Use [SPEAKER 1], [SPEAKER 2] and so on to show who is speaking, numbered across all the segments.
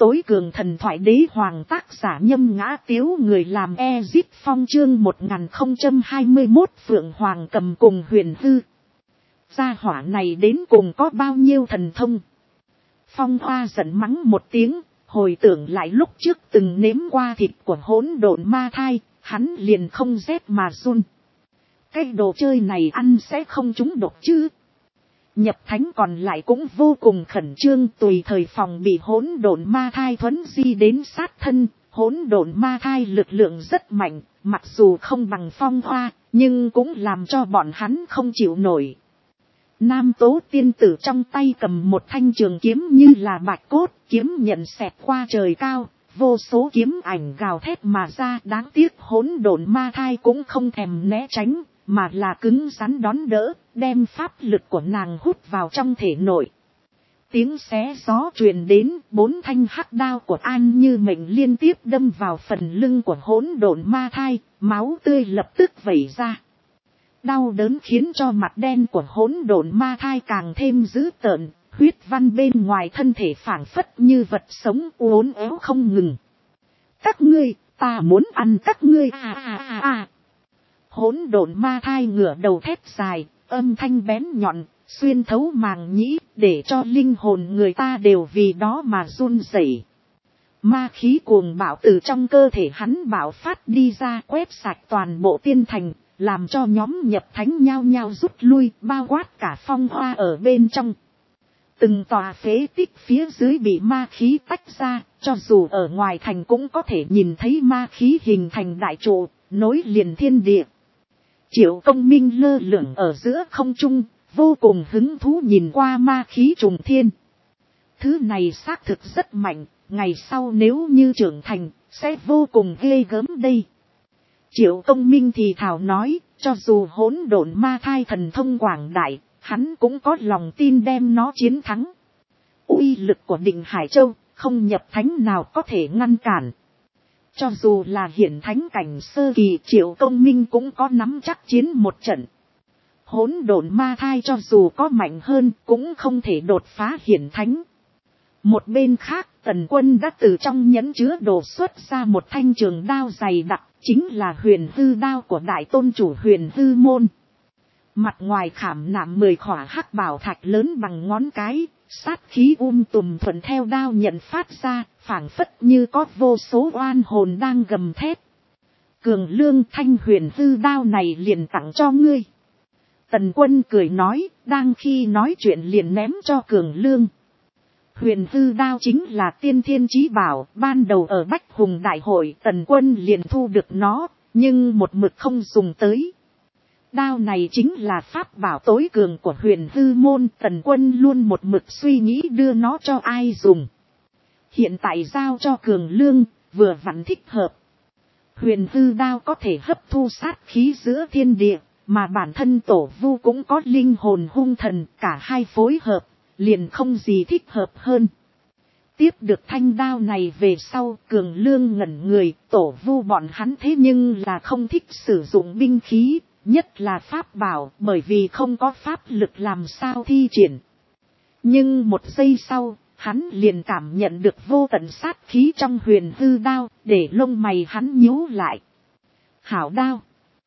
[SPEAKER 1] tối cường thần thoại đế hoàng tác giả Nhâm Ngã Tiếu, người làm Ezip Phong. Chương 1021 Phượng Hoàng Cầm cùng Huyền Hư. Gia hỏa này đến cùng có bao nhiêu thần thông? Phong Hoa giận mắng một tiếng, hồi tưởng lại lúc trước từng nếm qua thịt của hỗn độn ma thai, hắn liền không rét mà run. Cái đồ chơi này ăn sẽ không trúng độc chứ? Nhập thánh còn lại cũng vô cùng khẩn trương, tùy thời phòng bị hỗn độn ma thai thuấn di đến sát thân. Hỗn độn ma thai lực lượng rất mạnh, mặc dù không bằng Phong Hoa, nhưng cũng làm cho bọn hắn không chịu nổi. Nam Tố tiên tử trong tay cầm một thanh trường kiếm như là bạch cốt, kiếm nhận xẹt qua trời cao, vô số kiếm ảnh gào thét mà ra. Đáng tiếc hỗn độn ma thai cũng không thèm né tránh, mà là cứng rắn đón đỡ, đem pháp lực của nàng hút vào trong thể nội. Tiếng xé gió truyền đến, 4 thanh hắc đao của An Như Mệnh liên tiếp đâm vào phần lưng của hỗn độn ma thai, máu tươi lập tức vẩy ra. Đau đớn khiến cho mặt đen của hỗn độn ma thai càng thêm dữ tợn, huyết văn bên ngoài thân thể phảng phất như vật sống uốn éo không ngừng. Các ngươi, ta muốn ăn các ngươi Hỗn độn ma thai ngửa đầu thét dài, âm thanh bén nhọn, xuyên thấu màng nhĩ, để cho linh hồn người ta đều vì đó mà run rẩy. Ma khí cuồng bạo từ trong cơ thể hắn bạo phát đi ra, quét sạch toàn bộ tiên thành, làm cho nhóm nhập thánh nhao nhao rút lui, bao quát cả Phong Hoa ở bên trong. Từng tòa phế tích phía dưới bị ma khí tách ra, cho dù ở ngoài thành cũng có thể nhìn thấy ma khí hình thành đại trụ, nối liền thiên địa. Triệu Công Minh lơ lửng ở giữa không trung, vô cùng hứng thú nhìn qua ma khí trùng thiên. Thứ này xác thực rất mạnh, ngày sau nếu như trưởng thành, sẽ vô cùng ghê gớm đây. Triệu Công Minh thì thào nói, cho dù hỗn độn ma thai thần thông quảng đại, hắn cũng có lòng tin đem nó chiến thắng. Uy lực của Định Hải Châu, không nhập thánh nào có thể ngăn cản. Cho dù là hiển thánh cảnh sơ kỳ, Triệu Công Minh cũng có nắm chắc chiến một trận. Hỗn độn ma thai cho dù có mạnh hơn, cũng không thể đột phá hiển thánh. Một bên khác, Tần Quân đã từ trong nhẫn chứa đồ xuất ra một thanh trường đao dày đặc, chính là Huyền Hư đao của đại tôn chủ Huyền Hư môn. Mặt ngoài khảm nạm 10 khỏa hắc bảo thạch lớn bằng ngón cái, sát khí tùm thuận theo đao nhận phát ra, phảng phất như có vô số oan hồn đang gầm thét. Cường Lương, thanh Huyền Hư đao này liền tặng cho ngươi. Tần Quân cười nói, đang khi nói chuyện liền ném cho Cường Lương. Huyền Hư đao chính là tiên thiên chí bảo, ban đầu ở Bách Hùng Đại hội Tần Quân liền thu được nó, nhưng một mực không dùng tới. Đao này chính là pháp bảo tối cường của Huyền Hư môn, Tần Quân luôn một mực suy nghĩ đưa nó cho ai dùng. Hiện tại giao cho Cường Lương, vừa vặn thích hợp. Huyền Hư đao có thể hấp thu sát khí giữa thiên địa, mà bản thân Tổ Vu cũng có linh hồn hung thần, cả hai phối hợp, liền không gì thích hợp hơn. Tiếp được thanh đao này về sau, Cường Lương ngẩn người, Tổ Vu bọn hắn thế nhưng là không thích sử dụng binh khí, nhất là pháp bảo, bởi vì không có pháp lực làm sao thi triển. Nhưng một giây sau, hắn liền cảm nhận được vô tận sát khí trong Huyền Hư đao, để lông mày hắn nhíu lại. Hảo đao!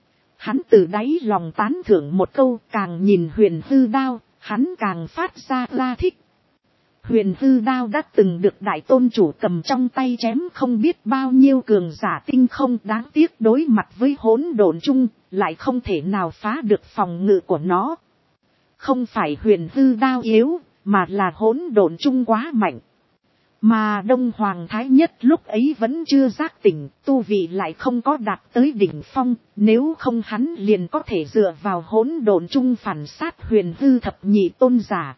[SPEAKER 1] Hắn từ đáy lòng tán thưởng một câu, càng nhìn Huyền Hư đao, hắn càng phát ra thích. Huyền Hư đao đã từng được đại tôn chủ cầm trong tay chém không biết bao nhiêu cường giả tinh không, đáng tiếc đối mặt với hỗn độn chung, lại không thể nào phá được phòng ngự của nó. Không phải Huyền Hư đao yếu, mà là hỗn độn chung quá mạnh. Mà Đông Hoàng Thái Nhất lúc ấy vẫn chưa giác tỉnh, tu vị lại không có đạt tới đỉnh phong, nếu không hắn liền có thể dựa vào hỗn độn chung phản sát Huyền Hư thập nhị tôn giả.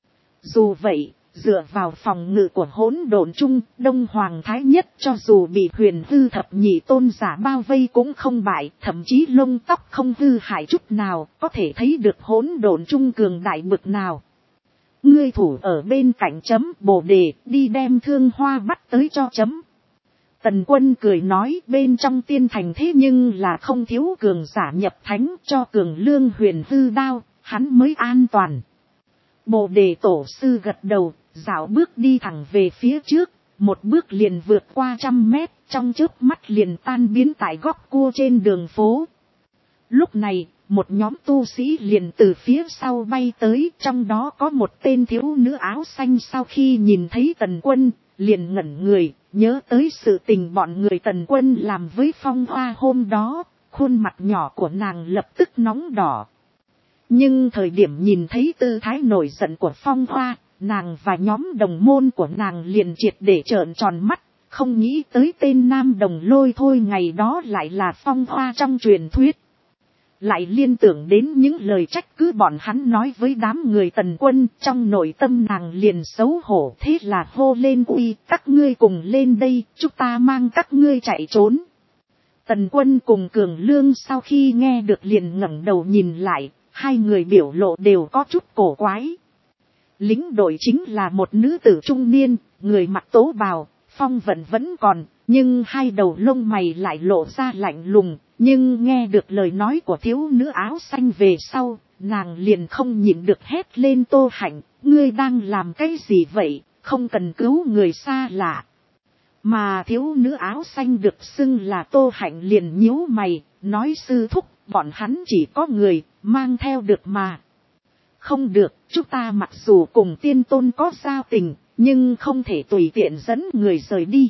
[SPEAKER 1] Dù vậy, dựa vào phòng ngự của hỗn độn chung, Đông Hoàng Thái Nhất cho dù bị Huyền Hư thập nhị tôn giả bao vây cũng không bại, thậm chí lông tóc không hư hại chút nào, có thể thấy được hỗn độn chung cường đại bực nào. Ngươi thủ ở bên cạnh chấm, Bồ Đề, đi đem Thương Hoa bắt tới cho chấm. Tần Quân cười nói, bên trong tiên thành thế nhưng là không thiếu cường giả nhập thánh, cho Cường Lương Huyền Hư đao, hắn mới an toàn. Bồ Đề tổ sư gật đầu, dạo bước đi thẳng về phía trước, một bước liền vượt qua 100 mét, trong chớp mắt liền tan biến tại góc cua trên đường phố. Lúc này, một nhóm tu sĩ liền từ phía sau bay tới, trong đó có một tên thiếu nữ áo xanh sau khi nhìn thấy Tần Quân, liền ngẩn người, nhớ tới sự tình bọn người Tần Quân làm với Phong Hoa hôm đó, khuôn mặt nhỏ của nàng lập tức nóng đỏ. Nhưng thời điểm nhìn thấy tư thái nổi giận của Phong Hoa, nàng và nhóm đồng môn của nàng liền triệt để trợn tròn mắt, không nghĩ tới tên nam đồng lôi thôi ngày đó lại là Phong Hoa trong truyền thuyết. Lại liên tưởng đến những lời trách cứ bọn hắn nói với đám người Tần Quân, trong nội tâm nàng liền xấu hổ, thế là hô lên uy, các ngươi cùng lên đây, chúng ta mang các ngươi chạy trốn. Tần Quân cùng Cường Lương sau khi nghe được liền ngẩng đầu nhìn lại, hai người biểu lộ đều có chút cổ quái. Lính đội chính là một nữ tử trung niên, người mặc tố bào, phong vận vẫn còn, nhưng hai đầu lông mày lại lộ ra lạnh lùng. Nhưng nghe được lời nói của thiếu nữ áo xanh về sau, nàng liền không nhịn được hét lên Tô Hạnh, ngươi đang làm cái gì vậy, không cần cứu người xa lạ. Mà thiếu nữ áo xanh được xưng là Tô Hạnh liền nhíu mày, nói sư thúc, bọn hắn chỉ có người, mang theo được mà. Không được, chúng ta mặc dù cùng tiên tôn có giao tình, nhưng không thể tùy tiện dẫn người rời đi.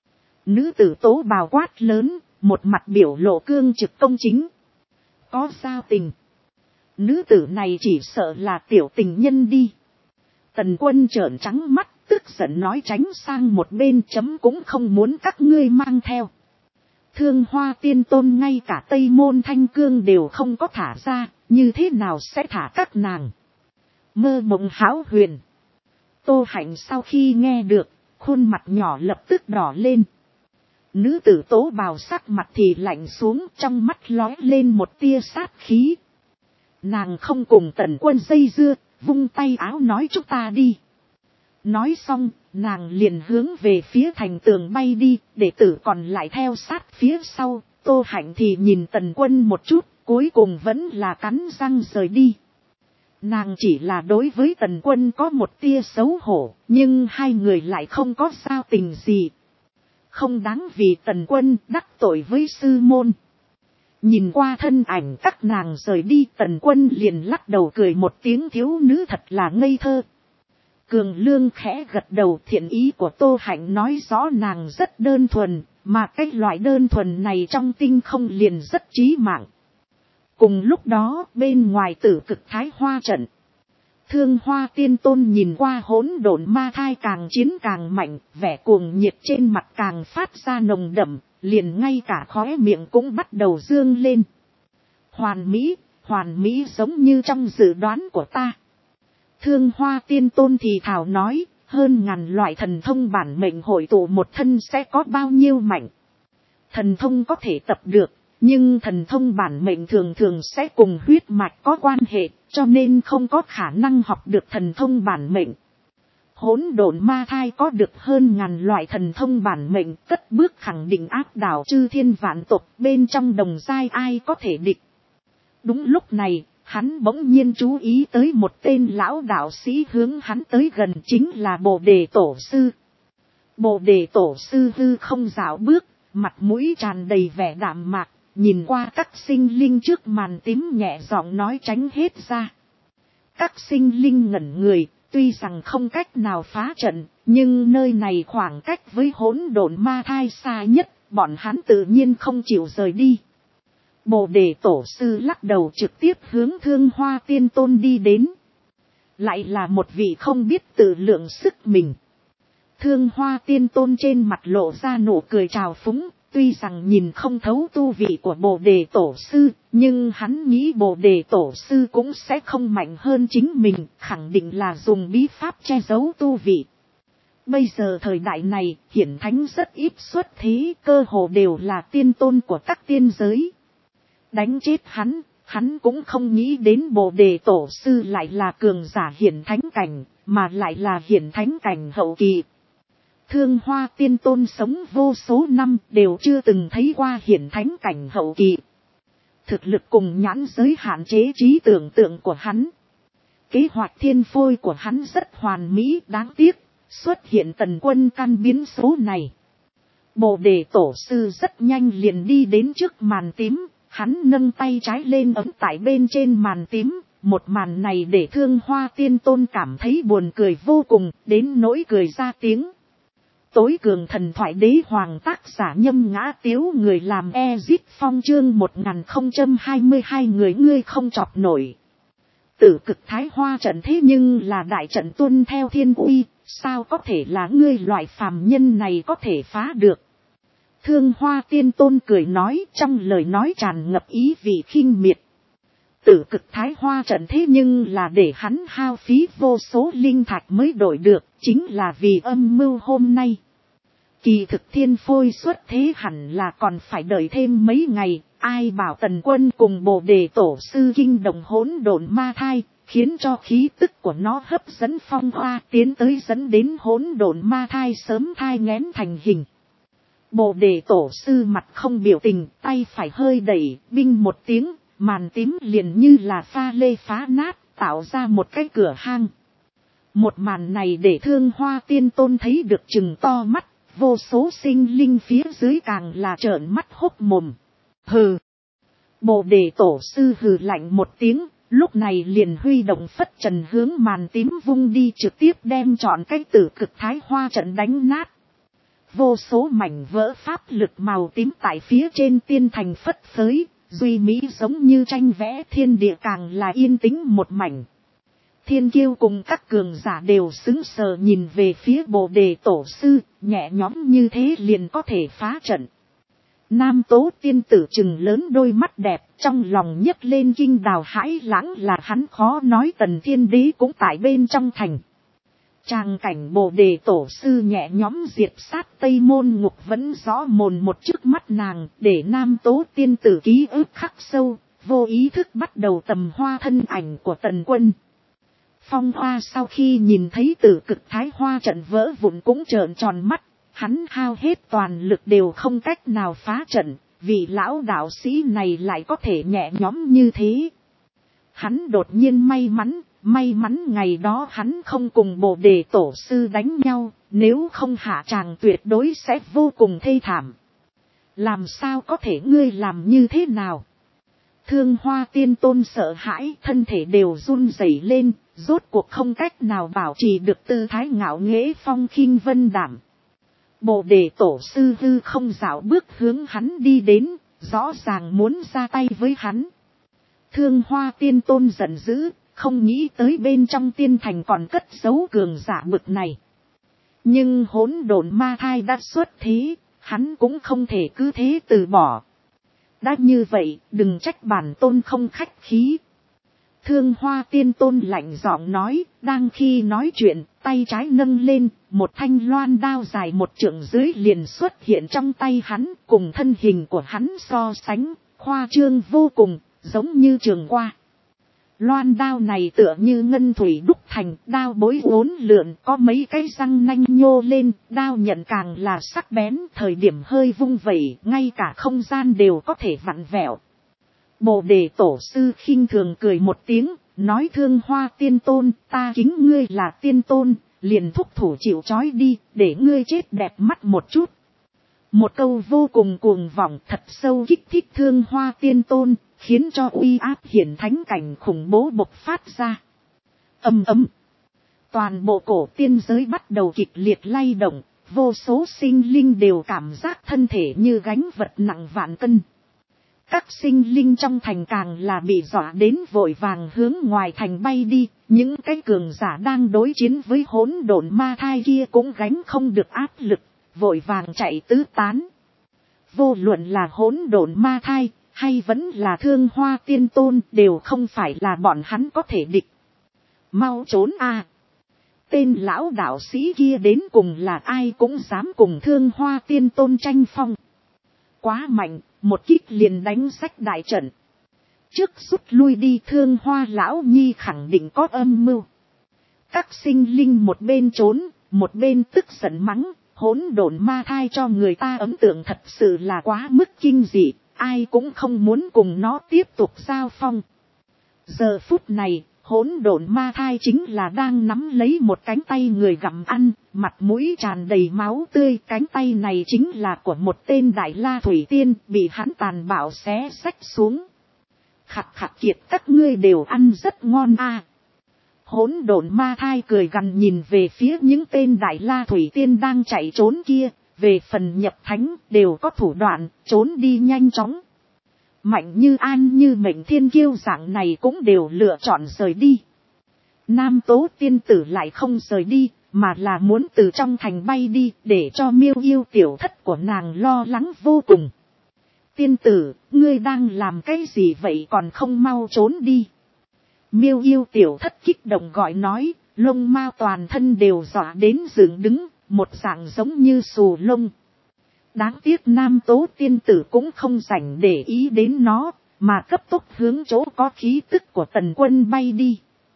[SPEAKER 1] Nữ tử tố bào quát lớn, một mặt biểu lộ cương trực công chính. Có giao tình. Nữ tử này chỉ sợ là tiểu tình nhân đi. Tần Quân trợn trắng mắt, tức giận nói tránh sang một bên, chấm cũng không muốn các ngươi mang theo. Thương Hoa tiên tôn ngay cả Tây Môn Thanh Cương đều không có thả ra, như thế nào sẽ thả các nàng. Mơ mộng hão huyền. Tô Hạnh sau khi nghe được, khuôn mặt nhỏ lập tức đỏ lên. Nữ tử tố bào sắc mặt thì lạnh xuống, trong mắt lóe lên một tia sát khí. Nàng không cùng Tần Quân dây dưa, vung tay áo nói chúng ta đi. Nói xong, nàng liền hướng về phía thành tường bay đi, đệ tử còn lại theo sát phía sau. Tô Hạnh thì nhìn Tần Quân một chút, cuối cùng vẫn là cắn răng rời đi. Nàng chỉ là đối với Tần Quân có một tia xấu hổ, nhưng hai người lại không có giao tình gì. Không đáng vì Tần Quân đắc tội với sư môn. Nhìn qua thân ảnh các nàng rời đi, Tần Quân liền lắc đầu cười một tiếng, thiếu nữ thật là ngây thơ. Cường Lương khẽ gật đầu, thiện ý của Tô Hạnh nói rõ nàng rất đơn thuần, mà cái loại đơn thuần này trong tinh không liền rất chí mạng. Cùng lúc đó, bên ngoài Tử Cực Thái Hoa trận, Thương Hoa tiên tôn nhìn qua hỗn độn ma thai càng chiến càng mạnh, vẻ cuồng nhiệt trên mặt càng phát ra nồng đậm, liền ngay cả khóe miệng cũng bắt đầu dương lên. Hoàn mỹ giống như trong dự đoán của ta. Thương Hoa tiên tôn thì thảo nói, hơn ngàn loại thần thông bản mệnh hội tụ một thân sẽ có bao nhiêu mạnh. Thần thông có thể tập được, nhưng thần thông bản mệnh thường thường sẽ cùng huyết mạch có quan hệ, cho nên không có khả năng học được thần thông bản mệnh. Hỗn độn ma thai có được hơn ngàn loại thần thông bản mệnh, cất bước khẳng định áp đảo chư thiên vạn tộc, bên trong đồng giai ai có thể địch. Đúng lúc này, hắn bỗng nhiên chú ý tới một tên lão đạo sĩ hướng hắn tới gần, chính là Bồ Đề Tổ Sư. Bồ Đề Tổ Sư hư không dạo bước, mặt mũi tràn đầy vẻ đạm mạc, nhìn qua các sinh linh trước màn tím nhẹ giọng nói tránh hết ra. Các sinh linh ngẩn người, tuy rằng không cách nào phá trận, nhưng nơi này khoảng cách với hỗn độn ma thai xa nhất, bọn hắn tự nhiên không chịu rời đi. Bồ Đề Tổ Sư lắc đầu trực tiếp hướng Thương Hoa tiên tôn đi đến. Lại là một vị không biết tự lượng sức mình. Thương Hoa tiên tôn trên mặt lộ ra nụ cười trào phúng, tuy rằng nhìn không thấu tu vị của Bồ Đề Tổ Sư, nhưng hắn nghĩ Bồ Đề Tổ Sư cũng sẽ không mạnh hơn chính mình, khẳng định là dùng bí pháp che giấu tu vị. Bây giờ thời đại này, hiển thánh rất ít xuất thế, cơ hồ đều là tiên tôn của các tiên giới. Đánh chết hắn cũng không nghĩ đến Bồ Đề Tổ Sư lại là cường giả hiển thánh cảnh, mà lại là hiển thánh cảnh hậu kỳ. Thương Hoa tiên tôn sống vô số năm đều chưa từng thấy qua hiển thánh cảnh hậu kỳ. Thực lực cùng nhãn giới hạn chế trí tưởng tượng của hắn. Kế hoạch thiên phôi của hắn rất hoàn mỹ, đáng tiếc, xuất hiện Tần Quân căn biến số này. Bồ đề tổ sư rất nhanh liền đi đến trước màn tím, hắn nâng tay trái lên ấm tại bên trên màn tím. Một màn này để Thương Hoa Tiên Tôn cảm thấy buồn cười vô cùng, đến nỗi cười ra tiếng. Tối cường thần thoại đế hoàng tác giả Nhâm Ngã Tiếu, người làm Ezit Phong chương 1022 người ngươi không chọc nổi. Tử Cực Thái Hoa trận thế nhưng là đại trận tuân theo thiên uy, sao có thể là ngươi loại phàm nhân này có thể phá được. Thương Hoa Tiên Tôn cười nói, trong lời nói tràn ngập ý vị khinh miệt. Tử Cực Thái Hoa trận thế nhưng là để hắn hao phí vô số linh thạch mới đổi được, chính là vì âm mưu hôm nay. Kỳ thực thiên phôi xuất thế hẳn là còn phải đợi thêm mấy ngày, ai bảo Tần Quân cùng Bồ đề tổ sư kinh động hỗn độn ma thai, khiến cho khí tức của nó hấp dẫn phong hoa tiến tới dẫn đến hỗn độn ma thai sớm thai nghén thành hình. Bồ đề tổ sư mặt không biểu tình, tay phải hơi đẩy, binh một tiếng. Màn tím liền như là pha lê phá nát, tạo ra một cái cửa hang. Một màn này để Thương Hoa Tiên Tôn thấy được chừng to mắt, vô số sinh linh phía dưới càng là trợn mắt hốc mồm. Hừ! Bồ đề tổ sư hừ lạnh một tiếng, lúc này liền huy động phất trần hướng màn tím vung đi, trực tiếp đem trọn cái Tử Cực Thái Hoa trận đánh nát. Vô số mảnh vỡ pháp lực màu tím tại phía trên tiên thành phất phới. Duy mỹ giống như tranh vẽ, thiên địa càng là yên tĩnh một mảnh. Thiên kiêu cùng các cường giả đều sững sờ nhìn về phía Bồ đề tổ sư, nhẹ nhõm như thế liền có thể phá trận. Nam Tố tiên tử trừng lớn đôi mắt đẹp, trong lòng nhấc lên kinh đào hãi lãng, là hắn khó nói Tần Thiên Đế cũng tại bên trong thành. Tràng cảnh Bồ đề tổ sư nhẹ nhõm diệt sát Tây Môn Ngục vẫn rõ mồn một trước mắt nàng, để Nam Tố tiên tử ký ức khắc sâu, vô ý thức bắt đầu tầm hoa thân ảnh của Tần Quân. Phong Hoa sau khi nhìn thấy Tử Cực Thái Hoa trận vỡ vụn cũng trợn tròn mắt, hắn hao hết toàn lực đều không cách nào phá trận, vì lão đạo sĩ này lại có thể nhẹ nhõm như thế. Hắn đột nhiên may mắn ngày đó hắn không cùng Bồ đề tổ sư đánh nhau, nếu không hạ tràng tuyệt đối sẽ vô cùng thê thảm. Làm sao có thể, ngươi làm như thế nào? Thương Hoa Tiên Tôn sợ hãi, thân thể đều run rẩy lên, rốt cuộc không cách nào bảo trì được tư thái ngạo nghễ phong khinh vân đảm. Bồ đề tổ sư hư không dạo bước hướng hắn đi đến, rõ ràng muốn ra tay với hắn. Thương Hoa Tiên Tôn giận dữ, không nghĩ tới bên trong tiên thành còn cất giấu cường giả bực này. Nhưng hỗn độn ma thai đã xuất thế, hắn cũng không thể cứ thế từ bỏ. Đã như vậy, đừng trách bản tôn không khách khí. Thương Hoa Tiên Tôn lạnh giọng nói, đang khi nói chuyện, tay trái nâng lên, một thanh loan đao dài 1 trượng dưới liền xuất hiện trong tay hắn, cùng thân hình của hắn so sánh, khoa trương vô cùng, giống như trường qua. Loan đao này tựa như ngân thủy đúc thành, đao bối uốn lượn, có mấy cái răng nanh nhô lên, đao nhận càng là sắc bén, thời điểm hơi vung vẩy, ngay cả không gian đều có thể vặn vẹo. Bồ đề tổ sư khinh thường cười một tiếng, nói Thương Hoa Tiên Tôn, ta kính ngươi là tiên tôn, liền thúc thủ chịu trói đi, để ngươi chết đẹp mắt một chút. Một câu vô cùng cuồng vọng, thật sâu kích thích Thương Hoa Tiên Tôn, khiến cho uy áp hiển thánh cảnh khủng bố bộc phát ra. Ầm ầm, toàn bộ cổ tiên giới bắt đầu kịch liệt lay động, vô số sinh linh đều cảm giác thân thể như gánh vật nặng vạn cân. Các sinh linh trong thành càng là bị dọa đến vội vàng hướng ngoài thành bay đi, những cái cường giả đang đối chiến với hỗn độn ma thai kia cũng gánh không được áp lực, vội vàng chạy tứ tán. Vô luận là hỗn độn ma thai, hay vẫn là Thương Hoa Tiên Tôn, đều không phải là bọn hắn có thể địch. Mau trốn a! Tên lão đạo sĩ kia đến cùng là ai cũng dám cùng Thương Hoa Tiên Tôn tranh phong. Quá mạnh, một kích liền đánh xách đại trận. Trước rút lui đi, Thương Hoa lão nhi khẳng định có âm mưu. Các sinh linh một bên trốn, một bên tức giận mắng, hỗn độn ma thai cho người ta ấn tượng thật sự là quá mức kinh dị, ai cũng không muốn cùng nó tiếp tục giao phong. Giờ phút này, Hỗn độn ma thai chính là đang nắm lấy một cánh tay người gặm ăn, mặt mũi tràn đầy máu tươi. Cánh tay này chính là của một tên đại la thủy tiên, bị hắn tàn bạo xé xách xuống. Khặt khặt kiệt, các ngươi đều ăn rất ngon à. Hỗn độn ma thai cười gằn nhìn về phía những tên đại la thủy tiên đang chạy trốn kia. Về phần nhập thánh đều có thủ đoạn, trốn đi nhanh chóng. Mạnh như An như Mệnh Thiên Kiêu dạng này cũng đều lựa chọn rời đi. Nam Tố tiên tử lại không rời đi, mà là muốn từ trong thành bay đi, để cho Miêu Yêu tiểu thất của nàng lo lắng vô cùng. Tiên tử, ngươi đang làm cái gì vậy, còn không mau trốn đi. Miêu Yêu tiểu thất kích động gọi nói, lông mao toàn thân đều dọa đến dựng đứng, một dạng giống như xù lông. Đáng tiếc Nam Tố tiên tử cũng không rảnh để ý đến nó, mà cấp tốc hướng chỗ có khí tức của Tần Quân bay đi.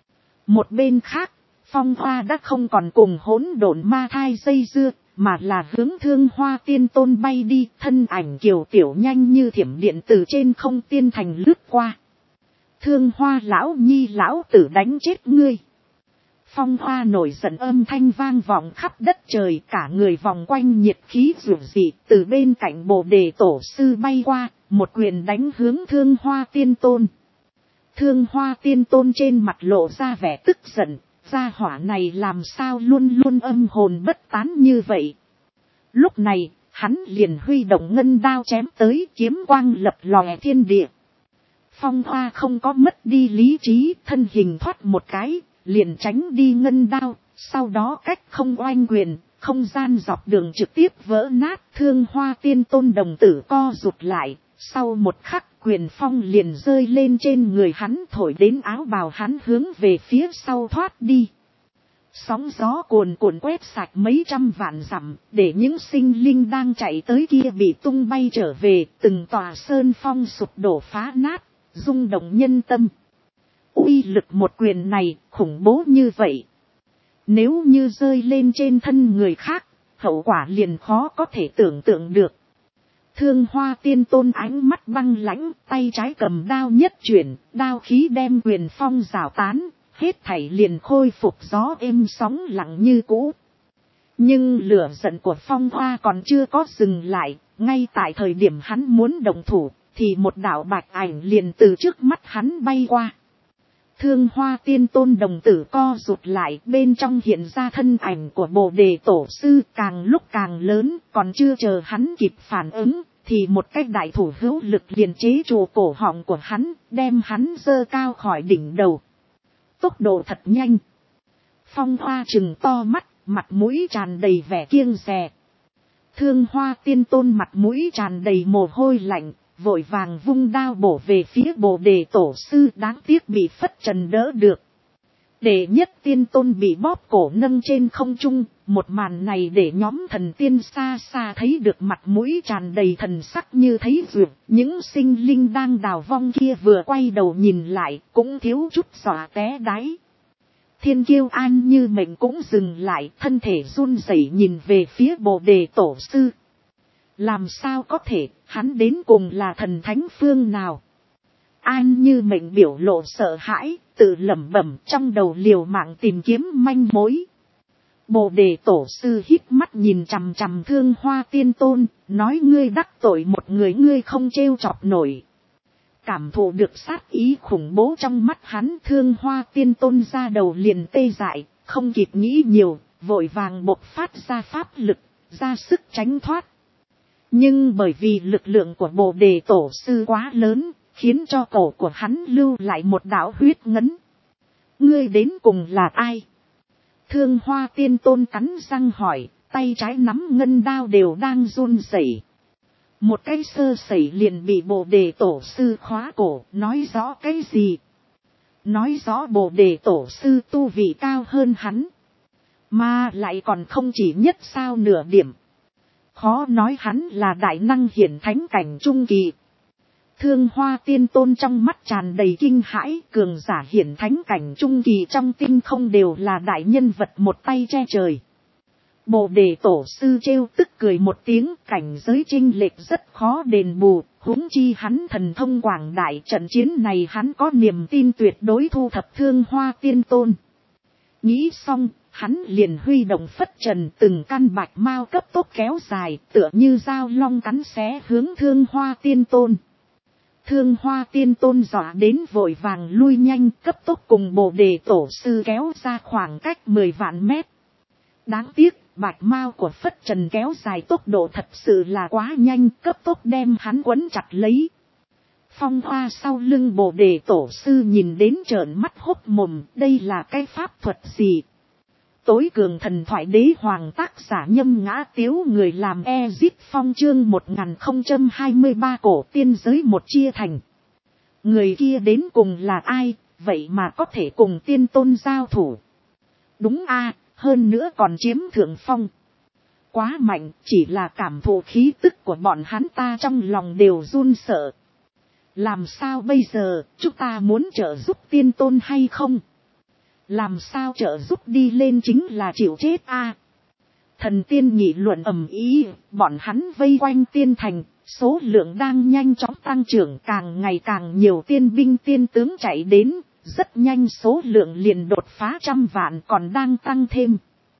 [SPEAKER 1] Một bên khác, Phong Hoa đã không còn cùng hỗn độn ma thai dây dưa, mà là hướng Thương Hoa Tiên Tôn bay đi, thân ảnh kiều tiểu nhanh như thiểm điện từ trên không tiên thành lướt qua. Thương Hoa lão nhi lão tử đánh chết ngươi. Phong Hoa nổi giận âm thanh vang vọng khắp đất trời, cả người vòng quanh nhiệt khí rủ dị, từ bên cạnh Bồ Đề tổ sư bay qua, một quyền đánh hướng Thương Hoa Tiên Tôn. Thương Hoa Tiên Tôn trên mặt lộ ra vẻ tức giận, gia hỏa này làm sao luôn luôn âm hồn bất tán như vậy. Lúc này, hắn liền huy động ngân đao chém tới, kiếm quang lập lòe thiên địa. Phong Hoa không có mất đi lý trí, thân hình thoát một cái, liền tránh đi ngân đao, sau đó cách không oanh quyền, không gian dọc đường trực tiếp vỡ nát. Thương Hoa Tiên Tôn đồng tử co rụt lại, sau một khắc quyền phong liền rơi lên trên người hắn, thổi đến áo bào hắn hướng về phía sau thoát đi. Sóng gió cuồn cuộn quét sạch mấy trăm vạn dặm, để những sinh linh đang chạy tới kia bị tung bay trở về, từng tòa sơn phong sụp đổ phá nát, rung động nhân tâm. Uy lực một quyền này khủng bố như vậy, nếu như rơi lên trên thân người khác, hậu quả liền khó có thể tưởng tượng được. Thương Hoa Tiên Tôn ánh mắt băng lãnh, tay trái cầm đao nhất chuyển, đao khí đem quyền phong rào tán, hết thảy liền khôi phục gió êm sóng lặng như cũ. Nhưng lửa giận của Phong Hoa còn chưa có dừng lại, ngay tại thời điểm hắn muốn động thủ, thì một đạo bạch ảnh liền từ trước mắt hắn bay qua. Thương Hoa Tiên Tôn đồng tử co rụt lại, bên trong hiện ra thân ảnh của Bồ Đề tổ sư, càng lúc càng lớn, còn chưa chờ hắn kịp phản ứng, thì một cái đại thủ hữu lực liền chế trụ cổ họng của hắn, đem hắn giơ cao khỏi đỉnh đầu. Tốc độ thật nhanh. Phong Hoa trừng to mắt, mặt mũi tràn đầy vẻ kiêng dè. Thương Hoa Tiên Tôn mặt mũi tràn đầy mồ hôi lạnh, vội vàng vung đao bổ về phía Bồ Đề tổ sư, đáng tiếc bị phất trần đỡ được. Đệ nhất tiên tôn bị bóp cổ nâng trên không trung, một màn này để nhóm thần tiên xa xa thấy được, mặt mũi tràn đầy thần sắc như thấy ruột. Những sinh linh đang đào vong kia vừa quay đầu nhìn lại, cũng thiếu chút xòa té đáy. Thiên Kiêu An như Mệnh cũng dừng lại, thân thể run rẩy nhìn về phía Bồ Đề tổ sư. Làm sao có thể, hắn đến cùng là thần thánh phương nào? An như Mệnh biểu lộ sợ hãi, tự lẩm bẩm, trong đầu liều mạng tìm kiếm manh mối. Bồ Đề tổ sư híp mắt nhìn chằm chằm Thương Hoa Tiên Tôn, nói ngươi đắc tội một người ngươi không trêu chọc nổi. Cảm thụ được sát ý khủng bố trong mắt hắn, Thương Hoa Tiên Tôn ra đầu liền tê dại, không kịp nghĩ nhiều, vội vàng bộc phát ra pháp lực, ra sức tránh thoát. Nhưng bởi vì lực lượng của Bồ Đề tổ sư quá lớn, khiến cho cổ của hắn lưu lại một đạo huyết ngấn. Ngươi đến cùng là ai? Thương Hoa Tiên Tôn cắn răng hỏi, tay trái nắm ngân đao đều đang run rẩy. Một cái sơ sẩy liền bị Bồ Đề tổ sư khóa cổ, nói rõ cái gì? Nói rõ Bồ Đề tổ sư tu vị cao hơn hắn, mà lại còn không chỉ nhất sao nửa điểm. Khó nói hắn là đại năng hiển thánh cảnh trung kỳ. Thương Hoa Tiên Tôn trong mắt tràn đầy kinh hãi, cường giả hiển thánh cảnh trung kỳ trong tinh không đều là đại nhân vật một tay che trời. Bồ đề tổ sư trêu tức cười một tiếng, cảnh giới chênh lệch rất khó đền bù, huống chi hắn thần thông quảng đại, trận chiến này hắn có niềm tin tuyệt đối thu thập Thương Hoa Tiên Tôn. Nghĩ xong, hắn liền huy động phất trần, từng căn bạch mao cấp tốc kéo dài, tựa như dao long cắn xé hướng Thương Hoa Tiên Tôn. Thương Hoa Tiên Tôn dọa đến vội vàng lui nhanh, cấp tốc cùng Bồ đề tổ sư kéo ra khoảng cách 10 vạn mét. Đáng tiếc, bạch mao của phất trần kéo dài tốc độ thật sự là quá nhanh, cấp tốc đem hắn quấn chặt lấy. Phong Hoa sau lưng Bồ đề tổ sư nhìn đến trợn mắt hốc mồm, đây là cái pháp thuật gì? Tối cường thần thoại đế hoàng tác giả Nhâm Ngã Tiếu, người làm Ezit Phong, chương 1023 cổ tiên giới một chia thành. Người kia đến cùng là ai, vậy mà có thể cùng tiên tôn giao thủ? Đúng a, hơn nữa còn chiếm thượng phong. Quá mạnh, chỉ là cảm thụ khí tức của bọn hắn ta trong lòng đều run sợ. Làm sao bây giờ, chúng ta muốn trợ giúp tiên tôn hay không? Làm sao trợ giúp đi lên chính là chịu chết a. Thần tiên nghị luận ầm ĩ, bọn hắn vây quanh tiên thành, số lượng đang nhanh chóng tăng trưởng, càng ngày càng nhiều tiên binh tiên tướng chạy đến, rất nhanh số lượng liền đột phá 100 vạn, còn đang tăng thêm.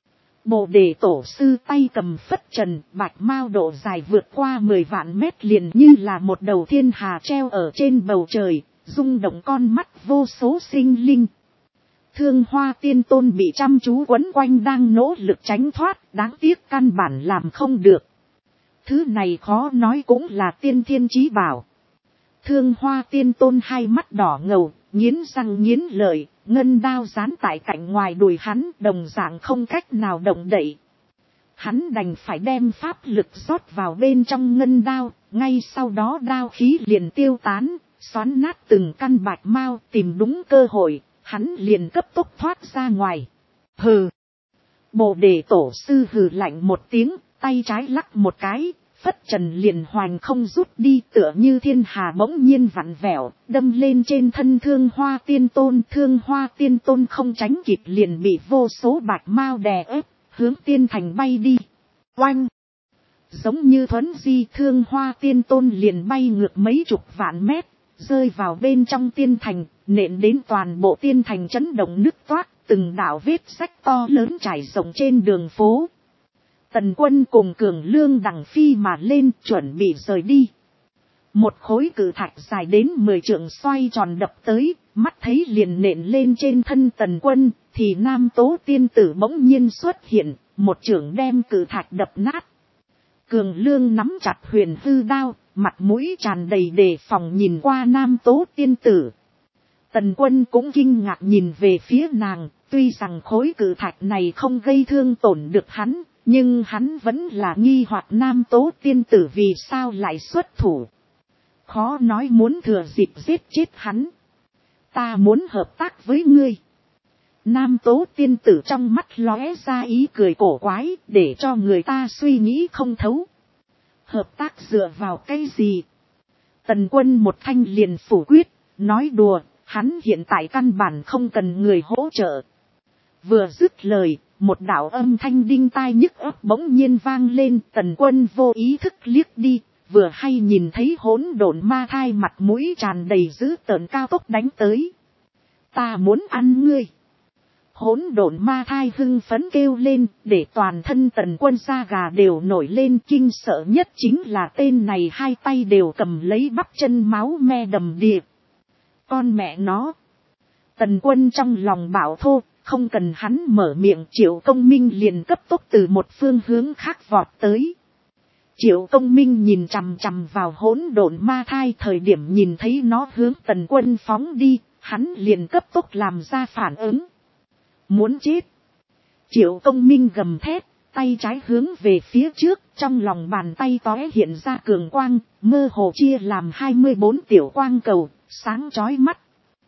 [SPEAKER 1] Bồ đề tổ sư tay cầm phất trần, bạch mao độ dài vượt qua 10 vạn mét, liền như là một đầu thiên hà treo ở trên bầu trời, rung động con mắt vô số sinh linh. Thương Hoa Tiên Tôn bị chăm chú quấn quanh đang nỗ lực tránh thoát, đáng tiếc căn bản làm không được. Thứ này khó nói cũng là tiên thiên chí bảo. Thương Hoa Tiên Tôn hai mắt đỏ ngầu, nghiến răng nghiến lợi, ngân đao dán tại cạnh ngoài đùi hắn, đồng dạng không cách nào động đậy. Hắn đành phải đem pháp lực rót vào bên trong ngân đao, ngay sau đó đao khí liền tiêu tán, xoắn nát từng căn bạch mao, tìm đúng cơ hội, hắn liền cấp tốc thoát ra ngoài. Hừ! Bồ đề tổ sư hừ lạnh một tiếng, tay trái lắc một cái, phất trần liền hoành không rút đi, tựa như thiên hà bỗng nhiên vặn vẹo, đâm lên trên thân Thương Hoa Tiên Tôn. Thương Hoa Tiên Tôn không tránh kịp liền bị vô số bạch mao đè ép, hướng tiên thành bay đi. Oanh! Giống như thuấn di, Thương Hoa Tiên Tôn liền bay ngược mấy chục vạn mét, rơi vào bên trong tiên thành, nện đến toàn bộ tiên thành chấn động nứt toát, từng đạo vết rách to lớn trải rộng trên đường phố. Tần Quân cùng Cường Lương đằng phi mà lên, chuẩn bị rời đi. Một khối cự thạch dài đến 10 trượng xoay tròn đập tới, mắt thấy liền nện lên trên thân Tần Quân, thì Nam Tố tiên tử bỗng nhiên xuất hiện, một chưởng đem cự thạch đập nát. Cường Lương nắm chặt huyền hư đao, mặt mũi tràn đầy đề phòng nhìn qua Nam Tố tiên tử. Tần Quân cũng kinh ngạc nhìn về phía nàng, tuy rằng khối cự thạch này không gây thương tổn được hắn, nhưng hắn vẫn là nghi hoặc Nam Tố tiên tử vì sao lại xuất thủ. Khó nói muốn thừa dịp giết chết hắn. Ta muốn hợp tác với ngươi. Nam Tố tiên tử trong mắt lóe ra ý cười cổ quái, để cho người ta suy nghĩ không thấu. Hợp tác dựa vào cái gì? Tần Quân một thanh liền phủ quyết, nói đùa, hắn hiện tại căn bản không cần người hỗ trợ. Vừa dứt lời, một đạo âm thanh đinh tai nhức óc bỗng nhiên vang lên. Tần Quân vô ý thức liếc đi, vừa hay nhìn thấy hỗn độn ma thai mặt mũi tràn đầy dữ tợn cao tốc đánh tới. Ta muốn ăn ngươi. Hỗn độn ma thai hưng phấn kêu lên, để toàn thân Tần Quân da gà đều nổi lên. Kinh sợ nhất chính là tên này hai tay đều cầm lấy bắp chân, máu me đầm đìa. Con mẹ nó. Tần Quân trong lòng bảo thô, không cần hắn mở miệng, Triệu Công Minh liền cấp tốc từ một phương hướng khác vọt tới. Triệu Công Minh nhìn chằm chằm vào hỗn độn ma thai, thời điểm nhìn thấy nó hướng Tần Quân phóng đi, hắn liền cấp tốc làm ra phản ứng. Muốn chết. Triệu Công Minh gầm thét, tay trái hướng về phía trước, trong lòng bàn tay tóe hiện ra cường quang, mơ hồ chia làm 24 tiểu quang cầu, sáng chói mắt.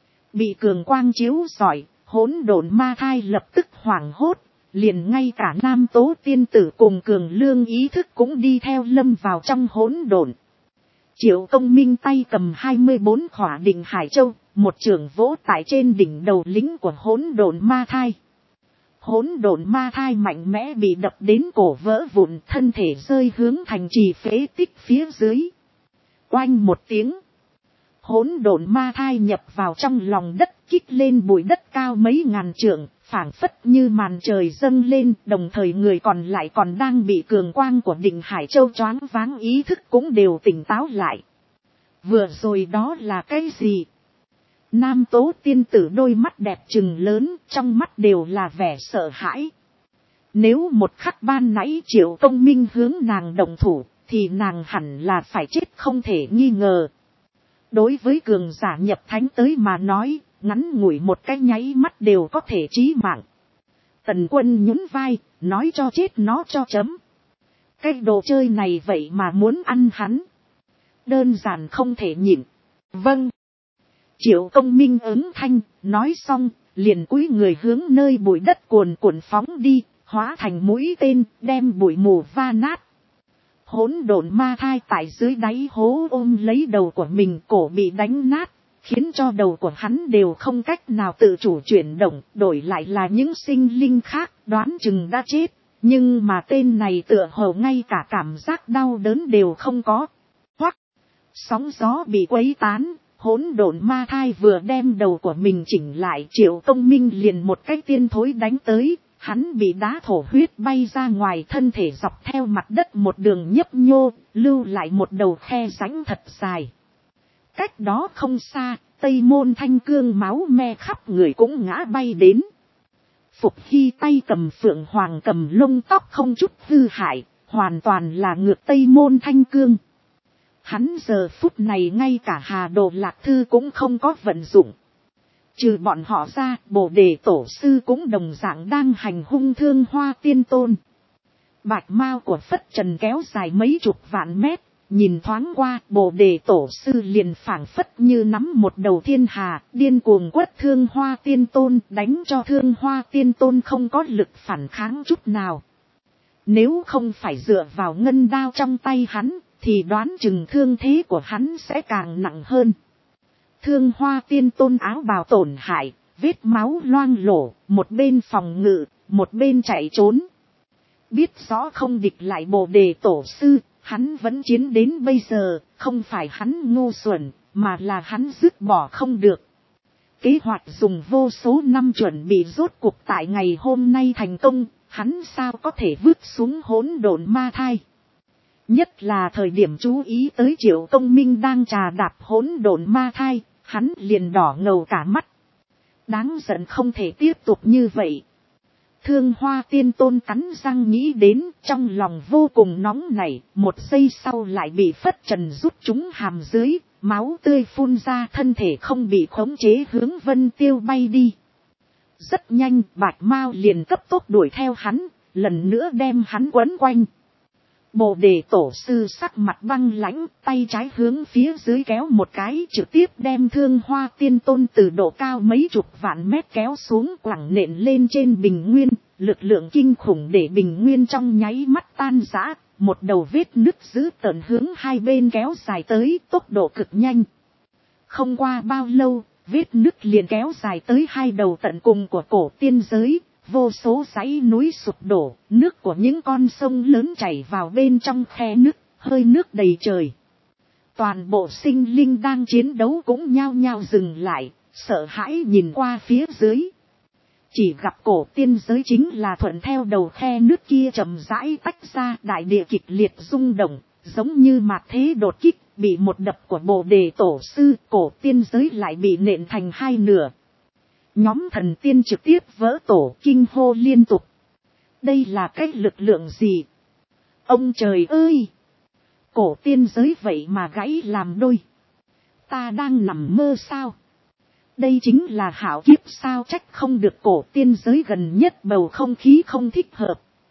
[SPEAKER 1] Bị cường quang chiếu rọi, hỗn độn ma thai lập tức hoảng hốt, liền ngay cả Nam Tố tiên tử cùng Cường Lương ý thức cũng đi theo lâm vào trong hỗn độn. Triệu Công Minh tay cầm 24 khỏa định hải châu, một chưởng vỗ tại trên đỉnh đầu lính của hỗn độn ma thai. Hỗn độn ma thai mạnh mẽ bị đập đến cổ vỡ vụn, thân thể rơi hướng thành trì phế tích phía dưới. Oanh một tiếng. Hỗn độn ma thai nhập vào trong lòng đất, kích lên bụi đất cao mấy ngàn trượng, phảng phất như màn trời dâng lên, đồng thời người còn lại còn đang bị cường quang của Định Hải Châu choáng váng, ý thức cũng đều tỉnh táo lại. Vừa rồi đó là cái gì? Nam Tố tiên tử đôi mắt đẹp trừng lớn, trong mắt đều là vẻ sợ hãi. Nếu một khắc ban nãy Triệu Công Minh hướng nàng động thủ, thì nàng hẳn là phải chết không thể nghi ngờ. Đối với cường giả nhập thánh tới mà nói, ngắn ngủi một cái nháy mắt đều có thể chí mạng. Tần Quân nhún vai, nói cho chết nó cho chấm. Cái đồ chơi này vậy mà muốn ăn hắn. Đơn giản không thể nhịn. Vâng. Triệu Công Minh ứng thanh, nói xong, liền cúi người hướng nơi bụi đất cuồn cuộn phóng đi, hóa thành mũi tên, đem bụi mù va nát. Hỗn độn ma thai tại dưới đáy hố ôm lấy đầu của mình, cổ bị đánh nát, khiến cho đầu của hắn đều không cách nào tự chủ chuyển động, đổi lại là những sinh linh khác đoán chừng đã chết, nhưng mà tên này tựa hồ ngay cả cảm giác đau đớn đều không có. Hoắc, sóng gió bị quấy tán, hỗn độn ma thai vừa đem đầu của mình chỉnh lại, Triệu Công Minh liền một cái tiên thối đánh tới. Hắn bị đá thổ huyết bay ra ngoài, thân thể dọc theo mặt đất một đường nhấp nhô, lưu lại một đầu khe rãnh thật dài. Cách đó không xa, Tây Môn Thanh Cương máu me khắp người cũng ngã bay đến. Phục Hy tay cầm phượng hoàng cầm lông tóc không chút hư hại, hoàn toàn là ngược Tây Môn Thanh Cương. Hắn giờ phút này ngay cả Hà Đồ Lạc Thư cũng không có vận dụng. Trừ bọn họ ra, Bồ Đề Tổ Sư cũng đồng dạng đang hành hung Thương Hoa Tiên Tôn. Bạch mao của Phất Trần kéo dài mấy chục vạn mét, nhìn thoáng qua, Bồ Đề Tổ Sư liền phảng phất như nắm một đầu thiên hà, điên cuồng quất Thương Hoa Tiên Tôn, đánh cho Thương Hoa Tiên Tôn không có lực phản kháng chút nào. Nếu không phải dựa vào ngân đao trong tay hắn, thì đoán chừng thương thế của hắn sẽ càng nặng hơn. Thương Hoa Tiên Tôn áo bào tổn hại, vết máu loang lổ, một bên phòng ngự, một bên chạy trốn. Biết rõ không địch lại Bồ Đề Tổ Sư, hắn vẫn chiến đến bây giờ, không phải hắn ngu xuẩn, mà là hắn dứt bỏ không được. Kế hoạch dùng vô số năm chuẩn bị rốt cuộc tại ngày hôm nay thành công, hắn sao có thể vứt xuống hỗn độn ma thai. Nhất là thời điểm chú ý tới Triệu Công Minh đang trà đạp hỗn độn ma thai, hắn liền đỏ ngầu cả mắt. Đáng giận không thể tiếp tục như vậy. Thương Hoa Tiên Tôn cắn răng nghĩ đến, trong lòng vô cùng nóng nảy, một giây sau lại bị Phất Trần rút trúng hàm dưới, máu tươi phun ra, thân thể không bị khống chế hướng Vân Tiêu bay đi. Rất nhanh, Bạch Mao liền cấp tốc đuổi theo hắn, lần nữa đem hắn quấn quanh. Bồ Đề Tổ Sư sắc mặt băng lãnh, tay trái hướng phía dưới kéo một cái, trực tiếp đem Thương Hoa Tiên Tôn từ độ cao mấy chục vạn mét kéo xuống, quẳng nện lên trên bình nguyên, lực lượng kinh khủng để bình nguyên trong nháy mắt tan rã, một đầu vết nứt dữ tợn hướng hai bên kéo dài tới, tốc độ cực nhanh. Không qua bao lâu, vết nứt liền kéo dài tới hai đầu tận cùng của cổ tiên giới. Vô số dãy núi sụp đổ, nước của những con sông lớn chảy vào bên trong khe nứt, hơi nước đầy trời. Toàn bộ sinh linh đang chiến đấu cũng nhao nhao dừng lại, sợ hãi nhìn qua phía dưới. Chỉ gặp cổ tiên giới chính là thuận theo đầu khe nước kia chậm rãi tách ra, đại địa kịch liệt rung động, giống như mạt thế đột kích, bị một đập của Bồ Đề Tổ Sư, cổ tiên giới lại bị nện thành hai nửa. Nhóm thần tiên trực tiếp vỡ tổ, kinh hô liên tục. Đây là cái lực lượng gì? Ông trời ơi! Cổ tiên giới vậy mà gãy làm đôi. Ta đang nằm mơ sao? Đây chính là hảo kiếp sao, trách không được cổ tiên giới gần nhất bầu không khí không thích hợp.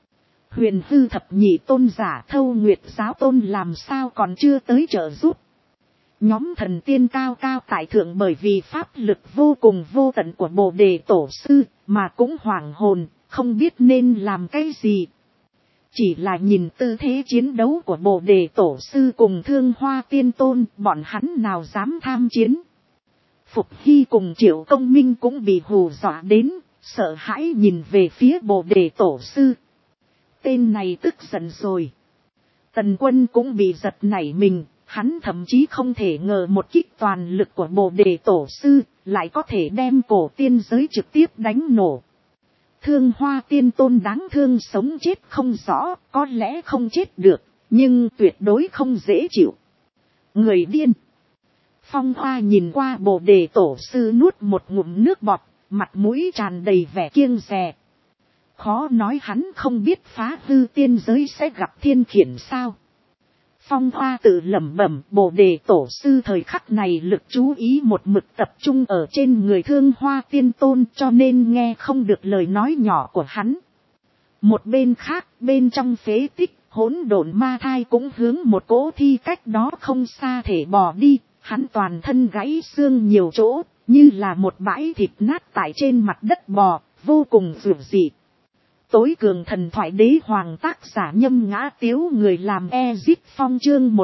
[SPEAKER 1] Huyền Hư Thập Nhị Tôn giả Thâu Nguyệt Giáo Tôn làm sao còn chưa tới trợ giúp. Nhóm thần tiên cao cao tại thượng bởi vì pháp lực vô cùng vô tận của Bồ Đề Tổ Sư mà cũng hoảng hồn, không biết nên làm cái gì. Chỉ là nhìn tư thế chiến đấu của Bồ Đề Tổ Sư cùng Thương Hoa Tiên Tôn, bọn hắn nào dám tham chiến. Phục Hy cùng Triệu Công Minh cũng bị hù dọa đến, sợ hãi nhìn về phía Bồ Đề Tổ sư. Tên này tức giận rồi. Tần Quân cũng bị giật nảy mình, hắn thậm chí không thể ngờ một kích toàn lực của Bồ Đề Tổ sư lại có thể đem cổ tiên giới trực tiếp đánh nổ. Thương Hoa Tiên Tôn đáng thương sống chết không rõ, có lẽ không chết được, nhưng tuyệt đối không dễ chịu. Người điên. Phong Hoa nhìn qua Bồ Đề Tổ sư nuốt một ngụm nước bọt, mặt mũi tràn đầy vẻ kiêng dè. Khó nói hắn không biết phá hư tiên giới sẽ gặp thiên khiển sao. Phong Hoa tự lẩm bẩm, Bồ Đề Tổ sư thời khắc này lực chú ý một mực tập trung ở trên người Thương Hoa Tiên Tôn, cho nên nghe không được lời nói nhỏ của hắn. Một bên khác, bên trong phế tích, hỗn độn ma thai cũng hướng một cỗ thi cách đó không xa thể bò đi, hắn toàn thân gãy xương nhiều chỗ, như là một bãi thịt nát tại trên mặt đất bò, vô cùng dữ dị. Tối cường thần thoại đế hoàng tác giả Nhâm Ngã Tiếu, người làm Ezip Phong, chương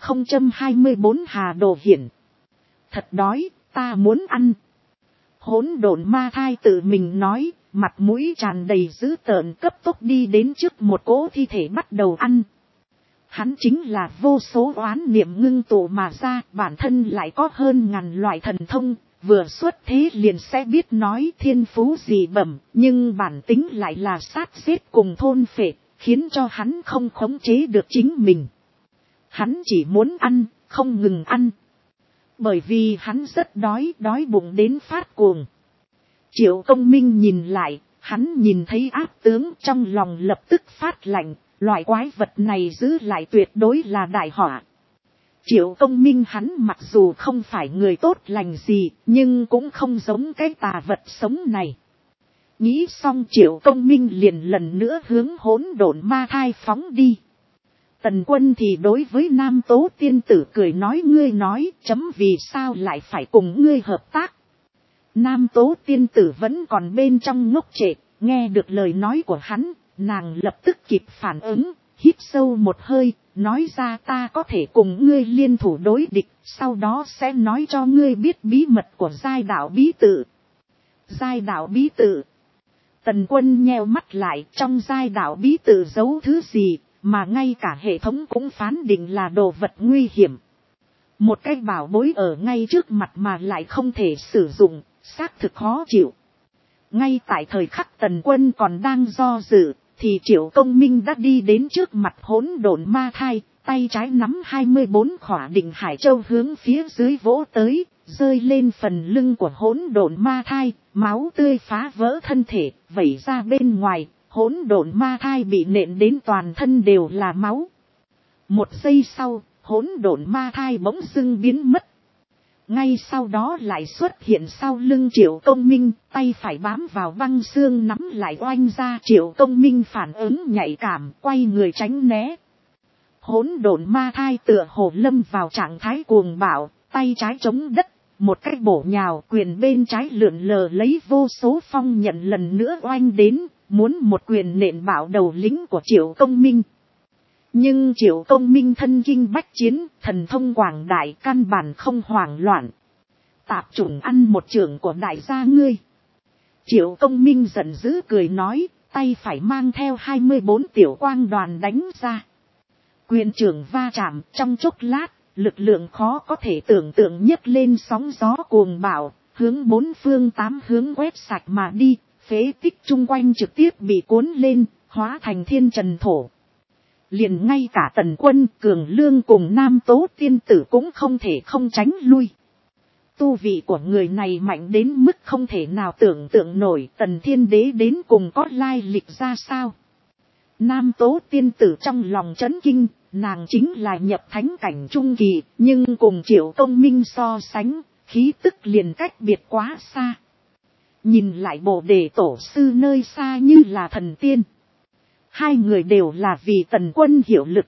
[SPEAKER 1] 1024 Hà Đồ Hiển. Thật đói, ta muốn ăn. Hỗn độn ma thai tự mình nói, mặt mũi tràn đầy dữ tợn, cấp tốc đi đến trước một cỗ thi thể bắt đầu ăn. Hắn chính là vô số oán niệm ngưng tụ mà ra, bản thân lại có hơn ngàn loại thần thông, vừa xuất thế liền sẽ biết nói thiên phú dị bẩm, nhưng bản tính lại là sát giết cùng thôn phệ, khiến cho hắn không khống chế được chính mình. Hắn chỉ muốn ăn, không ngừng ăn. Bởi vì hắn rất đói, đói bụng đến phát cuồng. Triệu Công Minh nhìn lại, hắn nhìn thấy áp tướng, trong lòng lập tức phát lạnh, loại quái vật này giữ lại tuyệt đối là đại họa. Triệu Công Minh hắn mặc dù không phải người tốt lành gì, nhưng cũng không giống cái tà vật sống này. Nghĩ xong Triệu Công Minh liền lần nữa hướng hỗn độn ma thai phóng đi. Tần Quân thì đối với Nam Tố tiên tử cười nói, ngươi nói chấm vì sao lại phải cùng ngươi hợp tác. Nam Tố tiên tử vẫn còn bên trong ngốc trệ, nghe được lời nói của hắn, nàng lập tức kịp phản ứng, hít sâu một hơi, nói ra, ta có thể cùng ngươi liên thủ đối địch, sau đó sẽ nói cho ngươi biết bí mật của giai đạo bí tự. Giai đạo bí tự. Tần Quân nheo mắt lại, trong giai đạo bí tự giấu thứ gì, mà ngay cả hệ thống cũng phán định là đồ vật nguy hiểm. Một cái bảo bối ở ngay trước mặt mà lại không thể sử dụng, xác thực khó chịu. Ngay tại thời khắc Tần Quân còn đang do dự, thì Triệu Công Minh đã đi đến trước mặt hỗn độn ma thai, tay trái nắm 24 khỏa định hải châu hướng phía dưới vỗ tới, rơi lên phần lưng của hỗn độn ma thai, máu tươi phá vỡ thân thể, vẩy ra bên ngoài, hỗn độn ma thai bị nện đến toàn thân đều là máu. Một giây sau, hỗn độn ma thai bỗng dưng biến mất. Ngay sau đó lại xuất hiện sau lưng Triệu Công Minh, tay phải bám vào băng xương nắm lại oanh ra. Triệu Công Minh phản ứng nhạy cảm, quay người tránh né. Hỗn độn ma thai tựa hồ lâm vào trạng thái cuồng bạo, tay trái chống đất, một cách bổ nhào, quyền bên trái lượn lờ lấy vô số phong nhận lần nữa oanh đến, muốn một quyền nện bạo đầu lính của Triệu Công Minh. Nhưng Triệu Công Minh thân kinh bách chiến, thần thông quảng đại, căn bản không hoảng loạn. Tạp chủng ăn một trưởng của đại gia ngươi. Triệu Công Minh giận dữ cười nói, tay phải mang theo 24 tiểu quang đoàn đánh ra. Quyền trưởng va chạm, trong chốc lát, lực lượng khó có thể tưởng tượng nhấc lên sóng gió cuồng bạo, hướng bốn phương tám hướng quét sạch mà đi, phế tích chung quanh trực tiếp bị cuốn lên, hóa thành thiên trần thổ. Liền ngay cả Tần Quân, Cường Lương cùng Nam Tố tiên tử cũng không thể không tránh lui. Tu vị của người này mạnh đến mức không thể nào tưởng tượng nổi, Tần Thiên Đế đến cùng có lai lịch ra sao. Nam Tố tiên tử trong lòng chấn kinh, nàng chính là nhập thánh cảnh trung kỳ, nhưng cùng Triệu Công Minh so sánh, khí tức liền cách biệt quá xa. Nhìn lại Bồ Đề Tổ sư nơi xa như là thần tiên. Hai người đều là vì Tần Quân hiệu lực.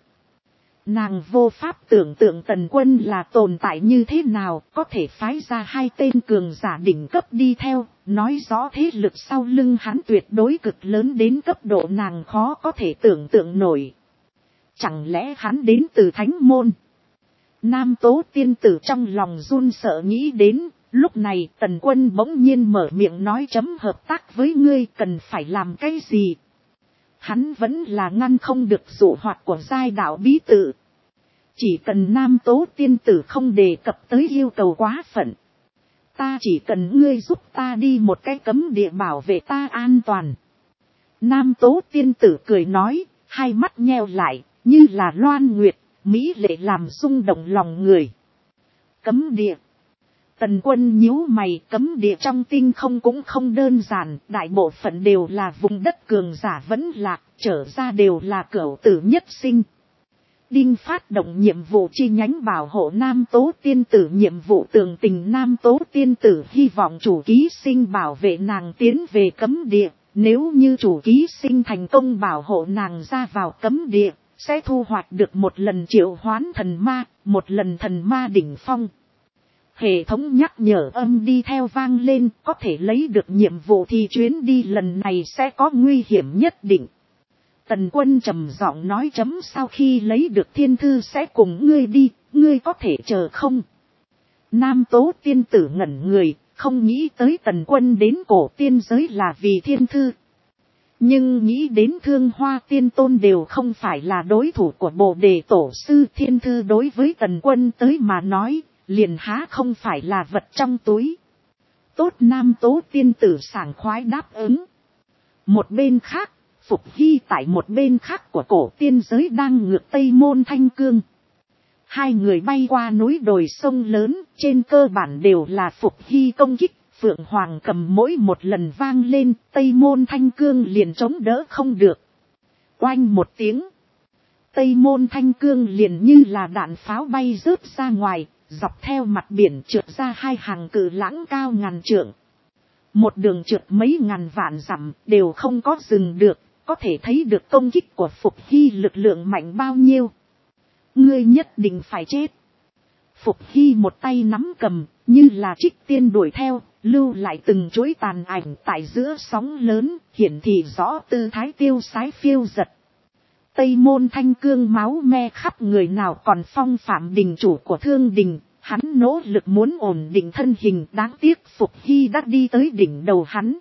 [SPEAKER 1] Nàng vô pháp tưởng tượng Tần Quân là tồn tại như thế nào, có thể phái ra hai tên cường giả đỉnh cấp đi theo, nói rõ thế lực sau lưng hắn tuyệt đối cực lớn đến cấp độ nàng khó có thể tưởng tượng nổi. Chẳng lẽ hắn đến từ Thánh Môn? Nam Tố tiên tử trong lòng run sợ nghĩ đến, Lúc này Tần Quân bỗng nhiên mở miệng nói chấm hợp tác với ngươi cần phải làm cái gì. Hắn vẫn là ngăn không được dụ hoạt của giai đạo bí tự. Chỉ cần Nam Tố tiên tử không đề cập tới yêu cầu quá phận. Ta chỉ cần ngươi giúp ta đi một cái cấm địa bảo vệ ta an toàn. Nam Tố tiên tử cười nói, hai mắt nheo lại, như là loan nguyệt, mỹ lệ làm rung động lòng người. Cấm địa. Tần Quân nhíu mày, cấm địa trong tinh không cũng không đơn giản, đại bộ phận đều là vùng đất cường giả vẫn lạc, trở ra đều là cửu tử nhất sinh. Đinh phát động nhiệm vụ chi nhánh bảo hộ Nam Tố tiên tử, nhiệm vụ tường tình Nam Tố tiên tử hy vọng chủ ký sinh bảo vệ nàng tiến về cấm địa, nếu như chủ ký sinh thành công bảo hộ nàng ra vào cấm địa, sẽ thu hoạch được một lần triệu hoán thần ma, một lần thần ma đỉnh phong. Hệ thống nhắc nhở âm đi theo vang lên, có thể lấy được nhiệm vụ thì chuyến đi lần này sẽ có nguy hiểm nhất định. Tần Quân trầm giọng nói chấm sau khi lấy được thiên thư sẽ cùng ngươi đi, ngươi có thể chờ không? Nam Tố tiên tử ngẩn người, không nghĩ tới Tần Quân đến cổ tiên giới là vì thiên thư. Nhưng nghĩ đến Thương Hoa tiên tôn đều không phải là đối thủ của Bồ Đề tổ sư, thiên thư đối với Tần Quân tới mà nói, liền há không phải là vật trong túi. Tốt, Nam Tố tiên tử sảng khoái đáp ứng. Một bên khác, Phục Hy tại một bên khác của cổ tiên giới đang ngược Tây Môn Thanh Cương. Hai người bay qua núi đồi sông lớn, trên cơ bản đều là Phục Hy công kích, Phượng Hoàng cầm mỗi một lần vang lên, Tây Môn Thanh Cương liền chống đỡ không được. Oanh một tiếng, Tây Môn Thanh Cương liền như là đạn pháo bay rớt ra ngoài, dọc theo mặt biển trượt ra hai hàng cự lãng cao ngàn trượng. Một đường trượt mấy ngàn vạn dặm đều không có dừng được, có thể thấy được công kích của Phục Hy lực lượng mạnh bao nhiêu. Ngươi nhất định phải chết. Phục Hy một tay nắm cầm, như là trích tiên đuổi theo, lưu lại từng chuỗi tàn ảnh tại giữa sóng lớn, hiển thị rõ tư thái tiêu sái phiêu giật. Tây Môn Thanh Cương máu me khắp người, nào còn phong phạm đình chủ của Thương Đình, hắn nỗ lực muốn ổn định thân hình, đáng tiếc Phục Hy đã đi tới đỉnh đầu hắn.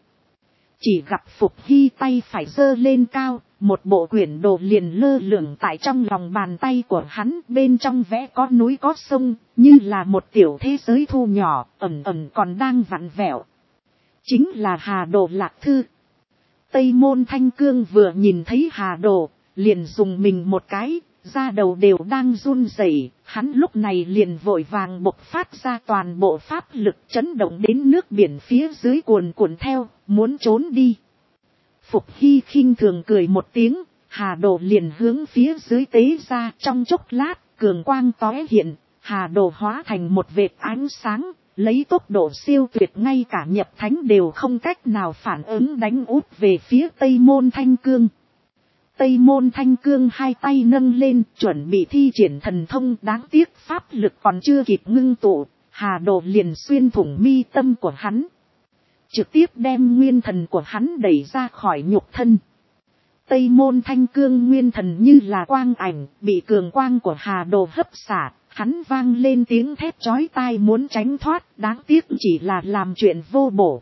[SPEAKER 1] Chỉ gặp Phục Hy tay phải giơ lên cao, một bộ quyển đồ liền lơ lửng tại trong lòng bàn tay của hắn, bên trong vẽ có núi có sông, như là một tiểu thế giới thu nhỏ, ẩn ẩn còn đang vặn vẹo. Chính là Hà Đồ Lạc Thư. Tây Môn Thanh Cương vừa nhìn thấy Hà Đồ, liền dùng mình một cái, da đầu đều đang run rẩy, hắn lúc này liền vội vàng bộc phát ra toàn bộ pháp lực, chấn động đến nước biển phía dưới cuồn cuộn theo, muốn trốn đi. Phục Hy khinh thường cười một tiếng, Hà Đồ liền hướng phía dưới tế ra, trong chốc lát, cường quang tóe hiện, Hà Đồ hóa thành một vệt ánh sáng, lấy tốc độ siêu tuyệt ngay cả nhập thánh đều không cách nào phản ứng, đánh út về phía Tây Môn Thanh Cương. Tây Môn Thanh Cương hai tay nâng lên, chuẩn bị thi triển thần thông, đáng tiếc pháp lực còn chưa kịp ngưng tụ, Hà Đồ liền xuyên thủng mi tâm của hắn, trực tiếp đem nguyên thần của hắn đẩy ra khỏi nhục thân. Tây Môn Thanh Cương nguyên thần như là quang ảnh, bị cường quang của Hà Đồ hấp xả, hắn vang lên tiếng thét chói tai muốn tránh thoát, đáng tiếc chỉ là làm chuyện vô bổ.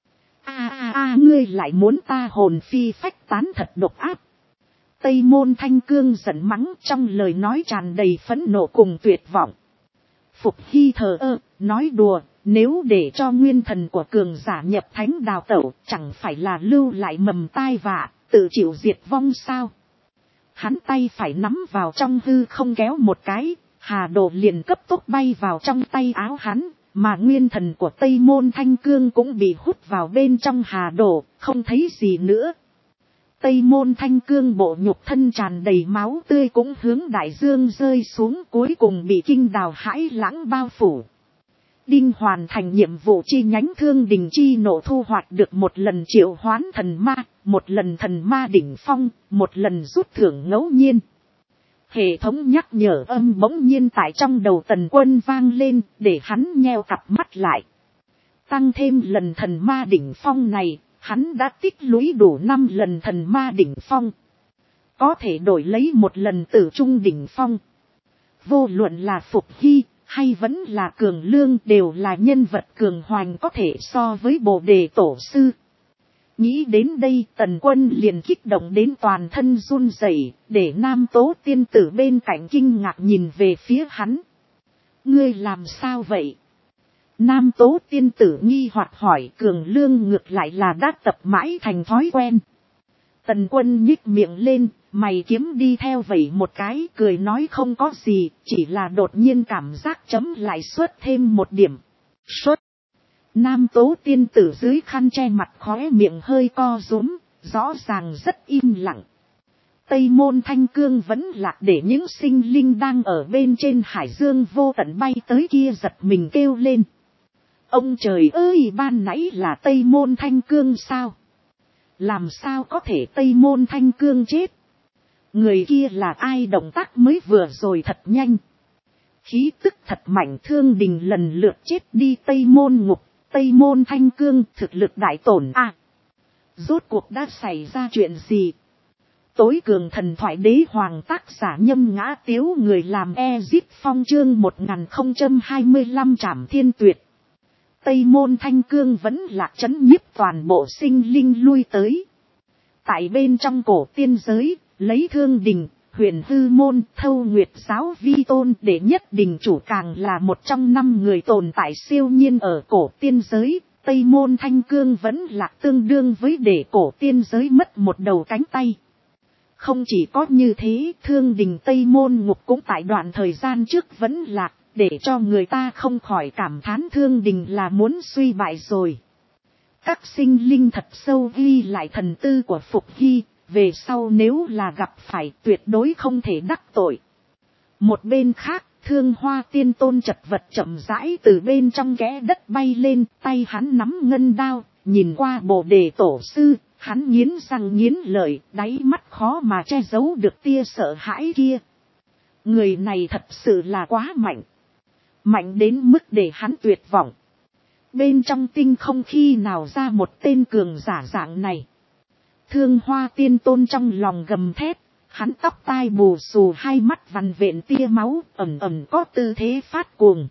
[SPEAKER 1] Ngươi lại muốn ta hồn phi phách tán, thật độc ác. Tây Môn Thanh Cương giận mắng, trong lời nói tràn đầy phẫn nộ cùng tuyệt vọng. Phục Hy thờ ơ, nói đùa, nếu để cho nguyên thần của cường giả nhập thánh đào tẩu, chẳng phải là lưu lại mầm tai vạ, tự chịu diệt vong sao? Hắn tay phải nắm vào trong hư không kéo một cái, Hà Đồ liền cấp tốc bay vào trong tay áo hắn, mà nguyên thần của Tây Môn Thanh Cương cũng bị hút vào bên trong Hà Đồ, không thấy gì nữa. Tây Môn Thanh Cương bộ nhục thân tràn đầy máu tươi cũng hướng đại dương rơi xuống, cuối cùng bị kinh đào hãi lãng bao phủ. Đinh hoàn thành nhiệm vụ chi nhánh Thương Đình chi nộ, thu hoạch được một lần triệu hoán thần ma, một lần thần ma đỉnh phong, một lần rút thưởng ngẫu nhiên. Hệ thống nhắc nhở âm bỗng nhiên tại trong đầu Tần Quân vang lên, để hắn nheo cặp mắt lại. Tăng thêm lần thần ma đỉnh phong này, hắn đã tích lũy đủ 5 lần thần ma đỉnh phong. Có thể đổi lấy một lần tử trung đỉnh phong. Vô luận là Phục Hy, hay vẫn là Cường Lương đều là nhân vật cường hoành có thể so với Bồ Đề Tổ sư. Nghĩ đến đây Tần Quân liền kích động đến toàn thân run rẩy, để Nam Tố tiên tử bên cạnh kinh ngạc nhìn về phía hắn. Ngươi làm sao vậy? Nam Tố tiên tử nghi hoặc hỏi. Cường Lương ngược lại là đã tập mãi thành thói quen. Tần Quân nhích miệng lên, mày kiếm đi theo vậy một cái, cười nói không có gì, chỉ là đột nhiên cảm giác chấm lại xuất thêm một điểm. Xuất. Nam Tố tiên tử dưới khăn che mặt khóe miệng hơi co rúm, rõ ràng rất im lặng. Tây Môn Thanh Cương vẫn lạc để những sinh linh đang ở bên trên hải dương vô tận bay tới kia giật mình kêu lên. Ông trời ơi, ban nãy là Tây Môn Thanh Cương sao? Làm sao có thể Tây Môn Thanh Cương chết? Người kia là ai? Động tác mới vừa rồi thật nhanh. Khí tức thật mạnh. Thương Đình lần lượt chết đi. Tây Môn ngục, Tây Môn Thanh Cương thực lực đại tổn a. Rốt cuộc đã xảy ra chuyện gì? Tối cường thần thoại đế hoàng tác giả Nhâm Ngã Tiếu, người làm Ezip Phong, chương 1025 Trảm Thiên Tuyệt. Tây Môn Thanh Cương vẫn lạc trấn nhiếp toàn bộ sinh linh lui tới. Tại bên trong cổ tiên giới, lấy Thương Đình, Huyền Hư Môn, Thâu Nguyệt Giáo vi tôn để nhất đình chủ, càng là một trong 5 người tồn tại siêu nhiên ở cổ tiên giới. Tây Môn Thanh Cương vẫn lạc tương đương với để cổ tiên giới mất một đầu cánh tay. Không chỉ có như thế, Thương Đình Tây Môn ngục cũng tại đoạn thời gian trước vẫn lạc, để cho người ta không khỏi cảm thán Thương Đình là muốn suy bại rồi. Các sinh linh thật sâu ghi lại thần tư của Phục Hy, về sau nếu là gặp phải tuyệt đối không thể đắc tội. Một bên khác, Thương Hoa Tiên Tôn chật vật chậm rãi từ bên trong kẽ đất bay lên, tay hắn nắm ngân đao, nhìn qua Bồ Đề Tổ sư, hắn nghiến răng nghiến lợi, đáy mắt khó mà che giấu được tia sợ hãi kia. Người này thật sự là quá mạnh. Mạnh đến mức để hắn tuyệt vọng. Bên trong tinh không khi nào ra một tên cường giả dạng này. Thương Hoa Tiên Tôn trong lòng gầm thét, hắn tóc tai bù xù, hai mắt vằn vện tia máu, ẩm ẩm có tư thế phát cuồng.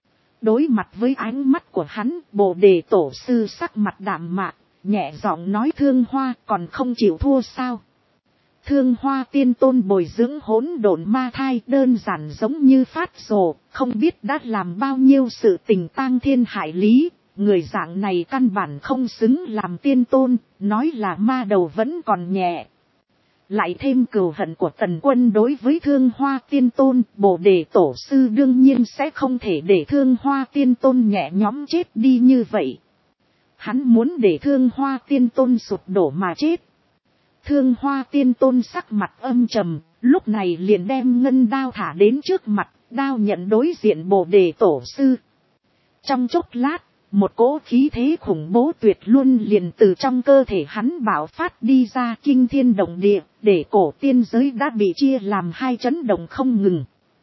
[SPEAKER 1] Đối mặt với ánh mắt của hắn, Bồ Đề Tổ sư sắc mặt đạm mạc, nhẹ giọng nói Thương Hoa còn không chịu thua sao? Thương Hoa Tiên Tôn bồi dưỡng hỗn độn ma thai đơn giản giống như phát rồ, không biết đã làm bao nhiêu sự tình tang thiên hại lý. Người dạng này căn bản không xứng làm tiên tôn, nói là ma đầu vẫn còn nhẹ. Lại thêm cừu hận của Tần Quân đối với Thương Hoa Tiên Tôn, Bồ Đề Tổ sư đương nhiên sẽ không thể để Thương Hoa Tiên Tôn nhẹ nhõm chết đi như vậy. Hắn muốn để Thương Hoa Tiên Tôn sụp đổ mà chết. Thương Hoa Tiên Tôn sắc mặt âm trầm, lúc này liền đem ngân đao thả đến trước mặt, đao nhận đối diện Bồ Đề Tổ sư. Trong chốc lát, một cỗ khí thế khủng bố tuyệt luôn liền từ trong cơ thể hắn bạo phát đi ra, kinh thiên động địa, để cổ tiên giới đã bị chia làm hai chấn động không ngừng.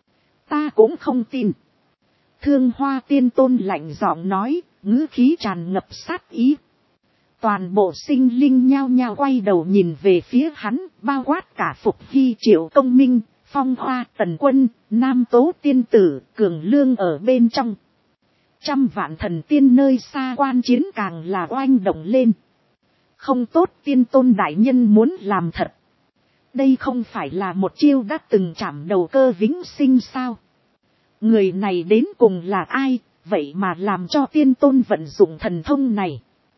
[SPEAKER 1] Ta cũng không tin. Thương Hoa Tiên Tôn lạnh giọng nói, ngữ khí tràn ngập sát ý. Toàn bộ sinh linh nhao nhao quay đầu nhìn về phía hắn, bao quát cả Phục Hy, Triệu Công Minh, Phong Hoa, Tần Quân, Nam Tố Tiên Tử, Cường Lương ở bên trong. Trăm vạn thần tiên nơi xa quan chiến càng là oanh động lên. Không tốt, Tiên Tôn đại nhân muốn làm thật. Đây không phải là một chiêu đã từng chạm đầu Cơ Vĩnh Sinh sao? Người này đến cùng là ai, vậy mà làm cho Tiên Tôn vận dụng thần thông này?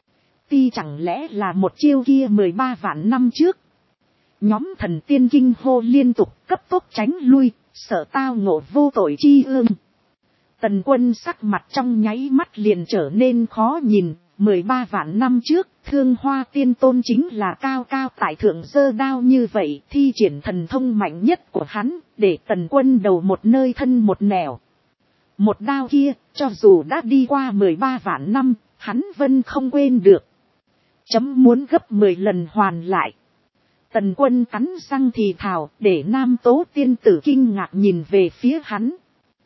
[SPEAKER 1] Ti chẳng lẽ là một chiêu kia 13 vạn năm trước? Nhóm thần tiên kinh hô liên tục, cấp tốc tránh lui, sợ tao ngộ vô tội chi ương. Tần Quân sắc mặt trong nháy mắt liền trở nên khó nhìn. 13 vạn năm trước, Thương Hoa Tiên Tôn chính là cao cao tại thượng giơ đao như vậy, thi triển thần thông mạnh nhất của hắn, để Tần Quân đầu một nơi thân một nẻo. Một đao kia, cho dù đã đi qua 13 vạn năm, hắn vẫn không quên được. Chấm muốn gấp 10 lần hoàn lại. Tần Quân cắn răng thì thào, để Nam Tố Tiên Tử kinh ngạc nhìn về phía hắn.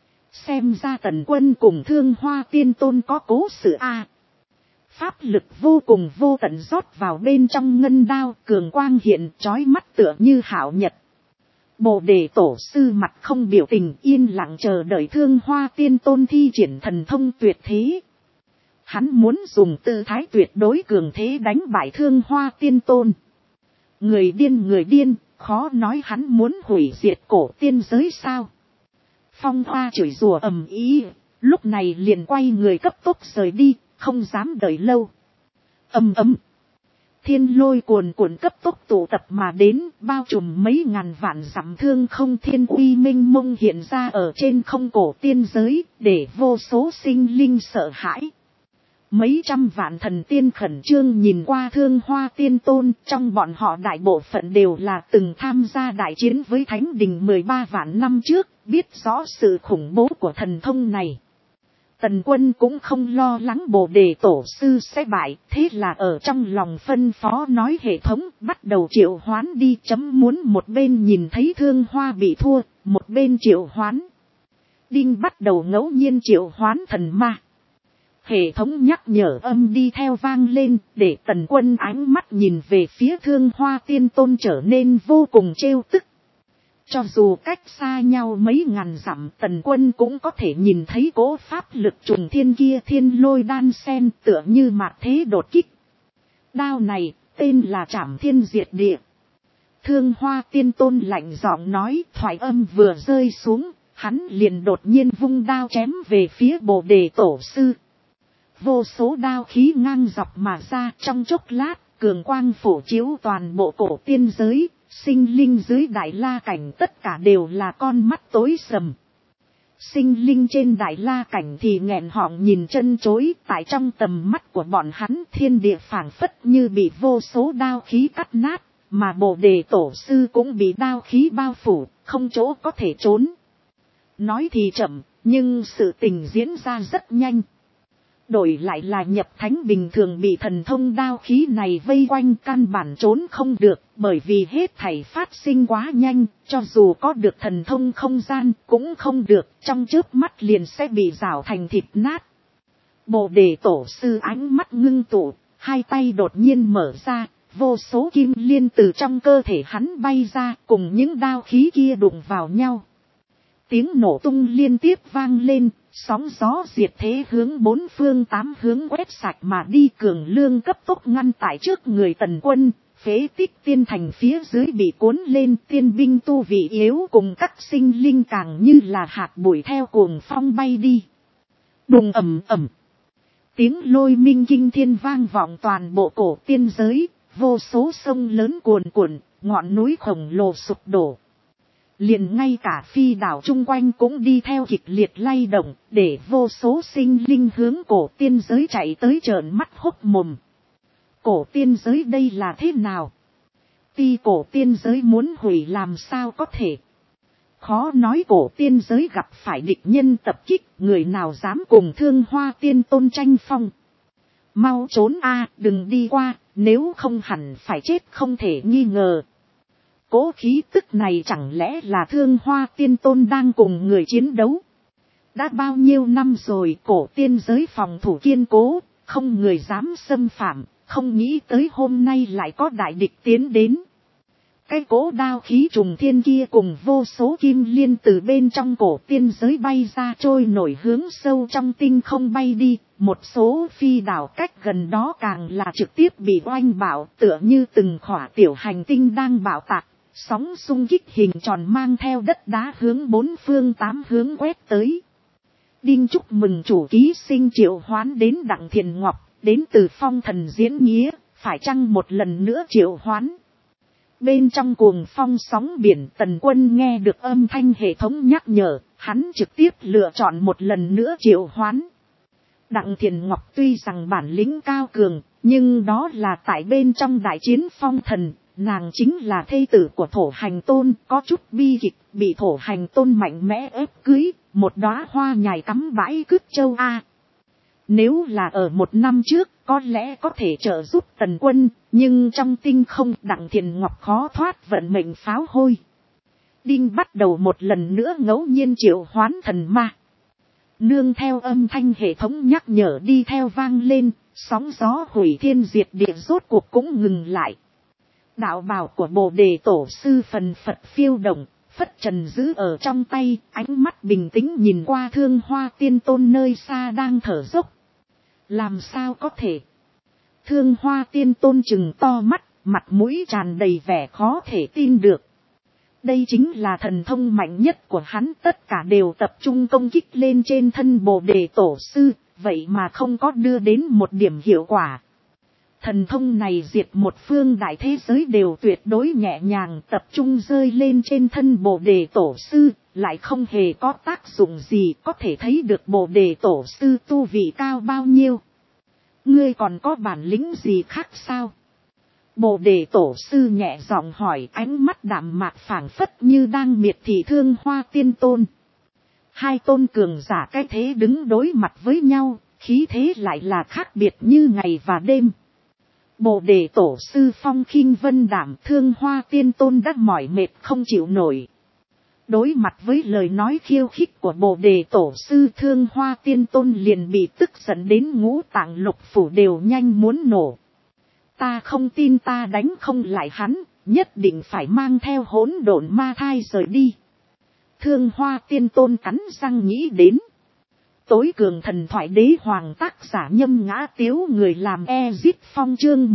[SPEAKER 1] Xem ra Tần Quân cùng Thương Hoa Tiên Tôn có cố sự a. Pháp lực vô cùng vô tận rót vào bên trong ngân đao, cường quang hiện chói mắt tựa như hạo nhật. Bồ đề tổ sư mặt không biểu tình, yên lặng chờ đợi Thương Hoa Tiên Tôn thi triển thần thông tuyệt thế. Hắn muốn dùng tư thái tuyệt đối cường thế đánh bại Thương Hoa Tiên Tôn. Người điên, khó nói hắn muốn hủy diệt cổ tiên giới sao. Phong Hoa chửi rủa ầm ĩ, lúc này liền quay người cấp tốc rời đi, không dám đợi lâu. Ầm ầm. Thiên lôi cuồn cuộn cấp tốc tụ tập mà đến, bao trùm mấy ngàn vạn dặm thương không, thiên uy minh mông hiện ra ở trên không cổ tiên giới, để vô số sinh linh sợ hãi. Mấy trăm vạn thần tiên khẩn trương nhìn qua Thương Hoa Tiên Tôn, trong bọn họ đại bộ phận đều là từng tham gia đại chiến với Thánh Đình 13 vạn năm trước, biết rõ sự khủng bố của thần thông này. Tần Quân cũng không lo lắng Bồ đề tổ sư sẽ bại, thế là ở trong lòng phân phó nói hệ thống bắt đầu triệu hoán đi, muốn một bên nhìn thấy Thương Hoa bị thua, một bên triệu hoán. Đinh bắt đầu ngẫu nhiên triệu hoán thần ma. Hệ thống nhắc nhở âm đi theo vang lên, để Tần Quân ánh mắt nhìn về phía Thương Hoa Tiên Tôn trở nên vô cùng trêu tức. Cho dù cách xa nhau mấy ngàn dặm, Tần Quân cũng có thể nhìn thấy cỗ pháp lực trùng thiên kia, thiên lôi đan sen tựa như mạt thế đột kích. Đao này tên là Trảm Thiên Diệt Địa. Thương Hoa Tiên Tôn lạnh giọng nói, thoại âm vừa rơi xuống, hắn liền đột nhiên vung đao chém về phía Bồ đề tổ sư. Vô số đao khí ngang dọc mà ra, trong chốc lát, cường quang phổ chiếu toàn bộ cổ tiên giới, sinh linh dưới Đại La Cảnh tất cả đều là con mắt tối sầm. Sinh linh trên Đại La Cảnh thì nghẹn họng nhìn chân chối, tại trong tầm mắt của bọn hắn thiên địa phảng phất như bị vô số đao khí cắt nát, mà Bồ đề tổ sư cũng bị đao khí bao phủ, không chỗ có thể trốn. Nói thì chậm, nhưng sự tình diễn ra rất nhanh. Đổi lại là nhập thánh bình thường bị thần thông đao khí này vây quanh, căn bản trốn không được, bởi vì hết thảy phát sinh quá nhanh, cho dù có được thần thông không gian cũng không được, trong chớp mắt liền sẽ bị rào thành thịt nát. Bồ đề tổ sư ánh mắt ngưng tụ, hai tay đột nhiên mở ra, vô số kim liên từ trong cơ thể hắn bay ra, cùng những đao khí kia đụng vào nhau. Tiếng nổ tung liên tiếp vang lên, sóng gió diệt thế hướng bốn phương tám hướng quét sạch mà đi, cường lương cấp tốc ngăn tại trước người Tần Quân. Phế tích tiên thành phía dưới bị cuốn lên, tiên binh tu vị yếu cùng các sinh linh càng như là hạt bụi theo cuồng phong bay đi. Đùng ầm ầm. Tiếng lôi minh kinh thiên vang vọng toàn bộ cổ tiên giới, vô số sông lớn cuồn cuộn, ngọn núi khổng lồ sụp đổ. Liền ngay cả phi đảo chung quanh cũng đi theo kịch liệt lay động, để vô số sinh linh hướng cổ tiên giới chạy tới trợn mắt hốc mồm. Cổ tiên giới đây là thế nào? Ti cổ tiên giới muốn hủy làm sao có thể? Khó nói cổ tiên giới gặp phải địch nhân tập kích, người nào dám cùng Thương Hoa Tiên Tôn tranh phong? Mau trốn a, đừng đi qua, nếu không hẳn phải chết không thể nghi ngờ. Cố khí tức này chẳng lẽ là Thương Hoa Tiên Tôn đang cùng người chiến đấu? Đã bao nhiêu năm rồi cổ tiên giới phòng thủ kiên cố, không người dám xâm phạm, không nghĩ tới hôm nay lại có đại địch tiến đến. Cái cỗ đao khí trùng thiên kia cùng vô số kim liên từ bên trong cổ tiên giới bay ra, trôi nổi hướng sâu trong tinh không bay đi, một số phi đảo cách gần đó càng là trực tiếp bị oanh bạo, tựa như từng khỏa tiểu hành tinh đang bạo tạc. Sóng xung kích hình tròn mang theo đất đá hướng bốn phương tám hướng quét tới. Đinh chúc mừng chủ ký sinh triệu hoán đến Đặng Thiền Ngọc, đến từ Phong Thần Diễn Nghĩa, phải chăng một lần nữa triệu hoán? Bên trong cuồng phong sóng biển, Tần Quân nghe được âm thanh hệ thống nhắc nhở, hắn trực tiếp lựa chọn một lần nữa triệu hoán. Đặng Thiền Ngọc tuy rằng bản lĩnh cao cường, nhưng đó là tại bên trong đại chiến phong thần. Nàng chính là thê tử của Thổ Hành Tôn, có chút bi kịch, bị Thổ Hành Tôn mạnh mẽ ép cưới, một đóa hoa nhài cắm bãi cứt châu A. Nếu là ở một năm trước, có lẽ có thể trợ giúp Tần Quân, nhưng trong tinh không Đặng Thiền Ngọc khó thoát vận mệnh pháo hôi. Đinh bắt đầu một lần nữa ngẫu nhiên triệu hoán thần ma. Nương theo âm thanh hệ thống nhắc nhở đi theo vang lên, sóng gió hủy thiên diệt địa rốt cuộc cũng ngừng lại. Đạo bào của Bồ đề tổ sư phần phật phiêu động, phất trần giữ ở trong tay, ánh mắt bình tĩnh nhìn qua Thương Hoa Tiên Tôn nơi xa đang thở dốc. Làm sao có thể? Thương Hoa Tiên Tôn trừng to mắt, mặt mũi tràn đầy vẻ khó thể tin được. Đây chính là thần thông mạnh nhất của hắn, tất cả đều tập trung công kích lên trên thân Bồ Đề Tổ Sư, vậy mà không có đưa đến một điểm hiệu quả. Thần thông này diệt một phương đại thế giới đều tuyệt đối nhẹ nhàng, tập trung rơi lên trên thân Bồ Đề Tổ Sư, lại không hề có tác dụng gì, có thể thấy được Bồ Đề Tổ Sư tu vị cao bao nhiêu. Ngươi còn có bản lĩnh gì khác sao? Bồ Đề Tổ Sư nhẹ giọng hỏi, ánh mắt đạm mạc phảng phất như đang miệt thị Thương Hoa Tiên Tôn. Hai tôn cường giả cái thế đứng đối mặt với nhau, khí thế lại là khác biệt như ngày và đêm. Bồ Đề Tổ Sư phong khinh vân đạm, Thương Hoa Tiên Tôn đã mỏi mệt không chịu nổi. Đối mặt với lời nói khiêu khích của Bồ Đề Tổ Sư, Thương Hoa Tiên Tôn liền bị tức giận đến ngũ tạng lục phủ đều nhanh muốn nổ. Ta không tin ta đánh không lại hắn, nhất định phải mang theo hỗn độn ma thai rời đi. Thương Hoa Tiên Tôn cắn răng nghĩ đến. Tối cường thần thoại đế hoàng, tác giả Nhâm Ngã Tiếu, người làm Ezit Phong, chương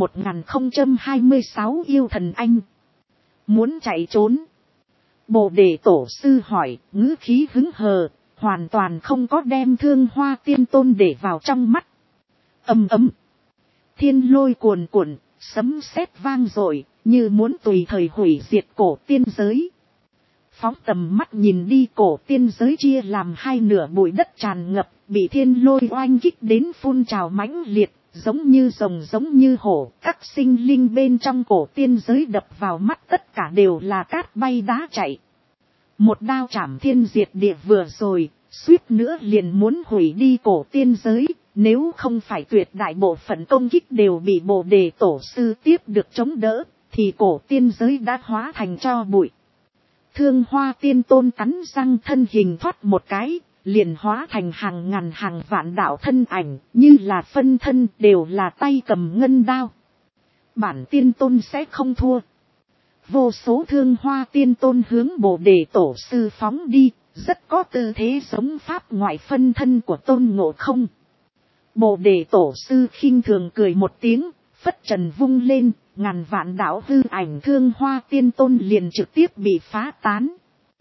[SPEAKER 1] 1026 yêu thần anh. Muốn chạy trốn. Bồ Đề Tổ Sư hỏi, ngữ khí hứng hờ, hoàn toàn không có đem Thương Hoa Tiên Tôn để vào trong mắt. Ầm ầm. Thiên lôi cuồn cuộn, sấm sét vang dội, như muốn tùy thời hủy diệt cổ tiên giới. Phóng tầm mắt nhìn đi, cổ tiên giới chia làm hai nửa, bụi đất tràn ngập, bị thiên lôi oanh kích đến phun trào mãnh liệt, giống như rồng giống như hổ. Các sinh linh bên trong cổ tiên giới đập vào mắt tất cả đều là cát bay đá chạy. Một đao chảm thiên diệt địa vừa rồi, suýt nữa liền muốn hủy đi cổ tiên giới. Nếu không phải tuyệt đại bộ phận công kích đều bị Bồ Đề Tổ Sư tiếp được chống đỡ, thì cổ tiên giới đã hóa thành tro bụi. Thương Hoa Tiên Tôn cắn răng, thân hình thoát một cái, liền hóa thành hàng ngàn hàng vạn đạo thân ảnh, như là phân thân, đều là tay cầm ngân đao. Bản Tiên Tôn sẽ không thua. Vô số Thương Hoa Tiên Tôn hướng Bồ Đề Tổ Sư phóng đi, rất có tư thế giống pháp ngoại phân thân của Tôn Ngộ Không. Bồ Đề Tổ Sư khinh thường cười một tiếng, phất trần vung lên, ngàn vạn đạo hư ảnh Thương Hoa Tiên Tôn liền trực tiếp bị phá tán.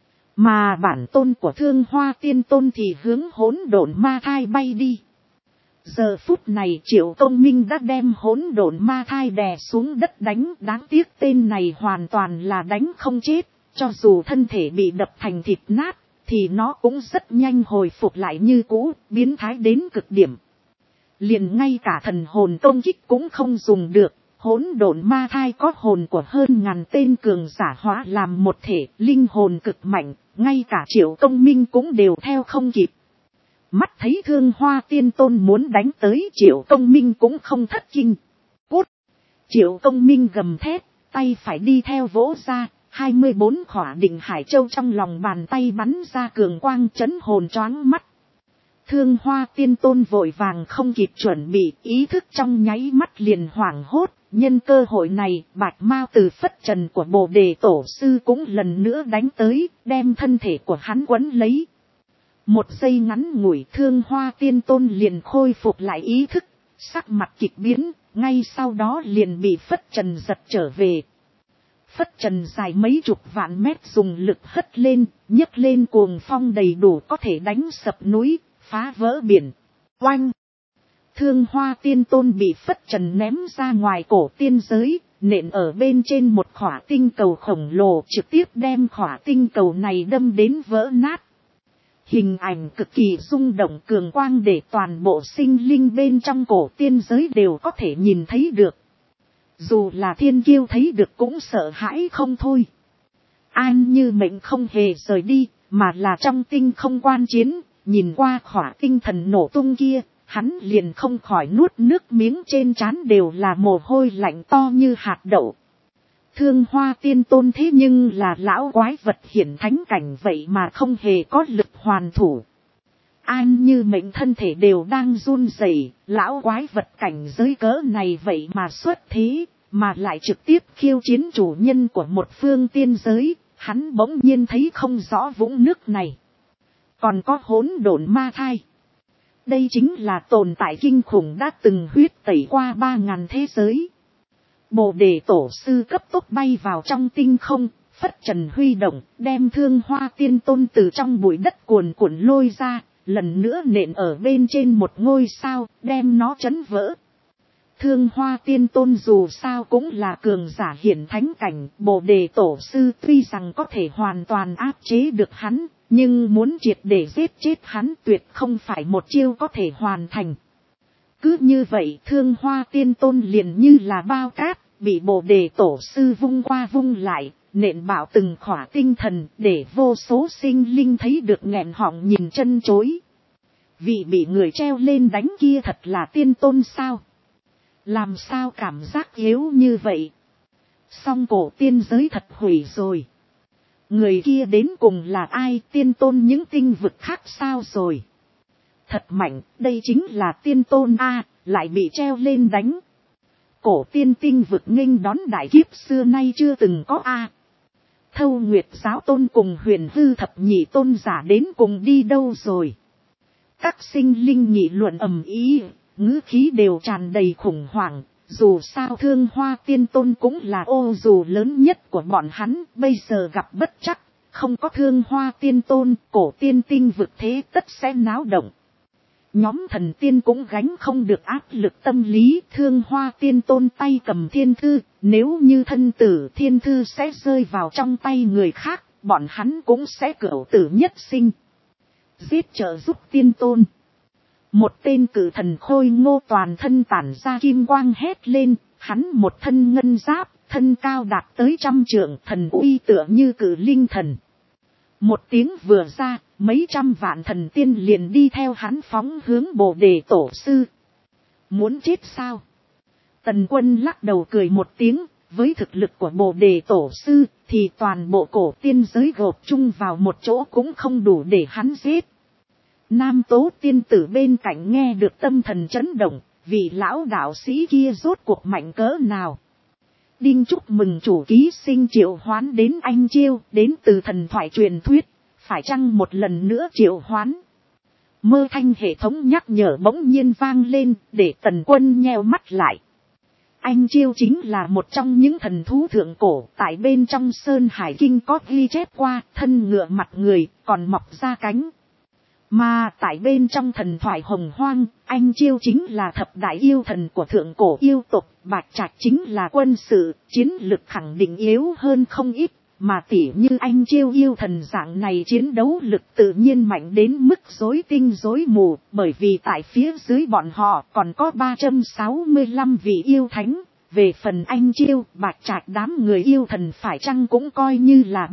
[SPEAKER 1] Mà bản tôn của Thương Hoa Tiên Tôn thì hướng hỗn độn ma thai bay đi. Giờ phút này Triệu Công Minh đã đem hỗn độn ma thai đè xuống đất đánh, đáng tiếc tên này hoàn toàn là đánh không chết, cho dù thân thể bị đập thành thịt nát, thì nó cũng rất nhanh hồi phục lại như cũ, biến thái đến cực điểm. Liền ngay cả thần hồn công kích cũng không dùng được, hỗn độn ma thai có hồn của hơn ngàn tên cường giả hóa làm một thể, linh hồn cực mạnh, ngay cả Triệu Công Minh cũng đều theo không kịp. Mắt thấy Thương Hoa Tiên Tôn muốn đánh tới, Triệu Công Minh cũng không thất kinh. Cút! Triệu Công Minh gầm thét, tay phải đi theo vỗ ra, 24 khỏa định hải châu trong lòng bàn tay bắn ra cường quang chấn hồn choáng mắt. Thương Hoa Tiên Tôn vội vàng không kịp chuẩn bị, ý thức trong nháy mắt liền hoảng hốt. Nhân cơ hội này, bạch mao từ phất trần của Bồ Đề Tổ Sư cũng lần nữa đánh tới, đem thân thể của hắn quấn lấy. Một giây ngắn ngủi, Thương Hoa Tiên Tôn liền khôi phục lại ý thức, sắc mặt kịch biến, ngay sau đó liền bị phất trần giật trở về. Phất trần dài mấy chục vạn mét dùng lực hất lên, nhấc lên cuồng phong đầy đủ có thể đánh sập núi, phá vỡ biển. Oanh! Thương Hoa Tiên Tôn bị phất trần ném ra ngoài cổ tiên giới, nện ở bên trên một khỏa tinh cầu khổng lồ, trực tiếp đem khỏa tinh cầu này đâm đến vỡ nát. Hình ảnh cực kỳ rung động, cường quang để toàn bộ sinh linh bên trong cổ tiên giới đều có thể nhìn thấy được. Dù là thiên kiêu thấy được cũng sợ hãi không thôi. An Như Mệnh không hề rời đi, mà là trong tinh không quan chiến, nhìn qua khỏa tinh thần nổ tung kia. Hắn liền không khỏi nuốt nước miếng, trên trán đều là mồ hôi lạnh to như hạt đậu. Thương Hoa Tiên Tôn thế nhưng là lão quái vật hiển thánh cảnh, vậy mà không hề có lực hoàn thủ. An Như Mệnh thân thể đều đang run rẩy, lão quái vật cảnh giới cỡ này vậy mà xuất thế, mà lại trực tiếp khiêu chiến chủ nhân của một phương tiên giới, hắn bỗng nhiên thấy không rõ vũng nước này. Còn có hỗn độn ma thai. Đây chính là tồn tại kinh khủng đã từng huyết tẩy qua 3.000 thế giới. Bồ đề tổ sư cấp tốc bay vào trong tinh không, phất trần huy động, đem Thương Hoa Tiên Tôn từ trong bụi đất cuồn cuộn lôi ra, lần nữa nện ở bên trên một ngôi sao, đem nó chấn vỡ. Thương Hoa Tiên Tôn dù sao cũng là cường giả hiển thánh cảnh, Bồ đề tổ sư tuy rằng có thể hoàn toàn áp chế được hắn, nhưng muốn triệt để giết chết hắn tuyệt không phải một chiêu có thể hoàn thành. Cứ như vậy Thương Hoa Tiên Tôn liền như là bao cát, bị Bồ đề tổ sư vung qua vung lại, nện bạo từng khỏa tinh thần, để vô số sinh linh thấy được nghẹn họng nhìn chân chối. Vị bị người treo lên đánh kia thật là tiên tôn sao? Làm sao cảm giác yếu như vậy? Song cổ tiên giới thật hủy rồi. Người kia đến cùng là ai? Tiên tôn những tinh vực khác sao rồi? Thật mạnh, đây chính là tiên tôn a, lại bị treo lên đánh. Cổ tiên tinh vực nghênh đón đại kiếp xưa nay chưa từng có a. Thâu Nguyệt giáo tôn cùng Huyền Hư thập nhị tôn giả đến cùng đi đâu rồi? Các sinh linh nghị luận ầm ĩ, ngữ khí đều tràn đầy khủng hoảng. Dù sao Thương Hoa Tiên Tôn cũng là ô dù lớn nhất của bọn hắn, bây giờ gặp bất trắc, không có Thương Hoa Tiên Tôn, cổ tiên tinh vực thế tất sẽ náo động. Nhóm thần tiên cũng gánh không được áp lực tâm lý. Thương Hoa Tiên Tôn tay cầm thiên thư, nếu như thân tử thiên thư sẽ rơi vào trong tay người khác, bọn hắn cũng sẽ cửu tử nhất sinh. Giết trợ giúp tiên tôn. Một tên cử thần khôi ngô toàn thân tản ra kim quang hét lên, hắn một thân ngân giáp, thân cao đạt tới 100 trượng, thần uy tựa như cử linh thần. Một tiếng vừa ra, mấy trăm vạn thần tiên liền đi theo hắn phóng hướng Bồ đề tổ sư. Muốn chết sao? Tần Quân lắc đầu cười một tiếng, với thực lực của Bồ đề tổ sư, thì toàn bộ cổ tiên giới gộp chung vào một chỗ cũng không đủ để hắn giết. Nam Tố tiên tử bên cạnh nghe được tâm thần chấn động, vị lão đạo sĩ kia rốt cuộc mạnh cỡ nào. Đinh chúc mừng chủ ký sinh triệu hoán đến anh chiêu, đến từ thần thoại truyền thuyết, phải chăng một lần nữa triệu hoán. Mơ thanh hệ thống nhắc nhở bỗng nhiên vang lên, để Tần Quân nheo mắt lại. Anh chiêu chính là một trong những thần thú thượng cổ, tại bên trong Sơn Hải Kinh có ghi chép qua, thân ngựa mặt người, còn mọc ra cánh. Mà tại bên trong thần thoại hồng hoang, anh chiêu chính là thập đại yêu thần của thượng cổ yêu tộc, Bạch Trạch chính là quân sự, chiến lực khẳng định yếu hơn không ít, mà tỉ như anh chiêu yêu thần dạng này chiến đấu lực tự nhiên mạnh đến mức rối tinh rối mù, bởi vì tại phía dưới bọn họ còn có 365 vị yêu thánh. Về phần anh chiêu, Bạch Trạch đám người yêu thần phải chăng cũng coi như là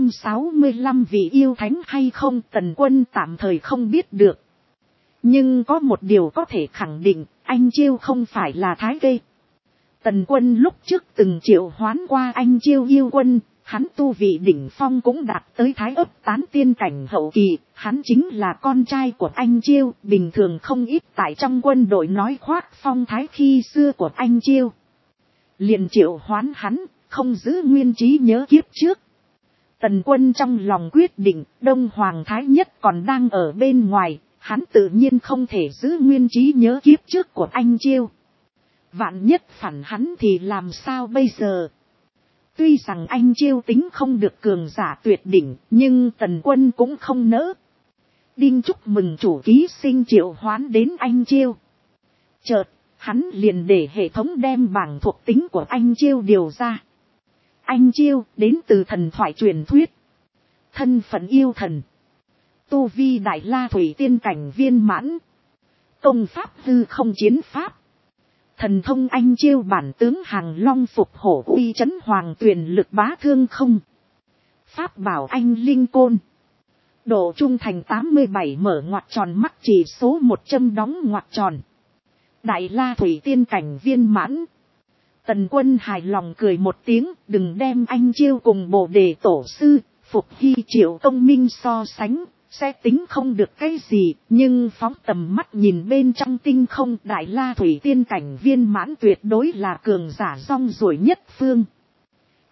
[SPEAKER 1] 365 vị yêu thánh hay không, Tần Quân tạm thời không biết được. Nhưng có một điều có thể khẳng định, anh chiêu không phải là thái kê. Tần Quân lúc trước từng triệu hoán qua anh chiêu yêu quân, hắn tu vị đỉnh phong cũng đạt tới thái ấp tán tiên cảnh hậu kỳ, hắn chính là con trai của anh chiêu, bình thường không ít tại trong quân đội nói khoác phong thái khi xưa của anh chiêu. Liền triệu hoán hắn, không giữ nguyên trí nhớ kiếp trước. Tần Quân trong lòng quyết định, Đông Hoàng Thái Nhất còn đang ở bên ngoài, hắn tự nhiên không thể giữ nguyên trí nhớ kiếp trước của anh chiêu. Vạn nhất phản hắn thì làm sao bây giờ? Tuy rằng anh chiêu tính không được cường giả tuyệt đỉnh, nhưng Tần Quân cũng không nỡ. Đinh chúc mừng chủ ký sinh triệu hoán đến anh chiêu. Chợt, hắn liền để hệ thống đem bảng thuộc tính của anh chiêu điều ra. Anh chiêu đến từ thần thoại truyền thuyết. Thân phận yêu thần. Tu vi đại la thủy tiên cảnh viên mãn. Công pháp hư không chiến pháp. Thần thông anh chiêu bản tướng hàng long phục hổ uy chấn hoàng tuyền lực bá thương không. Pháp bảo anh linh côn. Độ trung thành 87 mở ngoặc tròn mắc chỉ số 100 đóng ngoặc tròn. Đại la thủy tiên cảnh viên mãn. Tần Quân hài lòng cười một tiếng, đừng đem anh chiêu cùng Bồ đề tổ sư, Phục Hy Triệu Công Minh so sánh, sẽ tính không được cái gì, nhưng phóng tầm mắt nhìn bên trong tinh không, đại la thủy tiên cảnh viên mãn tuyệt đối là cường giả rong ruổi nhất phương.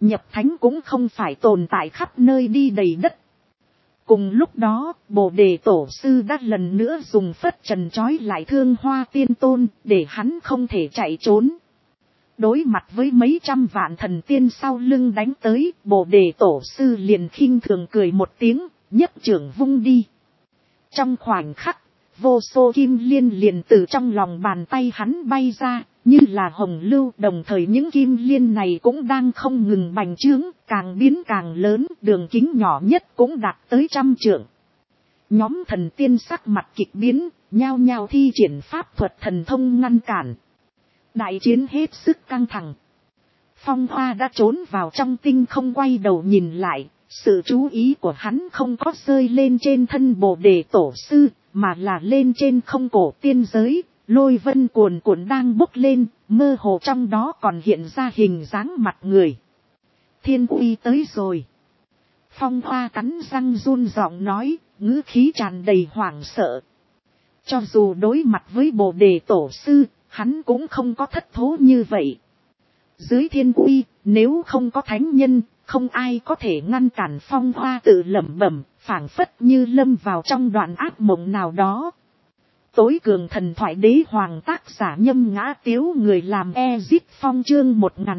[SPEAKER 1] Nhập thánh cũng không phải tồn tại khắp nơi đi đầy đất. Cùng lúc đó, Bồ Đề Tổ Sư đã lần nữa dùng phất trần trói lại Thương Hoa Tiên Tôn để hắn không thể chạy trốn. Đối mặt với mấy trăm vạn thần tiên sau lưng đánh tới, Bồ Đề Tổ Sư liền khinh thường cười một tiếng, nhấc chưởng vung đi. Trong khoảnh khắc, vô số kim liên liền từ trong lòng bàn tay hắn bay ra, như là hồng lưu. Đồng thời những kim liên này cũng đang không ngừng bành trướng, càng biến càng lớn, đường kính nhỏ nhất cũng đạt tới 100 trượng. Nhóm thần tiên sắc mặt kịch biến, nhao nhao thi triển pháp thuật thần thông ngăn cản. Đại chiến hết sức căng thẳng. Phong Hoa đã trốn vào trong tinh không quay đầu nhìn lại, sự chú ý của hắn không có rơi lên trên thân Bồ Đề Tổ Sư, mà là lên trên không cổ tiên giới. Lôi vân cuồn cuộn đang bốc lên, mơ hồ trong đó còn hiện ra hình dáng mặt người. Thiên uy tới rồi. Phong Hoa cắn răng run giọng nói, ngữ khí tràn đầy hoảng sợ. Cho dù đối mặt với Bồ Đề Tổ Sư, hắn cũng không có thất thố như vậy. Dưới thiên uy, nếu không có thánh nhân, không ai có thể ngăn cản. Phong Hoa tự lẩm bẩm, phảng phất như lâm vào trong đoạn ác mộng nào đó. Tối cường thần thoại đế hoàng tác giả Nhâm Ngã Tiếu, người làm Ezip Phong, chương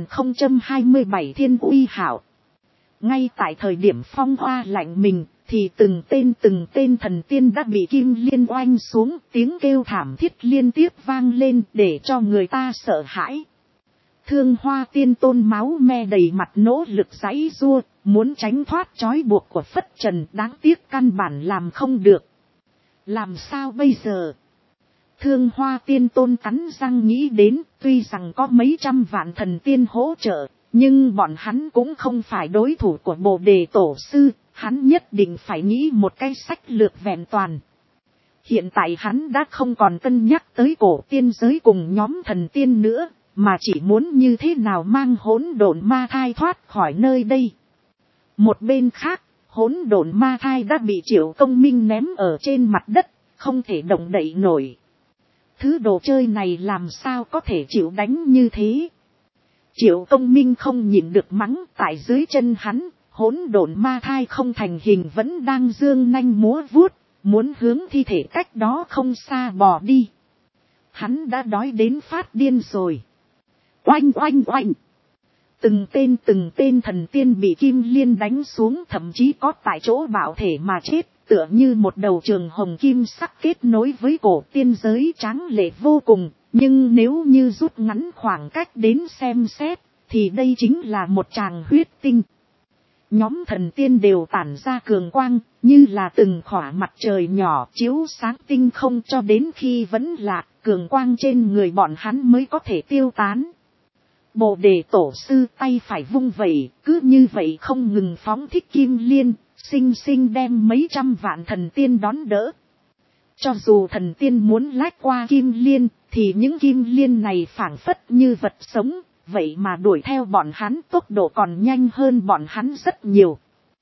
[SPEAKER 1] 1027 thiên uy hảo. Ngay tại thời điểm Phong Hoa lạnh mình, thì từng tên thần tiên đã bị kim liên oanh xuống, tiếng kêu thảm thiết liên tiếp vang lên để cho người ta sợ hãi. Thương Hoa Tiên Tôn máu me đầy mặt nỗ lực giãy giụa, muốn tránh thoát trói buộc của phất trần, đáng tiếc căn bản làm không được. Làm sao bây giờ? Thương Hoa Tiên Tôn cắn răng nghĩ đến, tuy rằng có mấy trăm vạn thần tiên hỗ trợ, nhưng bọn hắn cũng không phải đối thủ của Bồ Đề Tổ Sư, hắn nhất định phải nghĩ một cái sách lược vẹn toàn. Hiện tại hắn đã không còn cân nhắc tới cổ tiên giới cùng nhóm thần tiên nữa, mà chỉ muốn như thế nào mang hỗn độn ma thai thoát khỏi nơi đây. Một bên khác, hỗn độn ma thai đã bị Triệu Công Minh ném ở trên mặt đất, không thể động đậy nổi. Thứ đồ chơi này làm sao có thể chịu đánh như thế? Triệu Công Minh không nhịn được mắng, tại dưới chân hắn, hỗn độn ma thai không thành hình vẫn đang dương nanh múa vuốt, muốn hướng thi thể cách đó không xa bò đi. Hắn đã đói đến phát điên rồi. Oanh oanh oanh. Từng tên thần tiên bị kim liên đánh xuống, thậm chí có tại chỗ bạo thể mà chết, tựa như một đầu trường hồng kim sắc kết nối với cổ tiên giới tráng lệ vô cùng. Nhưng nếu như rút ngắn khoảng cách đến xem xét, thì đây chính là một tràng huyết tinh. Nhóm thần tiên đều tản ra cường quang, như là từng khỏa mặt trời nhỏ chiếu sáng tinh không, cho đến khi vẫn lạc, cường quang trên người bọn hắn mới có thể tiêu tán. Bồ Đề Tổ Sư tay phải vung vẩy, cứ như vậy không ngừng phóng thích kim liên, xinh xinh đem mấy trăm vạn thần tiên đón đỡ. Cho dù thần tiên muốn lách qua kim liên, thì những kim liên này phảng phất như vật sống, vậy mà đuổi theo bọn hắn tốc độ còn nhanh hơn bọn hắn rất nhiều.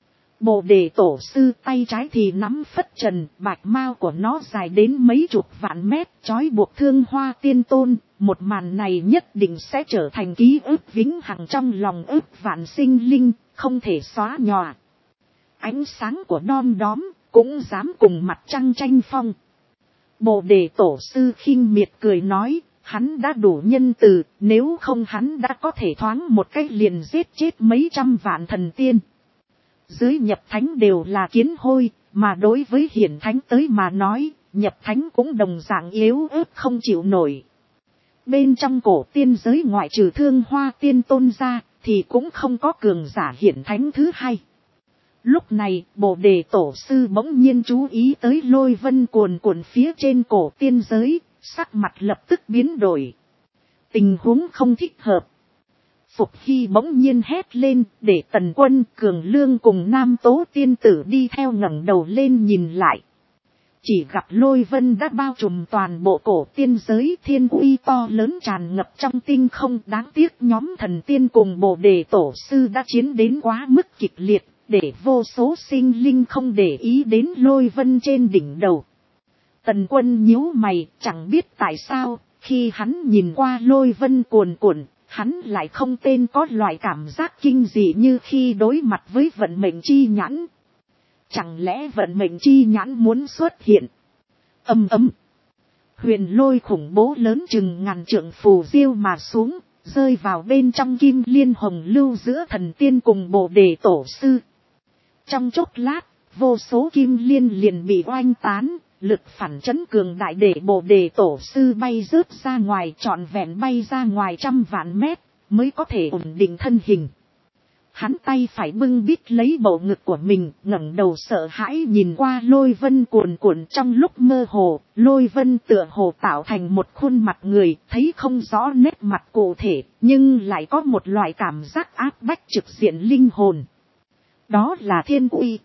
[SPEAKER 1] Bồ Đề Tổ Sư tay trái thì nắm phất trần, bạch mao của nó dài đến mấy chục vạn mét, trói buộc Thương Hoa Tiên Tôn. Một màn này nhất định sẽ trở thành ký ức vĩnh hằng trong lòng ức vạn sinh linh, không thể xóa nhòa. Ánh sáng của đom đóm cũng dám cùng mặt trăng tranh phong. Bồ Đề Tổ Sư khinh miệt cười nói, hắn đã đủ nhân từ, nếu không hắn đã có thể thoáng một cách liền giết chết mấy trăm vạn thần tiên. Dưới nhập thánh đều là kiến hôi, mà đối với hiển thánh tới mà nói, nhập thánh cũng đồng dạng yếu ớt không chịu nổi. Bên trong cổ tiên giới ngoại trừ Thương Hoa Tiên Tôn ra, thì cũng không có cường giả hiển thánh thứ hai. Lúc này, Bồ Đề Tổ Sư bỗng nhiên chú ý tới lôi vân cuồn cuộn phía trên cổ tiên giới, sắc mặt lập tức biến đổi. Tình huống không thích hợp. Phục Hy bỗng nhiên hét lên, để Tần Quân, Cường Lương cùng Nam Tố tiên tử đi theo ngẩng đầu lên nhìn lại. Chỉ gặp lôi vân đã bao trùm toàn bộ cổ tiên giới, thiên uy to lớn tràn ngập trong tinh không. Đáng tiếc nhóm thần tiên cùng Bồ Đề Tổ Sư đã chiến đến quá mức kịch liệt, để vô số sinh linh không để ý đến lôi vân trên đỉnh đầu. Tần Quân nhíu mày, chẳng biết tại sao, khi hắn nhìn qua lôi vân cuồn cuộn, Hắn lại không tên có loại cảm giác kinh dị như khi đối mặt với vận mệnh chi nhãn. Chẳng lẽ vận mệnh chi nhãn muốn xuất hiện? Ầm ầm. Huyền lôi khủng bố lớn chừng ngàn trượng phù diêu mà xuống, rơi vào bên trong kim liên hồng lưu giữa thần tiên cùng Bồ Đề tổ sư. Trong chốc lát, vô số kim liên liền bị oanh tán, lực phản chấn cường đại để Bồ Đề tổ sư bay rớt ra ngoài, trọn vẹn bay ra ngoài trăm vạn mét, mới có thể ổn định thân hình. Hắn tay phải bưng bít lấy bầu ngực của mình, ngẩng đầu sợ hãi nhìn qua lôi vân cuồn cuộn trong lúc mơ hồ. Lôi vân tựa hồ tạo thành một khuôn mặt người, thấy không rõ nét mặt cụ thể, nhưng lại có một loại cảm giác áp bách trực diện linh hồn. Đó là thiên uy.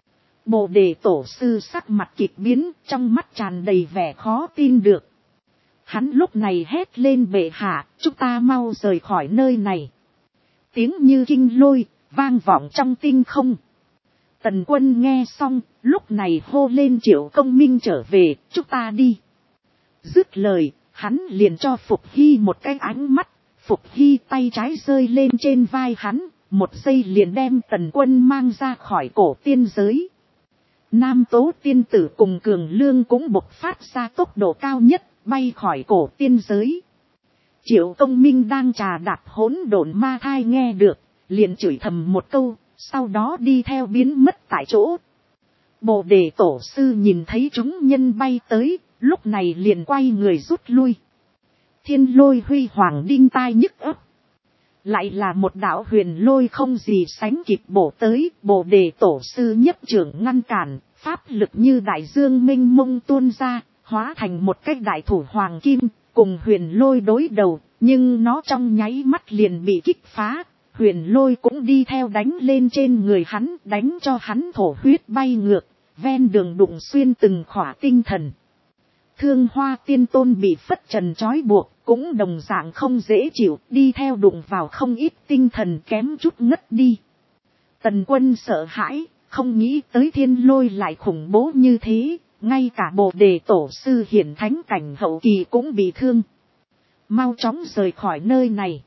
[SPEAKER 1] Bồ Đề tổ sư sắc mặt kịch biến, trong mắt tràn đầy vẻ khó tin được. Hắn lúc này hét lên: bệ hạ, chúng ta mau rời khỏi nơi này. Tiếng như kinh lôi, vang vọng trong tinh không. Tần Quân nghe xong, lúc này hô lên: Triệu Công Minh trở về, chúng ta đi. Dứt lời, hắn liền cho Phục Hy một cái ánh mắt. Phục Hy tay trái rơi lên trên vai hắn, một giây liền đem Tần Quân mang ra khỏi cổ tiên giới. Nam Tố tiên tử cùng Cường Lương cũng bộc phát ra tốc độ cao nhất, bay khỏi cổ tiên giới. Triệu Công Minh đang trà đạp hỗn độn ma thai nghe được, liền chửi thầm một câu, sau đó đi theo biến mất tại chỗ. Bồ Đề tổ sư nhìn thấy chúng nhân bay tới, lúc này liền quay người rút lui. Thiên lôi huy hoàng đinh tai nhức ấp. Lại là một đạo huyền lôi không gì sánh kịp bổ tới, Bồ Đề tổ sư nhất trưởng ngăn cản, pháp lực như đại dương mênh mông tuôn ra, hóa thành một cái đại thủ hoàng kim, cùng huyền lôi đối đầu, nhưng nó trong nháy mắt liền bị kích phá, huyền lôi cũng đi theo đánh lên trên người hắn, đánh cho hắn thổ huyết bay ngược, ven đường đụng xuyên từng khỏa tinh thần. Thương Hoa Tiên Tôn bị phất trần trói buộc, cũng đồng dạng không dễ chịu, đi theo đụng vào không ít tinh thần kém chút ngất đi. Tần Quân sợ hãi, không nghĩ tới thiên lôi lại khủng bố như thế, ngay cả Bồ Đề tổ sư hiển thánh cảnh hậu kỳ cũng bị thương. Mau chóng rời khỏi nơi này.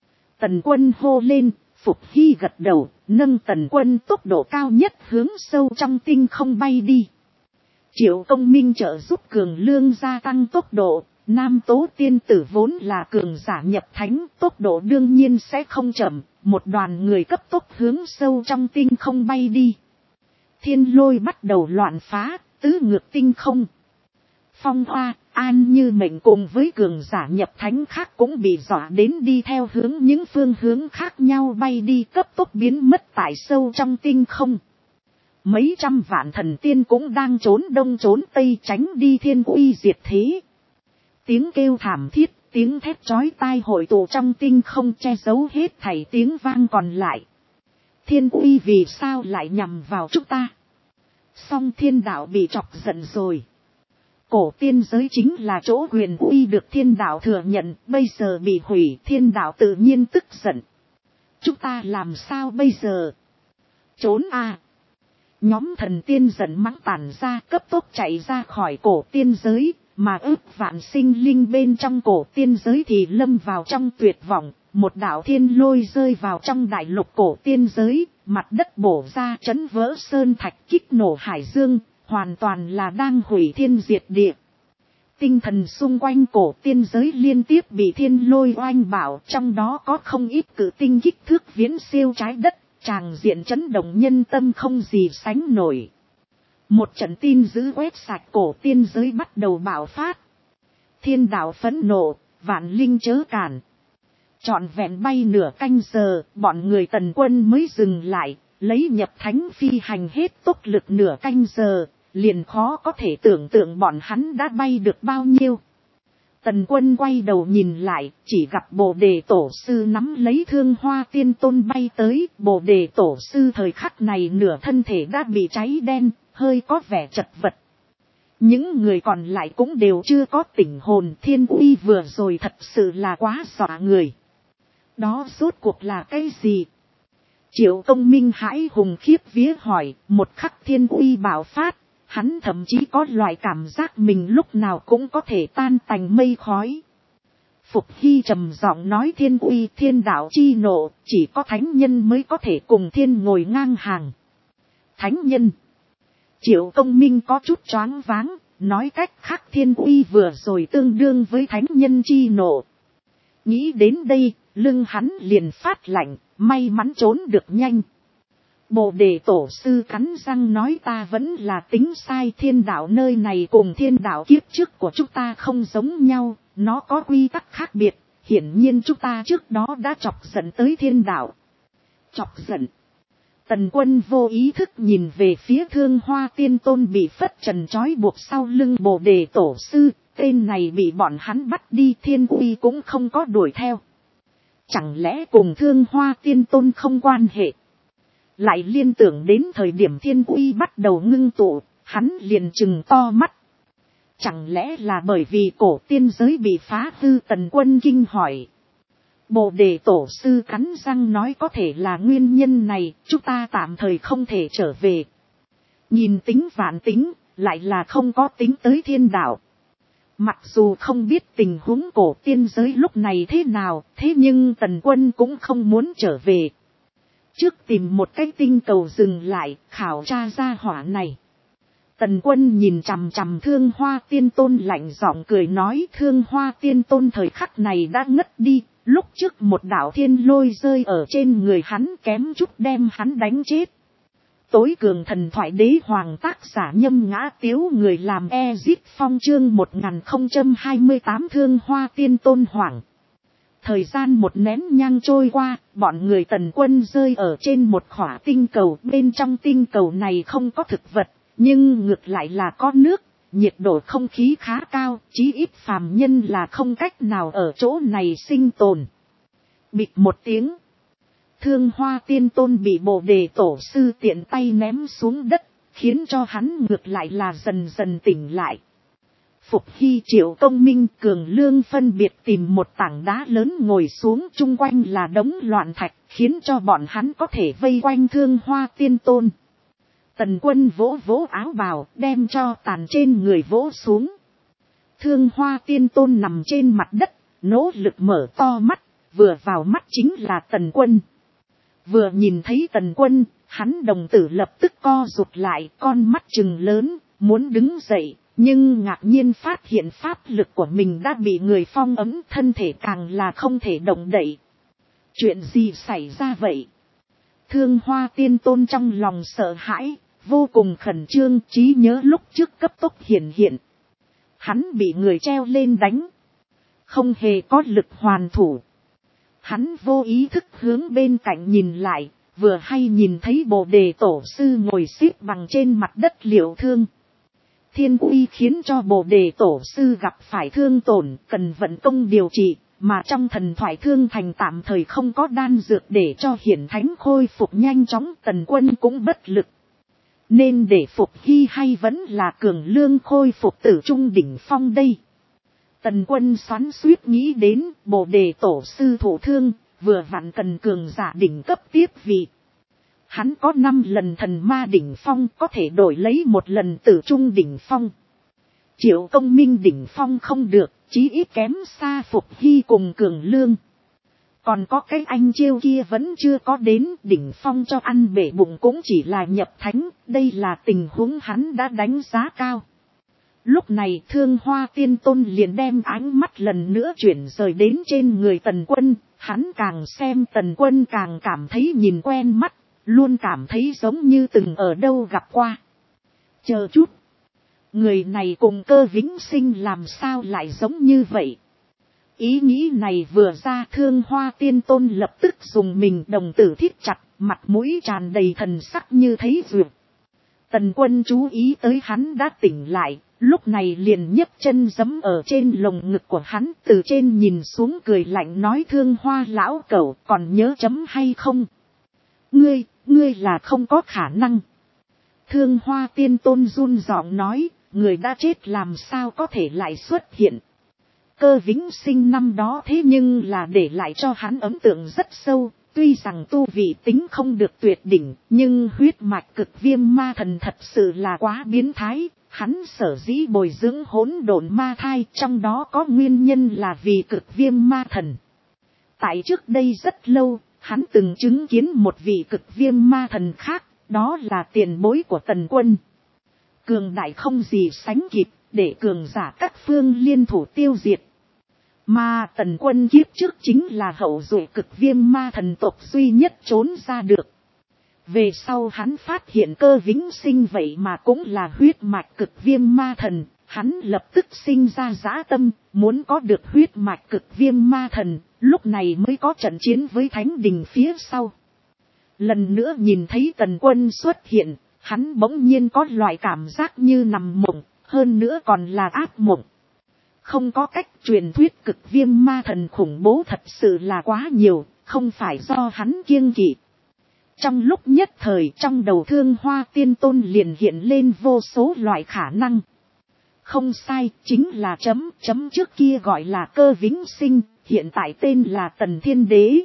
[SPEAKER 1] Tần Quân hô lên, Phục Hy gật đầu, nâng Tần Quân tốc độ cao nhất hướng sâu trong tinh không bay đi. Triệu Công Minh trợ giúp Cường Lương gia tăng tốc độ, Nam Tố tiên tử vốn là cường giả nhập thánh, tốc độ đương nhiên sẽ không chậm, một đoàn người cấp tốc hướng sâu trong tinh không bay đi. Thiên lôi bắt đầu loạn phá, tứ ngược tinh không. Phong Hoa, An Như Mệnh cùng với cường giả nhập thánh khác cũng bị dọa đến đi theo hướng những phương hướng khác nhau bay đi, cấp tốc biến mất tại sâu trong tinh không. Mấy trăm vạn thần tiên cũng đang trốn đông trốn tây tránh đi thiên uy diệt thế. Tiếng kêu thảm thiết, tiếng thét chói tai hội tụ trong tinh không, che giấu hết thảy tiếng vang còn lại. Thiên uy vì sao lại nhằm vào chúng ta? Song thiên đạo bị chọc giận rồi. Cổ tiên giới chính là chỗ quyền uy được thiên đạo thừa nhận, bây giờ bị hủy, thiên đạo tự nhiên tức giận. Chúng ta làm sao bây giờ? Trốn à! Nhóm thần tiên giận mắng tản ra, cấp tốc chạy ra khỏi cổ tiên giới, mà ước vạn sinh linh bên trong cổ tiên giới thì lâm vào trong tuyệt vọng. Một đạo thiên lôi rơi vào trong đại lục cổ tiên giới, mặt đất bổ ra chấn vỡ sơn thạch, kích nổ hải dương, hoàn toàn là đang hủy thiên diệt địa. Tinh thần xung quanh cổ tiên giới liên tiếp bị thiên lôi oanh bạo, trong đó có không ít cự tinh kích thước viễn siêu trái đất, tràng diện chấn động nhân tâm không gì sánh nổi. Một trận tin dữ quét sạch cổ tiên giới bắt đầu bạo phát. Thiên đạo phẫn nộ, vạn linh chớ cản. Trọn vẹn bay nửa canh giờ, bọn người Tần Quân mới dừng lại, lấy nhập thánh phi hành hết tốc lực nửa canh giờ, liền khó có thể tưởng tượng bọn hắn đã bay được bao nhiêu. Tần Quân quay đầu nhìn lại, chỉ gặp Bồ Đề tổ sư nắm lấy Thương Hoa Tiên Tôn bay tới. Bồ Đề tổ sư thời khắc này nửa thân thể đã bị cháy đen, hơi có vẻ chật vật. Những người còn lại cũng đều chưa có tỉnh hồn, thiên uy vừa rồi thật sự là quá dọa người. Đó rốt cuộc là cái gì? Triệu Công Minh hãi hùng khiếp vía hỏi, một khắc thiên uy bạo phát, hắn thậm chí có loại cảm giác mình lúc nào cũng có thể tan tành mây khói. Phục Hy trầm giọng nói thiên uy thiên đạo chi nộ, chỉ có thánh nhân mới có thể cùng thiên ngồi ngang hàng. Thánh nhân. Triệu Công Minh có chút choáng váng, nói cách khác thiên uy vừa rồi tương đương với thánh nhân chi nộ. Nghĩ đến đây, lưng hắn liền phát lạnh, may mắn trốn được nhanh. Bồ đề tổ sư cắn răng nói ta vẫn là tính sai, thiên đạo nơi này cùng thiên đạo kiếp trước của chúng ta không giống nhau, nó có quy tắc khác biệt, hiển nhiên chúng ta trước đó đã chọc giận tới thiên đạo. Chọc giận. Tần Quân vô ý thức nhìn về phía Thương Hoa Tiên Tôn bị phất trần trói buộc sau lưng Bồ đề tổ sư, tên này bị bọn hắn bắt đi, thiên uy cũng không có đuổi theo. Chẳng lẽ cùng Thương Hoa Tiên Tôn không quan hệ? Lại liên tưởng đến thời điểm thiên uy bắt đầu ngưng tụ, hắn liền trừng to mắt. Chẳng lẽ là bởi vì cổ tiên giới bị phá hư? Tần Quân kinh hỏi. Bồ đề tổ sư cắn răng nói có thể là nguyên nhân này, chúng ta tạm thời không thể trở về. Nhìn tính vạn tính, lại là không có tính tới thiên đạo. Mặc dù không biết tình huống cổ tiên giới lúc này thế nào, thế nhưng Tần Quân cũng không muốn trở về. Trước tìm một cái tinh cầu dừng lại, khảo tra ra hỏa này. Tần Quân nhìn chằm chằm Thương Hoa Tiên Tôn lạnh giọng cười nói, Thương Hoa Tiên Tôn thời khắc này đã ngất đi, lúc trước một đạo thiên lôi rơi ở trên người hắn kém chút đem hắn đánh chết. Tối cường thần thoại đế hoàng tác giả Nhâm Ngã Tiếu, người làm Ezit Phong, chương 1028 Thương Hoa Tiên Tôn hoảng. Thời gian một nén nhang trôi qua, bọn người Tần Quân rơi ở trên một khỏa tinh cầu, bên trong tinh cầu này không có thực vật, nhưng ngược lại là có nước, nhiệt độ không khí khá cao, chí ít phàm nhân là không cách nào ở chỗ này sinh tồn. Bịch một tiếng, Thương Hoa Tiên Tôn bị Bồ đề tổ sư tiện tay ném xuống đất, khiến cho hắn ngược lại là dần dần tỉnh lại. Phục Hy, Triệu Công Minh, Cường Lương phân biệt tìm một tảng đá lớn ngồi xuống, chung quanh là đống loạn thạch, khiến cho bọn hắn có thể vây quanh Thương Hoa Tiên Tôn. Tần Quân vỗ vỗ áo bào, đem cho tàn trên người vỗ xuống. Thương Hoa Tiên Tôn nằm trên mặt đất, nỗ lực mở to mắt, vừa vào mắt chính là Tần Quân. Vừa nhìn thấy Tần Quân, hắn đồng tử lập tức co rụt lại, con mắt trừng lớn, muốn đứng dậy, nhưng ngạc nhiên phát hiện pháp lực của mình đã bị người phong ấm, thân thể càng là không thể động đậy. Chuyện gì xảy ra vậy? Thương Hoa Tiên Tôn trong lòng sợ hãi, vô cùng khẩn trương, trí nhớ lúc trước cấp tốc hiện. Hắn bị người treo lên đánh, không hề có lực hoàn thủ. Hắn vô ý thức hướng bên cạnh nhìn lại, vừa hay nhìn thấy Bồ đề tổ sư ngồi xếp bằng trên mặt đất liệu thương. Thiên uy khiến cho Bồ đề tổ sư gặp phải thương tổn, cần vận công điều trị, mà trong thần thoại thương thành tạm thời không có đan dược để cho hiển thánh khôi phục nhanh chóng. Tần Quân cũng bất lực. Nên để Phục Hy hay vẫn là Cường Lương khôi phục tử trung đỉnh phong đây? Tần Quân xoắn xuýt nghĩ đến, Bồ đề tổ sư thổ thương, vừa vặn cần cường giả đỉnh cấp tiếp vị. Hắn có 5 lần thần ma đỉnh phong, có thể đổi lấy 1 lần tử trung đỉnh phong. Triệu Công Minh đỉnh phong không được, chí ít kém xa Phục Hy cùng Cường Lương. Còn có cái anh chiêu kia vẫn chưa có đến, đỉnh phong cho ăn bể bụng cũng chỉ là nhập thánh, đây là tình huống hắn đã đánh giá cao. Lúc này Thương Hoa Tiên Tôn liền đem ánh mắt lần nữa chuyển rời đến trên người Tần Quân, hắn càng xem Tần Quân càng cảm thấy nhìn quen mắt, luôn cảm thấy giống như từng ở đâu gặp qua. Chờ chút, người này cùng Cơ Vĩnh Sinh làm sao lại giống như vậy? Ý nghĩ này vừa ra, Thương Hoa Tiên Tôn lập tức dùng mình, đồng tử thít chặt, mặt mũi tràn đầy thần sắc như thấy duyệt. Tần Quân chú ý tới hắn đã tỉnh lại, lúc này liền nhấc chân giẫm ở trên lồng ngực của hắn, từ trên nhìn xuống cười lạnh nói, Thương Hoa lão cẩu, còn nhớ chấm hay không? Ngươi là không có khả năng. Thương Hoa Tiên Tôn run giọng nói, người đã chết làm sao có thể lại xuất hiện? Cơ Vĩnh Sinh năm đó thế nhưng là để lại cho hắn ấn tượng rất sâu, tuy rằng tu vị tính không được tuyệt đỉnh, nhưng huyết mạch cực viêm ma thần thật sự là quá biến thái, hắn sở dĩ bồi dưỡng hỗn độn ma thai, trong đó có nguyên nhân là vì cực viêm ma thần. Tại trước đây rất lâu, hắn từng chứng kiến một vị cực viêm ma thần khác, đó là tiền bối của Tần Quân. Cường đại không gì sánh kịp, để cường giả các phương liên thủ tiêu diệt. Mà Tần Quân kiếp trước chính là hậu duệ cực viêm ma thần tộc duy nhất trốn ra được. Về sau hắn phát hiện cơ vĩnh sinh vậy mà cũng là huyết mạch cực viêm ma thần, hắn lập tức sinh ra dã tâm, muốn có được huyết mạch cực viêm ma thần, lúc này mới có trận chiến với Thánh Đình phía sau. Lần nữa nhìn thấy Tần Quân xuất hiện, hắn bỗng nhiên có loại cảm giác như nằm mộng, hơn nữa còn là ác mộng. Không có cách, truyền thuyết cực viêm ma thần khủng bố thật sự là quá nhiều, không phải do hắn kiêng kỵ. Trong lúc nhất thời trong đầu Thương Hoa Tiên Tôn liền hiện lên vô số loại khả năng. Không sai, chính là chấm trước kia gọi là Cơ Vĩnh Sinh, hiện tại tên là Tần Thiên Đế.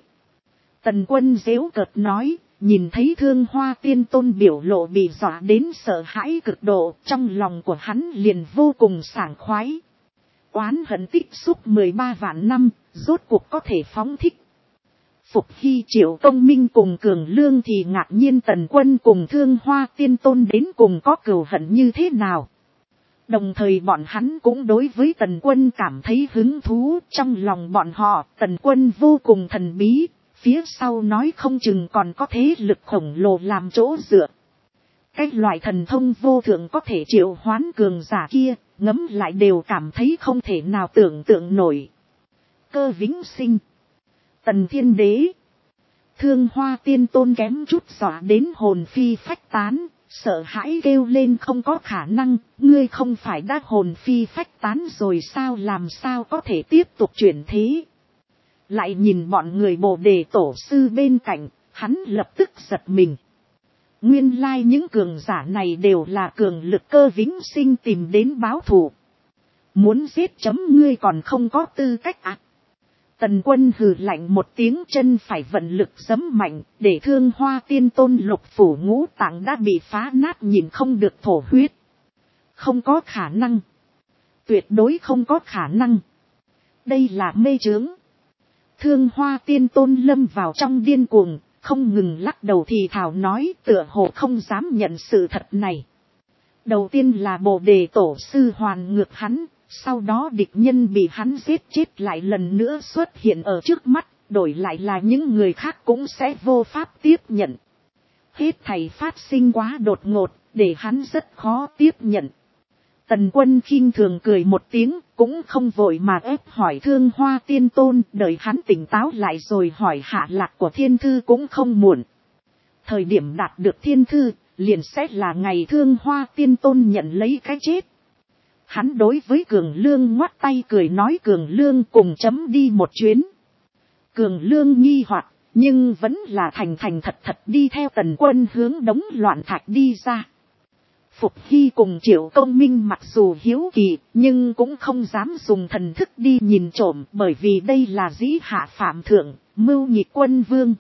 [SPEAKER 1] Tần Quân giễu cợt nói, nhìn thấy Thương Hoa Tiên Tôn biểu lộ bị dọa đến sợ hãi cực độ, trong lòng của hắn liền vô cùng sảng khoái. Oán hận tích xúc 13 vạn năm, rốt cuộc có thể phóng thích. Phục Hy Triệu Công Minh cùng Cường Lương thì ngạc nhiên Tần Quân cùng Thương Hoa Tiên Tôn đến cùng có cừu hận như thế nào. Đồng thời bọn hắn cũng đối với Tần Quân cảm thấy hứng thú, trong lòng bọn họ Tần Quân vô cùng thần bí, phía sau nói không chừng còn có thế lực khổng lồ làm chỗ dựa. Cái loại thần thông vô thượng có thể triệu hoán cường giả kia, ngẫm lại đều cảm thấy không thể nào tưởng tượng nổi. Cơ Vĩnh Sinh, Tần Thiên Đế, Thương Hoa Tiên Tôn kém chút dọa đến hồn phi phách tán, sợ hãi kêu lên không có khả năng, ngươi không phải đã hồn phi phách tán rồi sao, làm sao có thể tiếp tục chuyển thế. Lại nhìn bọn người Bồ Đề Tổ sư bên cạnh, hắn lập tức giật mình. Nguyên lai những cường giả này đều là cường lực Cơ Vĩnh Sinh tìm đến báo thù. Muốn giết ngươi còn không có tư cách ạ. Tần Quân hừ lạnh một tiếng, chân phải vận lực giẫm mạnh, để Thương Hoa Tiên Tôn lục phủ ngũ tạng đã bị phá nát nhìn không được thổ huyết. Không có khả năng. Tuyệt đối không có khả năng. Đây là mê chướng. Thương Hoa Tiên Tôn lâm vào trong điên cuồng, không ngừng lắc đầu thì thào nói, tựa hồ không dám nhận sự thật này. Đầu tiên là Bồ Đề Tổ sư hoàn ngược hắn. Sau đó địch nhân bị hắn giết chết lại lần nữa xuất hiện ở trước mắt, đổi lại là những người khác cũng sẽ vô pháp tiếp nhận. Hết thảy phát sinh quá đột ngột, để hắn rất khó tiếp nhận. Tần Quân khinh thường cười một tiếng, cũng không vội mà ép hỏi Thương Hoa Tiên Tôn, đợi hắn tỉnh táo lại rồi hỏi hạ lạc của thiên thư cũng không muộn. Thời điểm đạt được thiên thư, liền sẽ là ngày Thương Hoa Tiên Tôn nhận lấy cái chết. Hắn đối với Cường Lương ngoắt tay cười nói, Cường Lương cùng chấm đi một chuyến. Cường Lương nghi hoặc, nhưng vẫn là thành thật thật đi theo Tần Quân hướng đống loạn thạch đi ra. Phục Hy cùng Triệu Công Minh mặc dù hiếu kỳ, nhưng cũng không dám dùng thần thức đi nhìn trộm, bởi vì đây là dĩ hạ phạm thượng, mưu nhị quân vương.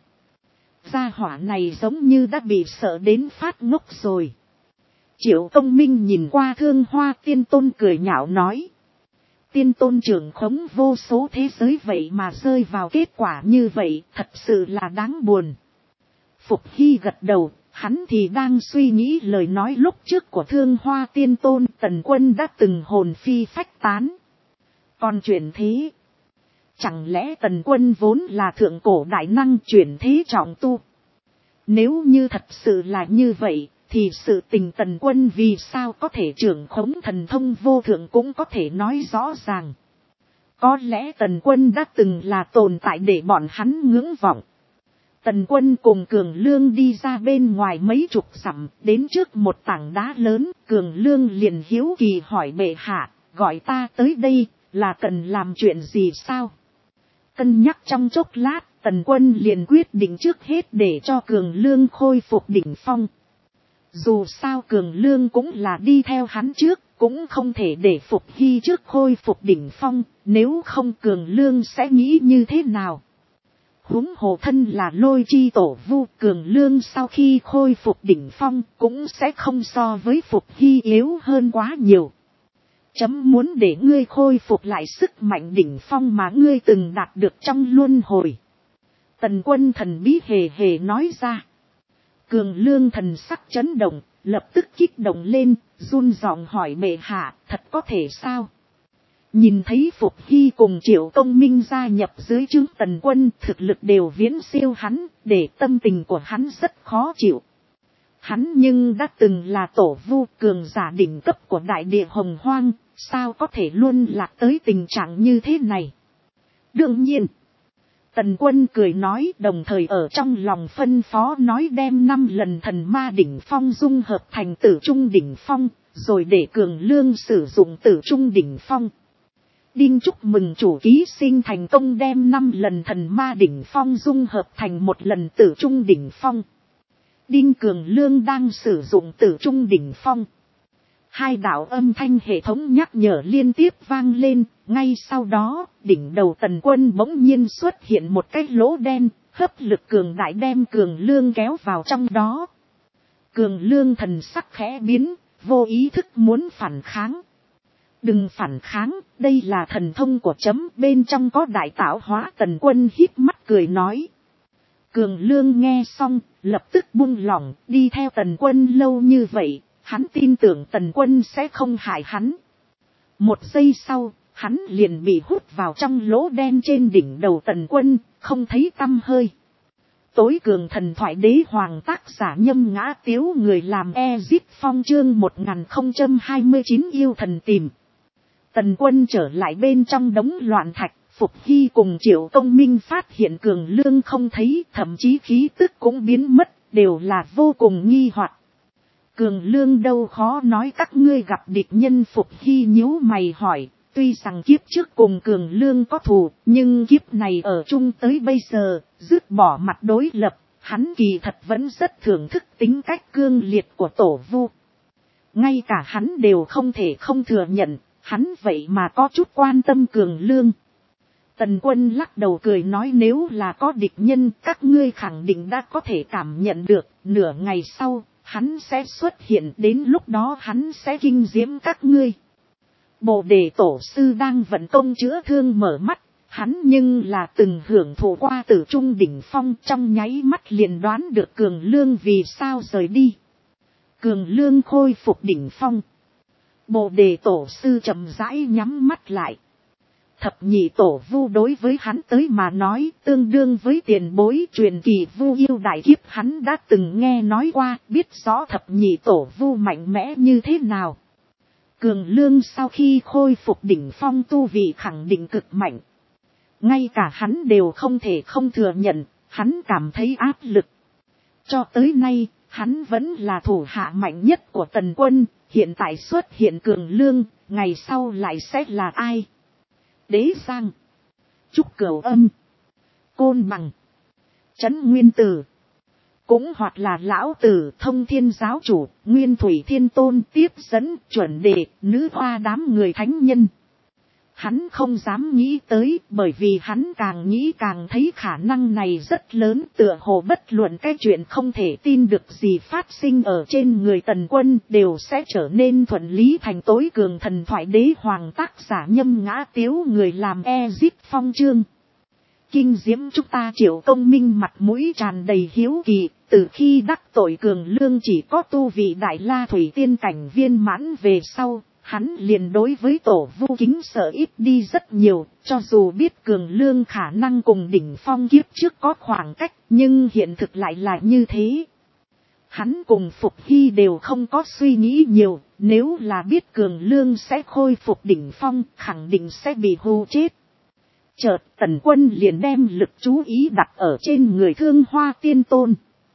[SPEAKER 1] Gia hỏa này giống như đã bị sợ đến phát ngốc rồi. Triệu Công Minh nhìn qua Thương Hoa Tiên Tôn cười nhạo nói. Tiên Tôn trưởng khống vô số thế giới vậy mà rơi vào kết quả như vậy, thật sự là đáng buồn. Phục Hy gật đầu, hắn thì đang suy nghĩ lời nói lúc trước của Thương Hoa Tiên Tôn. Tần Quân đã từng hồn phi phách tán. Còn chuyển thế, chẳng lẽ Tần Quân vốn là thượng cổ đại năng chuyển thế trọng tu? Nếu như thật sự là như vậy, thì sự tình Tần Quân vì sao có thể trưởng khống thần thông vô thượng cũng có thể nói rõ ràng. Có lẽ Tần Quân đã từng là tồn tại để bọn hắn ngưỡng vọng. Tần Quân cùng Cường Lương đi ra bên ngoài mấy chục dặm, đến trước một tảng đá lớn, Cường Lương liền hiếu kỳ hỏi bệ hạ, gọi ta tới đây, là cần làm chuyện gì sao? Cân nhắc trong chốc lát, Tần Quân liền quyết định trước hết để cho Cường Lương khôi phục đỉnh phong. Dù sao Cường Lương cũng là đi theo hắn trước, cũng không thể để Phục Hy trước khôi phục đỉnh phong, nếu không Cường Lương sẽ nghĩ như thế nào? Huống hồ thân là Lôi Chi tổ vu, Cường Lương sau khi khôi phục đỉnh phong cũng sẽ không so với Phục Hy yếu hơn quá nhiều. Chấm muốn để ngươi khôi phục lại sức mạnh đỉnh phong mà ngươi từng đạt được trong luân hồi. Tần Quân thần bí hề hề nói ra. Cường Lương thần sắc chấn động, lập tức kích động lên, run giọng hỏi bệ hạ, thật có thể sao? Nhìn thấy Phục Hy cùng Triệu Công Minh gia nhập dưới trướng Tần Quân, thực lực đều viễn siêu hắn, để tâm tình của hắn rất khó chịu. Hắn nhưng đã từng là tổ vu cường giả đỉnh cấp của đại địa Hồng Hoang, sao có thể luôn lạc tới tình trạng như thế này? Đương nhiên, Tần Quân cười nói, đồng thời ở trong lòng phân phó nói đem 5 lần thần ma đỉnh phong dung hợp thành tử trung đỉnh phong, rồi để Cường Lương sử dụng tử trung đỉnh phong. Đinh chúc mừng chủ ký sinh thành công đem 5 lần thần ma đỉnh phong dung hợp thành 1 lần tử trung đỉnh phong. Đinh Cường Lương đang sử dụng tử trung đỉnh phong. 2 đạo âm thanh hệ thống nhắc nhở liên tiếp vang lên, ngay sau đó, đỉnh đầu Tần Quân bỗng nhiên xuất hiện một cái lỗ đen, hấp lực cường đại đem Cường Lương kéo vào trong đó. Cường Lương thần sắc khẽ biến, vô ý thức muốn phản kháng. Đừng phản kháng, đây là thần thông của chấm, bên trong có đại tạo hóa. Tần Quân híp mắt cười nói. Cường Lương nghe xong, lập tức buông lỏng, đi theo Tần Quân lâu như vậy, hắn tin tưởng Tần Quân sẽ không hại hắn. 1 giây sau, hắn liền bị hút vào trong lỗ đen trên đỉnh đầu Tần Quân, không thấy tăm hơi. Tối cường thần thoại đế hoàng, tác giả Nhâm Ngã Tiếu, người làm Ezip Phong, chương 1029 yêu thần tìm. Tần Quân trở lại bên trong đống loạn thạch, Phục Hy cùng Triệu Công Minh phát hiện Cường Lương không thấy, thậm chí khí tức cũng biến mất, đều là vô cùng nghi hoặc. Cường Lương đâu khó nói các ngươi gặp địch nhân. Phục Hy nhíu mày hỏi, tuy rằng kiếp trước cùng Cường Lương có thù, nhưng kiếp này ở chung tới bây giờ, dứt bỏ mặt đối lập, hắn kỳ thật vẫn rất thưởng thức tính cách cương liệt của tổ vu. Ngay cả hắn đều không thể không thừa nhận, hắn vậy mà có chút quan tâm Cường Lương. Tần Quân lắc đầu cười nói, nếu là có địch nhân, các ngươi khẳng định đã có thể cảm nhận được, nửa ngày sau, hắn sẽ xuất hiện, đến lúc đó hắn sẽ kinh diễm các ngươi. Bồ Đề tổ sư đang vận công chữa thương mở mắt, hắn nhưng là từng hưởng thụ qua tử trung đỉnh phong, trong nháy mắt liền đoán được Cường Lương vì sao rời đi. Cường Lương khôi phục đỉnh phong. Bồ Đề tổ sư chậm rãi nhắm mắt lại. Thập nhị tổ vu đối với hắn tới mà nói tương đương với tiền bối truyền kỳ vu yêu đại kiếp, hắn đã từng nghe nói qua, biết rõ thập nhị tổ vu mạnh mẽ như thế nào. Cường Lương sau khi khôi phục đỉnh phong tu vị khẳng định cực mạnh. Ngay cả hắn đều không thể không thừa nhận, hắn cảm thấy áp lực. Cho tới nay, hắn vẫn là thủ hạ mạnh nhất của Tần Quân, hiện tại xuất hiện Cường Lương, ngày sau lại sẽ là ai? Đế Giang, Trúc Cửu Âm, Côn Bằng, Trấn Nguyên Tử, cũng hoặc là Lão Tử, Thông Thiên Giáo Chủ, Nguyên Thủy Thiên Tôn, tiếp dẫn, chuẩn đề, nữ hoa đám người thánh nhân. Hắn không dám nghĩ tới, bởi vì hắn càng nghĩ càng thấy khả năng này rất lớn, tựa hồ bất luận cái chuyện không thể tin được gì phát sinh ở trên người Tần Quân đều sẽ trở nên thuận lý thành tối cường thần thoại đế hoàng, tác giả Nhâm Ngã Tiếu, người làm Ezip Phong, chương kinh diễm. Chúng ta Triệu Công Minh mặt mũi tràn đầy hiếu kỳ, từ khi đắc tội Cường Lương chỉ có tu vị Đại La Thủy Tiên cảnh viên mãn về sau, hắn liền đối với tổ vu kính sợ ít đi rất nhiều, cho dù biết Cường Lương khả năng cùng đỉnh phong kiếp trước có khoảng cách, nhưng hiện thực lại là như thế. Hắn cùng Phục Hy đều không có suy nghĩ nhiều, nếu là biết Cường Lương sẽ khôi phục đỉnh phong, khẳng định sẽ bị hù chết. Chợt Tần Quân liền đem lực chú ý đặt ở trên người Thương Hoa Tiên Tôn.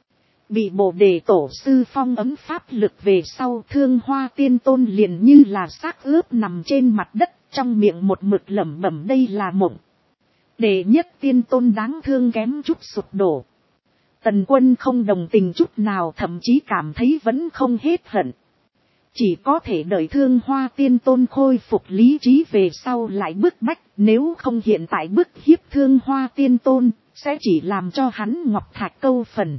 [SPEAKER 1] Bị Bồ Đề tổ sư phong ấm pháp lực về sau, Thương Hoa Tiên Tôn liền như là xác ướp nằm trên mặt đất, trong miệng một mực lẩm bẩm đây là mộng. Đệ nhất tiên tôn đáng thương kém chút sụp đổ. Tần Quân không đồng tình chút nào, thậm chí cảm thấy vẫn không hết hận. Chỉ có thể đợi Thương Hoa Tiên Tôn khôi phục lý trí về sau lại bức bách, nếu không hiện tại bức hiếp Thương Hoa Tiên Tôn, sẽ chỉ làm cho hắn ngọc thạch câu phần.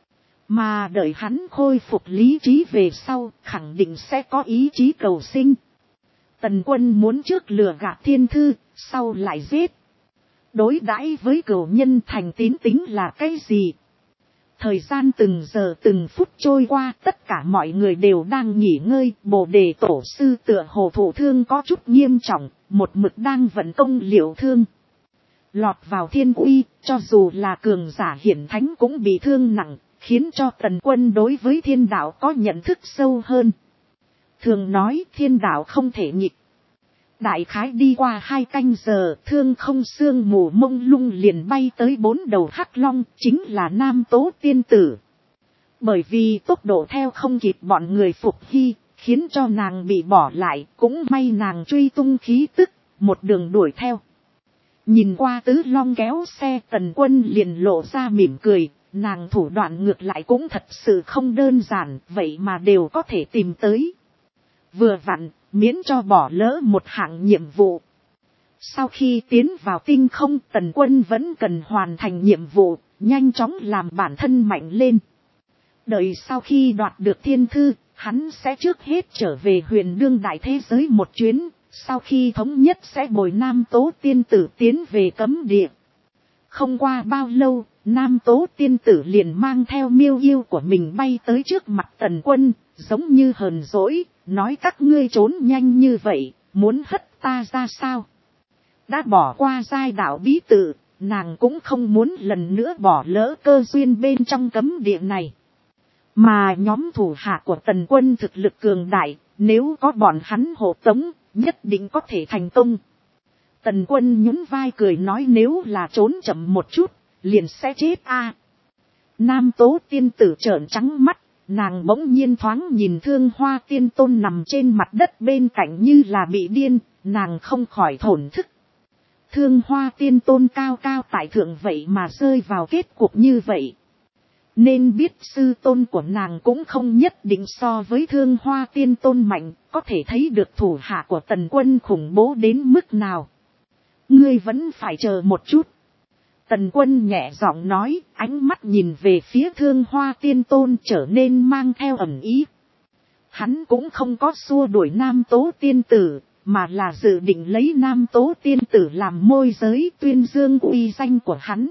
[SPEAKER 1] Mà đợi hắn khôi phục lý trí về sau, khẳng định sẽ có ý chí cầu sinh. Tần Quân muốn trước lừa gạt Thiên Thư, sau lại giết. Đối đãi với cửu nhân thành tín tính là cái gì? Thời gian từng giờ từng phút trôi qua, tất cả mọi người đều đang nghỉ ngơi. Bồ đề tổ sư tựa hồ thụ thương có chút nghiêm trọng, một mực đang vận công liệu thương. Lọt vào thiên uy, cho dù là cường giả hiển thánh cũng bị thương nặng, khiến cho Tần Quân đối với thiên đạo có nhận thức sâu hơn. Thường nói thiên đạo không thể nhịp. Đại khái đi qua 2 canh giờ, thương không sương mù mông lung liền bay tới 4 đầu hắc long, chính là Nam Tố tiên tử. Bởi vì tốc độ theo không kịp bọn người Phục Hy, khiến cho nàng bị bỏ lại, cũng may nàng truy tung khí tức, một đường đuổi theo. Nhìn qua tứ long kéo xe, Tần Quân liền lộ ra mỉm cười, nàng thủ đoạn ngược lại cũng thật sự không đơn giản, vậy mà đều có thể tìm tới. Vừa vặn, miễn cho bỏ lỡ một hạng nhiệm vụ. Sau khi tiến vào tinh không, Tần Quân vẫn cần hoàn thành nhiệm vụ, nhanh chóng làm bản thân mạnh lên. Đợi sau khi đoạt được thiên thư, hắn sẽ trước hết trở về huyền đương đại thế giới một chuyến, sau khi thống nhất sẽ bồi Nam Tố tiên tử tiến về cấm địa. Không qua bao lâu, Nam Tố tiên tử liền mang theo miêu yêu của mình bay tới trước mặt Tần Quân, giống như hờn dỗi, nói các ngươi trốn nhanh như vậy, muốn hất ta ra sao? Đã bỏ qua giai đạo bí tự, nàng cũng không muốn lần nữa bỏ lỡ cơ duyên bên trong cấm địa này. Mà nhóm thủ hạ của Tần Quân thực lực cường đại, nếu có bọn hắn hộ tống, nhất định có thể thành công. Tần Quân nhún vai cười nói nếu là trốn chậm một chút, liền sẽ chết a. Nam Tố tiên tử trợn trắng mắt, nàng bỗng nhiên thoáng nhìn Thương Hoa Tiên Tôn nằm trên mặt đất bên cạnh như là bị điên, nàng không khỏi thổn thức. Thương Hoa Tiên Tôn cao cao tại thượng vậy mà rơi vào kết cục như vậy. Nên biết sư tôn của nàng cũng không nhất định so với Thương Hoa Tiên Tôn mạnh, có thể thấy được thủ hạ của Tần Quân khủng bố đến mức nào. Ngươi vẫn phải chờ một chút. Tần Quân nhẹ giọng nói, ánh mắt nhìn về phía Thương Hoa Tiên Tôn trở nên mang theo ẩn ý. Hắn cũng không có xua đuổi Nam Tố tiên tử, mà là dự định lấy Nam Tố tiên tử làm môi giới tuyên dương uy danh của hắn.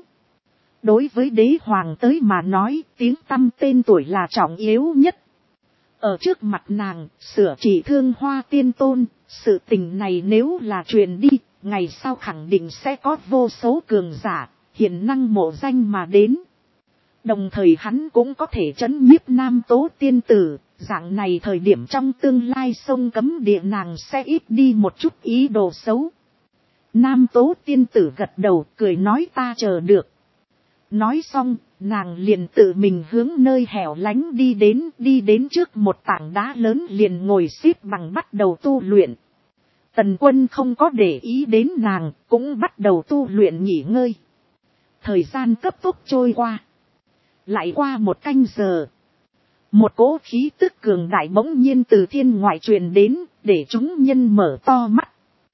[SPEAKER 1] Đối với đế hoàng tới mà nói, tiếng tăm tên tuổi là trọng yếu nhất. Ở trước mặt nàng, sửa trị Thương Hoa Tiên Tôn, sự tình này nếu là truyền đi, ngày sau khẳng định sẽ có vô số cường giả, hiển năng mộ danh mà đến. Đồng thời hắn cũng có thể trấn nhiếp Nam Tố tiên tử, dạng này thời điểm trong tương lai sông cấm địa nàng sẽ ít đi một chút ý đồ xấu. Nam Tố tiên tử gật đầu cười nói ta chờ được. Nói xong, nàng liền tự mình hướng nơi hẻo lánh đi đến trước một tảng đá lớn liền ngồi xếp bằng bắt đầu tu luyện. Tần Quân không có để ý đến nàng, cũng bắt đầu tu luyện nghỉ ngơi. Thời gian cấp tốc trôi qua. Lại qua 1 canh giờ. Một cỗ khí tức cường đại bỗng nhiên từ thiên ngoại truyền đến, để chúng nhân mở to mắt.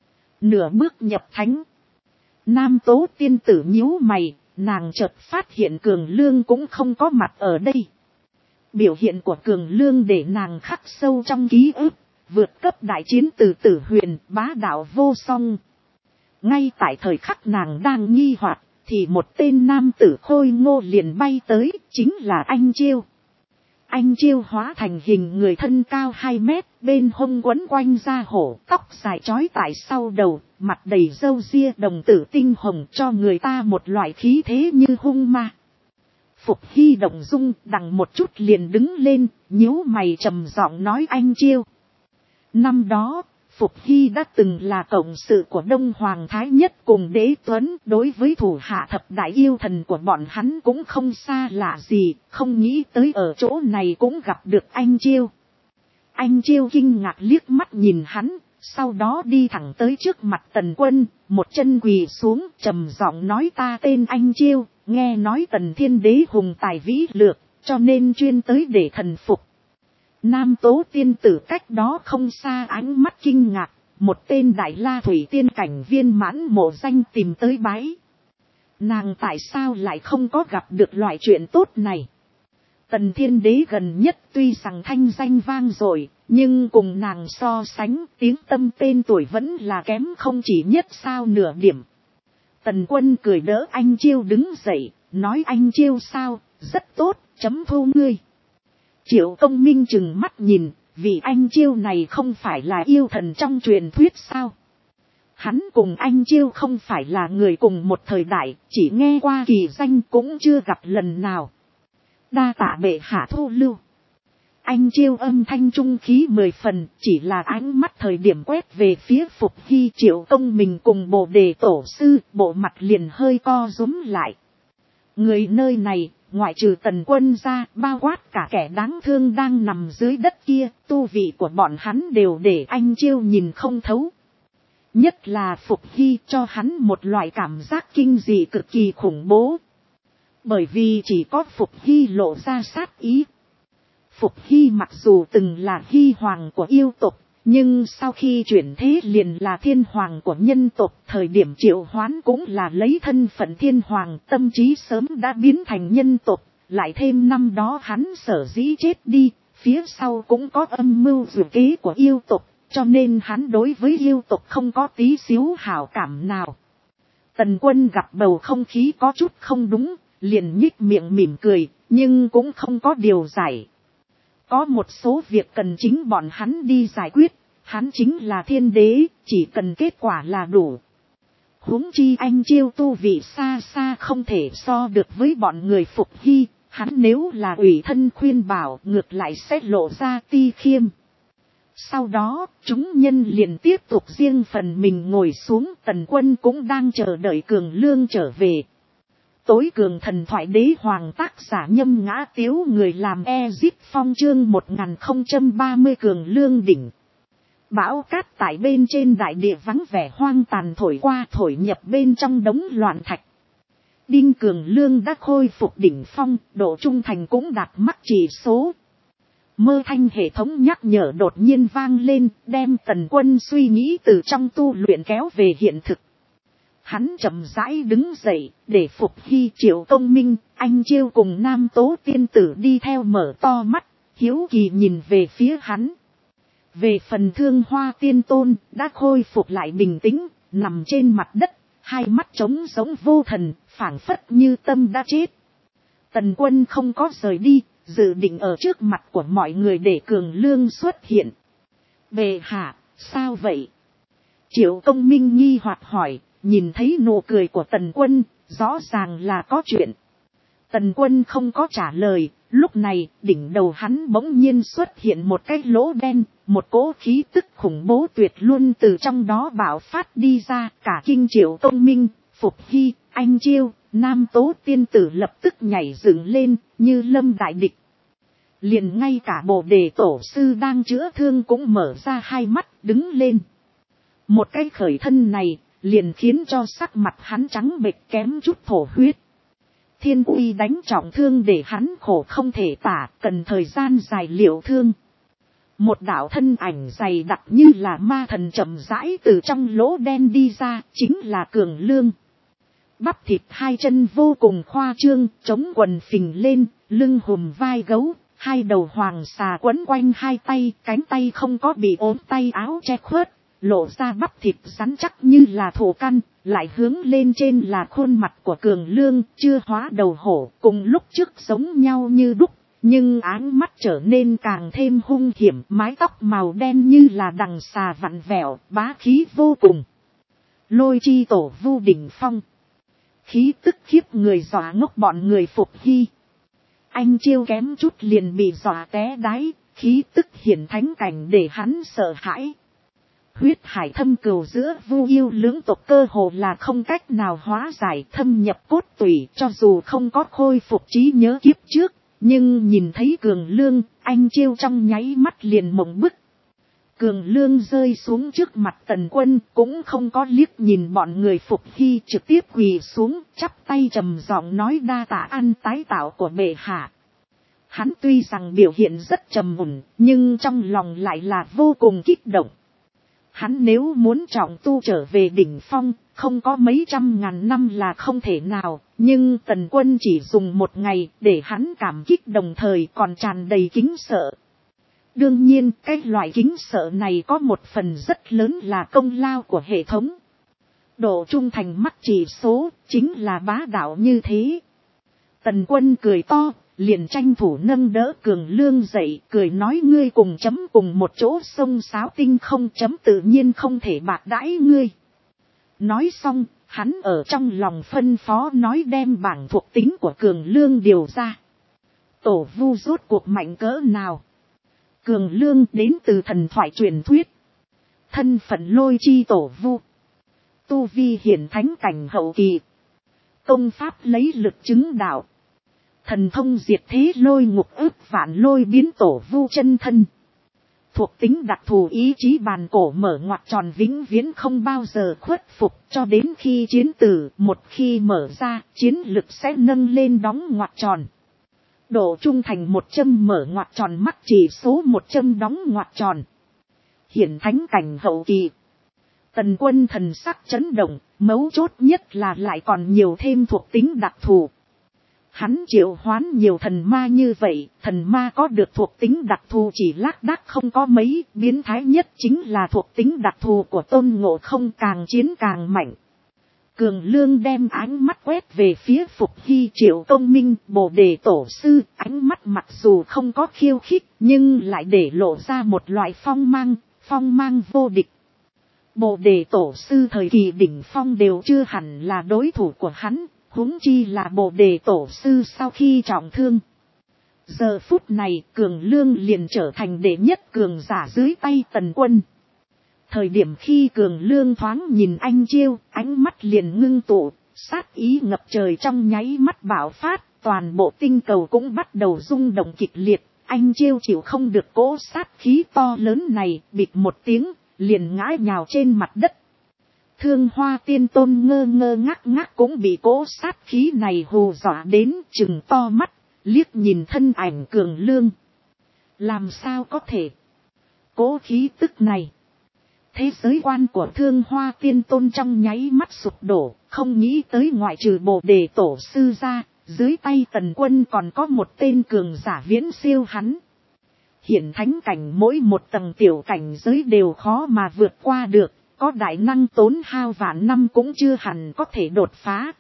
[SPEAKER 1] Nửa bước nhập thánh. Nam Tố tiên tử nhíu mày, nàng chợt phát hiện Cường Lương cũng không có mặt ở đây. Biểu hiện của Cường Lương để nàng khắc sâu trong ký ức, vượt cấp đại chiến từ Tử Huyền, bá đạo vô song. Ngay tại thời khắc nàng đang nghi hoặc, thì một tên nam tử khôi ngô liền bay tới, chính là Anh Chiêu. Anh Chiêu hóa thành hình người thân cao 2 mét, bên hông quấn quanh da hổ, tóc dài trói tại sau đầu, mặt đầy râu ria đồng tử tinh hồng cho người ta một loại khí thế như hung ma. Phục Hy động dung đằng một chút liền đứng lên, nhíu mày trầm giọng nói Anh Chiêu. Năm đó, Phục Hy đã từng là cộng sự của Đông Hoàng Thái Nhất cùng Đế Tuấn, đối với thủ hạ thập đại yêu thần của bọn hắn cũng không xa lạ gì, không nghĩ tới ở chỗ này cũng gặp được Anh Chiêu. Anh Chiêu kinh ngạc liếc mắt nhìn hắn, sau đó đi thẳng tới trước mặt Tần Quân, một chân quỳ xuống trầm giọng nói ta tên Anh Chiêu, nghe nói Tần Thiên Đế hùng tài vĩ lược, cho nên chuyên tới để thần phục. Nam Tố tiên tử cách đó không xa ánh mắt kinh ngạc, một tên Đại La Thủy tiên cảnh viên mãn mộ danh tìm tới bái. Nàng tại sao lại không có gặp được loại chuyện tốt này? Tần Thiên Đế gần nhất tuy rằng thanh danh vang dội, nhưng cùng nàng so sánh tiếng tâm tên tuổi vẫn là kém không chỉ nhất sao nửa điểm. Tần Quân cười đỡ anh Chiêu đứng dậy, nói anh Chiêu sao, rất tốt, chấm thu ngươi. Triệu Công Minh chừng mắt nhìn, vì anh Chiêu này không phải là yêu thần trong truyền thuyết sao? Hắn cùng anh Chiêu không phải là người cùng một thời đại, chỉ nghe qua kỳ danh cũng chưa gặp lần nào. Đa tạ bệ hạ thu lưu. Anh Chiêu âm thanh trung khí 10 phần, chỉ là ánh mắt thời điểm quét về phía Phục Hy. Triệu Công mình cùng Bồ Đề tổ sư, bộ mặt liền hơi co rúm lại. Người nơi này, ngoại trừ Tần Quân ra, bao quát cả kẻ đáng thương đang nằm dưới đất kia, tu vị của bọn hắn đều để anh Chiêu nhìn không thấu. Nhất là Phục Hy cho hắn một loại cảm giác kinh dị cực kỳ khủng bố. Bởi vì chỉ có Phục Hy lộ ra sát ý. Phục Hy mặc dù từng là Hy hoàng của yêu tộc, nhưng sau khi chuyển thế liền là thiên hoàng của nhân tộc, thời điểm triệu hoán cũng là lấy thân phận thiên hoàng, tâm trí sớm đã biến thành nhân tộc, lại thêm năm đó hắn sở dĩ chết đi, phía sau cũng có âm mưu dự kế của yêu tộc, cho nên hắn đối với yêu tộc không có tí xíu hảo cảm nào. Tần Quân gặp bầu không khí có chút không đúng, liền nhích miệng mỉm cười, nhưng cũng không có điều giải. Có một số việc cần chính bọn hắn đi giải quyết, hắn chính là thiên đế, chỉ cần kết quả là đủ. Huống chi anh Chiêu tu vị xa xa không thể so được với bọn người Phục Hy, hắn nếu là ủy thân khuyên bảo ngược lại sẽ lộ ra ti khiêm. Sau đó, chúng nhân liền tiếp tục riêng phần mình ngồi xuống. Tần Quân cũng đang chờ đợi Cường Lương trở về. Tối cường thần thoại đế hoàng tác giả Nhâm Ngã Tiếu, người làm Ezip Phong, chương 1030 Cường Lương đỉnh. Bão cát tại bên trên đại địa vắng vẻ hoang tàn thổi qua, thổi nhập bên trong đống loạn thạch. Đinh Cường Lương đã khôi phục đỉnh phong, độ trung thành cũng đạt mắc chỉ số. Mơ thanh hệ thống nhắc nhở đột nhiên vang lên, đem Tần Quân suy nghĩ từ trong tu luyện kéo về hiện thực. Hắn chậm rãi đứng dậy, để Phục Hy, Triệu Công Minh, anh Chiêu cùng Nam Tố tiên tử đi theo mở to mắt, hiếu kỳ nhìn về phía hắn. Về phần Thương Hoa Tiên Tôn, đã khôi phục lại bình tĩnh, nằm trên mặt đất, hai mắt trống giống vô thần, phảng phất như tâm đã chết. Tần Quân không có rời đi, dự định ở trước mặt của mọi người để Cường Lương xuất hiện. Bệ hạ, sao vậy? Triệu Công Minh nghi hoặc hỏi, nhìn thấy nụ cười của Tần Quân, rõ ràng là có chuyện. Tần Quân không có trả lời, lúc này, đỉnh đầu hắn bỗng nhiên xuất hiện một cái lỗ đen, một cỗ khí tức khủng bố tuyệt luôn từ trong đó bạo phát đi ra, cả kinh Triệu Công Minh, Phục Hy, anh Chiêu, Nam Tố tiên tử lập tức nhảy dựng lên, như lâm đại địch. Liền ngay cả Bồ Đề tổ sư đang chữa thương cũng mở ra hai mắt, đứng lên. Một cái khởi thân này, liền khiến cho sắc mặt hắn trắng bệch kém chút thổ huyết. Thiên uy đánh trọng thương để hắn khổ không thể tả, cần thời gian dài liệu thương. Một đạo thân ảnh dày đặc như là ma thần chậm rãi từ trong lỗ đen đi ra, chính là Cường Lương. Bắp thịt hai chân vô cùng khoa trương, chống quần phình lên, lưng hùm vai gấu, hai đầu hoàng xà quấn quanh hai tay, cánh tay không có bị ốm tay áo che khuất, lộ ra bắp thịt rắn chắc như là thổ căn, lại hướng lên trên là khuôn mặt của Cường Lương, chưa hóa đầu hổ, cùng lúc trước giống nhau như đúc, nhưng áng mắt trở nên càng thêm hung hiểm, mái tóc màu đen như là đằng xà vặn vẹo, bá khí vô cùng. Lôi chi tổ vu đỉnh phong. Khí tức khiếp người dọa ngốc bọn người Phục Hy. Anh Chiêu kém chút liền bị dọa té đáy, khí tức hiển thánh cảnh để hắn sợ hãi. Huyết hải thâm cừu giữa Vu yêu lưỡng tộc cơ hồ là không cách nào hóa giải, thâm nhập cốt tủy, cho dù không có khôi phục trí nhớ kiếp trước, nhưng nhìn thấy Cường Lương, anh Chiêu trong nháy mắt liền mộng bức. Cường Lương rơi xuống trước mặt Tần Quân, cũng không có liếc nhìn bọn người Phục Hy, trực tiếp quỳ xuống, chắp tay trầm giọng nói đa tạ ăn tái tạo của bệ hạ. Hắn tuy rằng biểu hiện rất trầm mùn, nhưng trong lòng lại là vô cùng kích động. Hắn nếu muốn trọng tu trở về đỉnh phong, không có mấy trăm ngàn năm là không thể nào, nhưng Tần Quân chỉ dùng một ngày để hắn cảm kích đồng thời còn tràn đầy kính sợ. Đương nhiên, cái loại kính sợ này có một phần rất lớn là công lao của hệ thống. Độ trung thành mắc chỉ số, chính là bá đạo như thế. Tần Quân cười to, liền tranh thủ nâng đỡ Cường Lương dậy, cười nói ngươi cùng chấm cùng một chỗ sông sáo tinh không, chấm tự nhiên không thể bạc đãi ngươi. Nói xong, hắn ở trong lòng phân phó nói đem bảng thuộc tính của Cường Lương điều ra. Tổ vu rốt cuộc mạnh cỡ nào? Cường Lương đến từ thần thoại truyền thuyết. Thân phận Lôi chi tổ vu. Tu vi hiển thánh cảnh hậu kỳ. Công pháp lấy lực chứng đạo. Thần thông diệt thế lôi ngục ức vạn lôi biến tổ vu chân thân. Thuộc tính đặc thù ý chí bàn cổ mở ngoặc tròn vĩnh viễn không bao giờ khuất phục cho đến khi chiến tử, một khi mở ra, chiến lực sẽ nâng lên đóng ngoặc tròn. Độ trung thành 100 mở ngoặc tròn mắc chỉ số 100 đóng ngoặc tròn. Hiển thánh cảnh hậu kỳ. Tần Quân thần sắc chấn động, mấu chốt nhất là lại còn nhiều thêm thuộc tính đặc thù. Hắn triệu hoán nhiều thần ma như vậy, thần ma có được thuộc tính đặc thù chỉ lác đác không có mấy, biến thái nhất chính là thuộc tính đặc thù của Tôn Ngộ Không, càng chiến càng mạnh. Cường Lương đem ánh mắt quét về phía Phục Hy, Triệu Công Minh, Bồ Đề Tổ Sư, ánh mắt mặc dù không có khiêu khích, nhưng lại để lộ ra một loại phong mang vô địch. Bồ Đề Tổ Sư thời kỳ đỉnh phong đều chưa hẳn là đối thủ của hắn, huống chi là Bồ Đề Tổ Sư sau khi trọng thương. Giờ phút này Cường Lương liền trở thành đệ nhất cường giả dưới tay Tần Quân. Thời điểm khi Cường Lương thoáng nhìn anh Chiêu, ánh mắt liền ngưng tụ, sát ý ngập trời trong nháy mắt bạo phát, toàn bộ tinh cầu cũng bắt đầu rung động kịch liệt. Anh Chiêu chịu không được cỗ sát khí to lớn này, bịch một tiếng, liền ngã nhào trên mặt đất. Thương Hoa Tiên Tôn ngơ ngác cũng bị cỗ sát khí này hù dọa đến, trừng to mắt, liếc nhìn thân ảnh Cường Lương. Làm sao có thể? Cỗ khí tức này. Thế giới quan của Thương Hoa Tiên Tôn trong nháy mắt sụp đổ, không nghĩ tới ngoại trừ Bồ Đề Tổ Sư ra, dưới tay Tần Quân còn có một tên cường giả viễn siêu hắn. Hiển thánh cảnh mỗi một tầng tiểu cảnh giới đều khó mà vượt qua được, có đại năng tốn hao vạn năm cũng chưa hẳn có thể đột phá.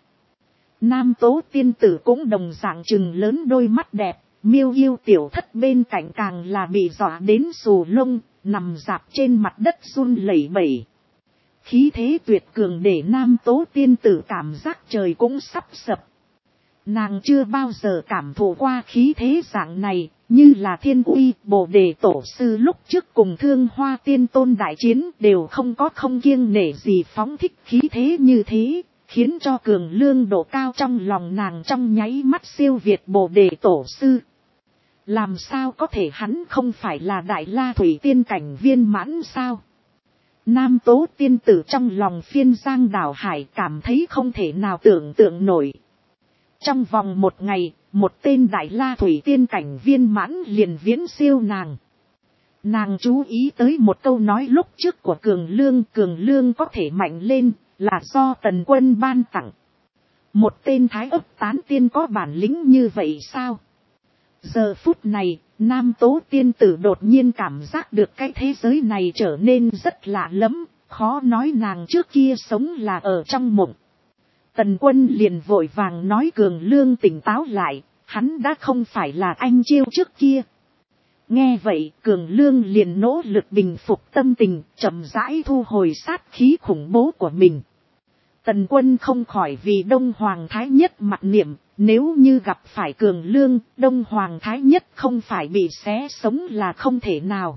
[SPEAKER 1] Nam Tố Tiên Tử cũng đồng dạng trừng lớn đôi mắt đẹp, Miêu Yêu tiểu thất bên cạnh càng là bị dọa đến xù lông, nằm rạp trên mặt đất run lẩy bẩy. Khí thế tuyệt cường để Nam Tố Tiên Tử cảm giác trời cũng sắp sập. Nàng chưa bao giờ cảm thụ qua khí thế dạng này, như là Thiên Uy, Bồ Đề Tổ Sư lúc trước cùng Thương Hoa Tiên Tôn đại chiến đều không kiêng nể gì phóng thích khí thế như thế, khiến cho Cường Lương độ cao trong lòng nàng trong nháy mắt siêu việt Bồ Đề Tổ Sư. Làm sao có thể hắn không phải là Đại La Thủy Tiên cảnh viên mãn sao? Nam Tố Tiên Tử trong lòng phiên giang đảo hải cảm thấy không thể nào tưởng tượng nổi. Trong vòng một ngày, một tên Đại La Thủy Tiên cảnh viên mãn liền viễn siêu nàng. Nàng chú ý tới một câu nói lúc trước của Cường Lương có thể mạnh lên, là do Tần Quân ban tặng. Một tên Thái Ức Tán Tiên có bản lĩnh như vậy sao? Giờ phút này, Nam Tố Tiên Tử đột nhiên cảm giác được cái thế giới này trở nên rất lạ lẫm, khó nói nàng trước kia sống là ở trong mộng. Tần Quân liền vội vàng nói Cường Lương tỉnh táo lại, hắn đã không phải là anh Chiêu trước kia. Nghe vậy, Cường Lương liền nỗ lực bình phục tâm tình, chậm rãi thu hồi sát khí khủng bố của mình. Tần Quân không khỏi vì Đông Hoàng Thái Nhất mặt niệm, nếu như gặp phải Cường Lương, Đông Hoàng Thái Nhất không phải bị xé sống là không thể nào.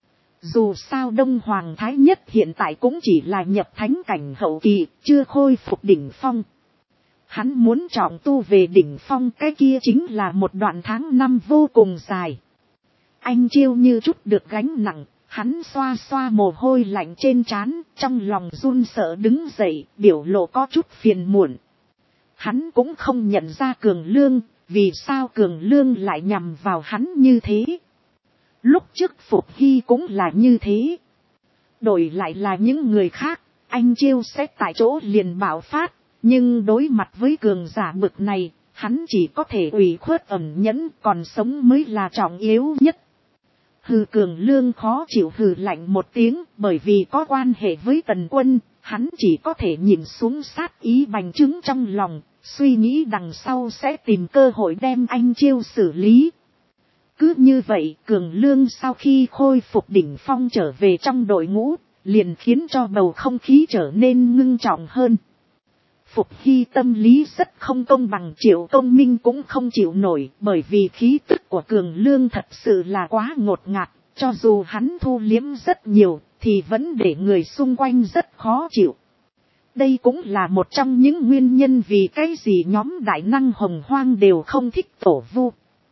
[SPEAKER 1] Dù sao Đông Hoàng Thái Nhất hiện tại cũng chỉ là nhập thánh cảnh hậu kỳ, chưa khôi phục đỉnh phong. Hắn muốn trọng tu về đỉnh phong, cái kia chính là một đoạn tháng năm vô cùng dài. Anh Chiêu như chút được gánh nặng, hắn xoa xoa mồ hôi lạnh trên trán, trong lòng run sợ đứng dậy, biểu lộ có chút phiền muộn. Hắn cũng không nhận ra Cường Lương, vì sao Cường Lương lại nhằm vào hắn như thế. Lúc trước Phục Hy cũng là như thế. đổi lại là những người khác, anh Chiêu sẽ tại chỗ liền bạo phát, nhưng đối mặt với cường giả bực này, hắn chỉ có thể ủy khuất ẩn nhẫn, còn sống mới là trọng yếu nhất. Hừ, Cường Lương khó chịu hừ lạnh một tiếng, bởi vì có quan hệ với Tần Quân, hắn chỉ có thể nhìn xuống sát ý bành trướng trong lòng, suy nghĩ đằng sau sẽ tìm cơ hội đem anh Chiêu xử lý. Cứ như vậy, Cường Lương sau khi khôi phục đỉnh phong trở về trong đội ngũ, liền khiến cho bầu không khí trở nên ngưng trọng hơn. Phục Hy tâm lý rất không công bằng, Triệu Công Minh cũng không chịu nổi, bởi vì khí tức của Cường Lương thật sự là quá ngột ngạt, cho dù hắn thu liếm rất nhiều, thì vẫn để người xung quanh rất khó chịu. Đây cũng là một trong những nguyên nhân vì cái gì nhóm đại năng Hồng Hoang đều không thích Tổ Vu.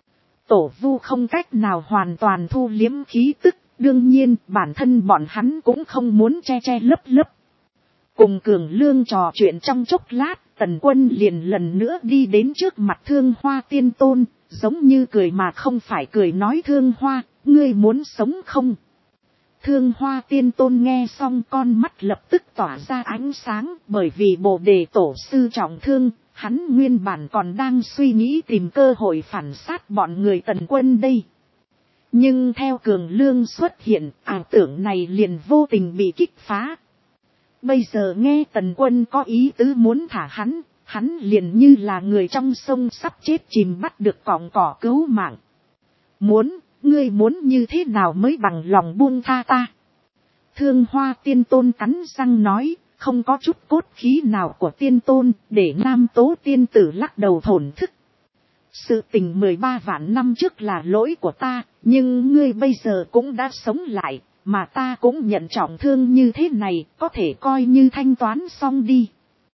[SPEAKER 1] Tổ Vu không cách nào hoàn toàn thu liếm khí tức, đương nhiên bản thân bọn hắn cũng không muốn che che lấp lấp. Cùng Cường Lương trò chuyện trong chốc lát, Tần Quân liền lần nữa đi đến trước mặt Thương Hoa Tiên Tôn, giống như cười mà không phải cười, nói: Thương Hoa, ngươi muốn sống không? Thương Hoa Tiên Tôn nghe xong con mắt lập tức tỏa ra ánh sáng, bởi vì Bồ Đề Tổ sư trọng thương, hắn nguyên bản còn đang suy nghĩ tìm cơ hội phản sát bọn người Tần Quân đây. Nhưng theo Cường Lương xuất hiện, ảo tưởng này liền vô tình bị kích phá. Bây giờ nghe Tần Quân có ý tứ muốn thả hắn liền như là người trong sông sắp chết chìm bắt được cọng cỏ cứu mạng. Ngươi muốn như thế nào mới bằng lòng buông tha ta? Thương Hoa Tiên Tôn cắn răng nói, không có chút cốt khí nào của tiên tôn, để Nam Tố tiên tử lắc đầu thổn thức. Sự tình 13 vạn năm trước là lỗi của ta, nhưng ngươi bây giờ cũng đã sống lại, mà ta cũng nhận trọng thương như thế này, có thể coi như thanh toán xong đi.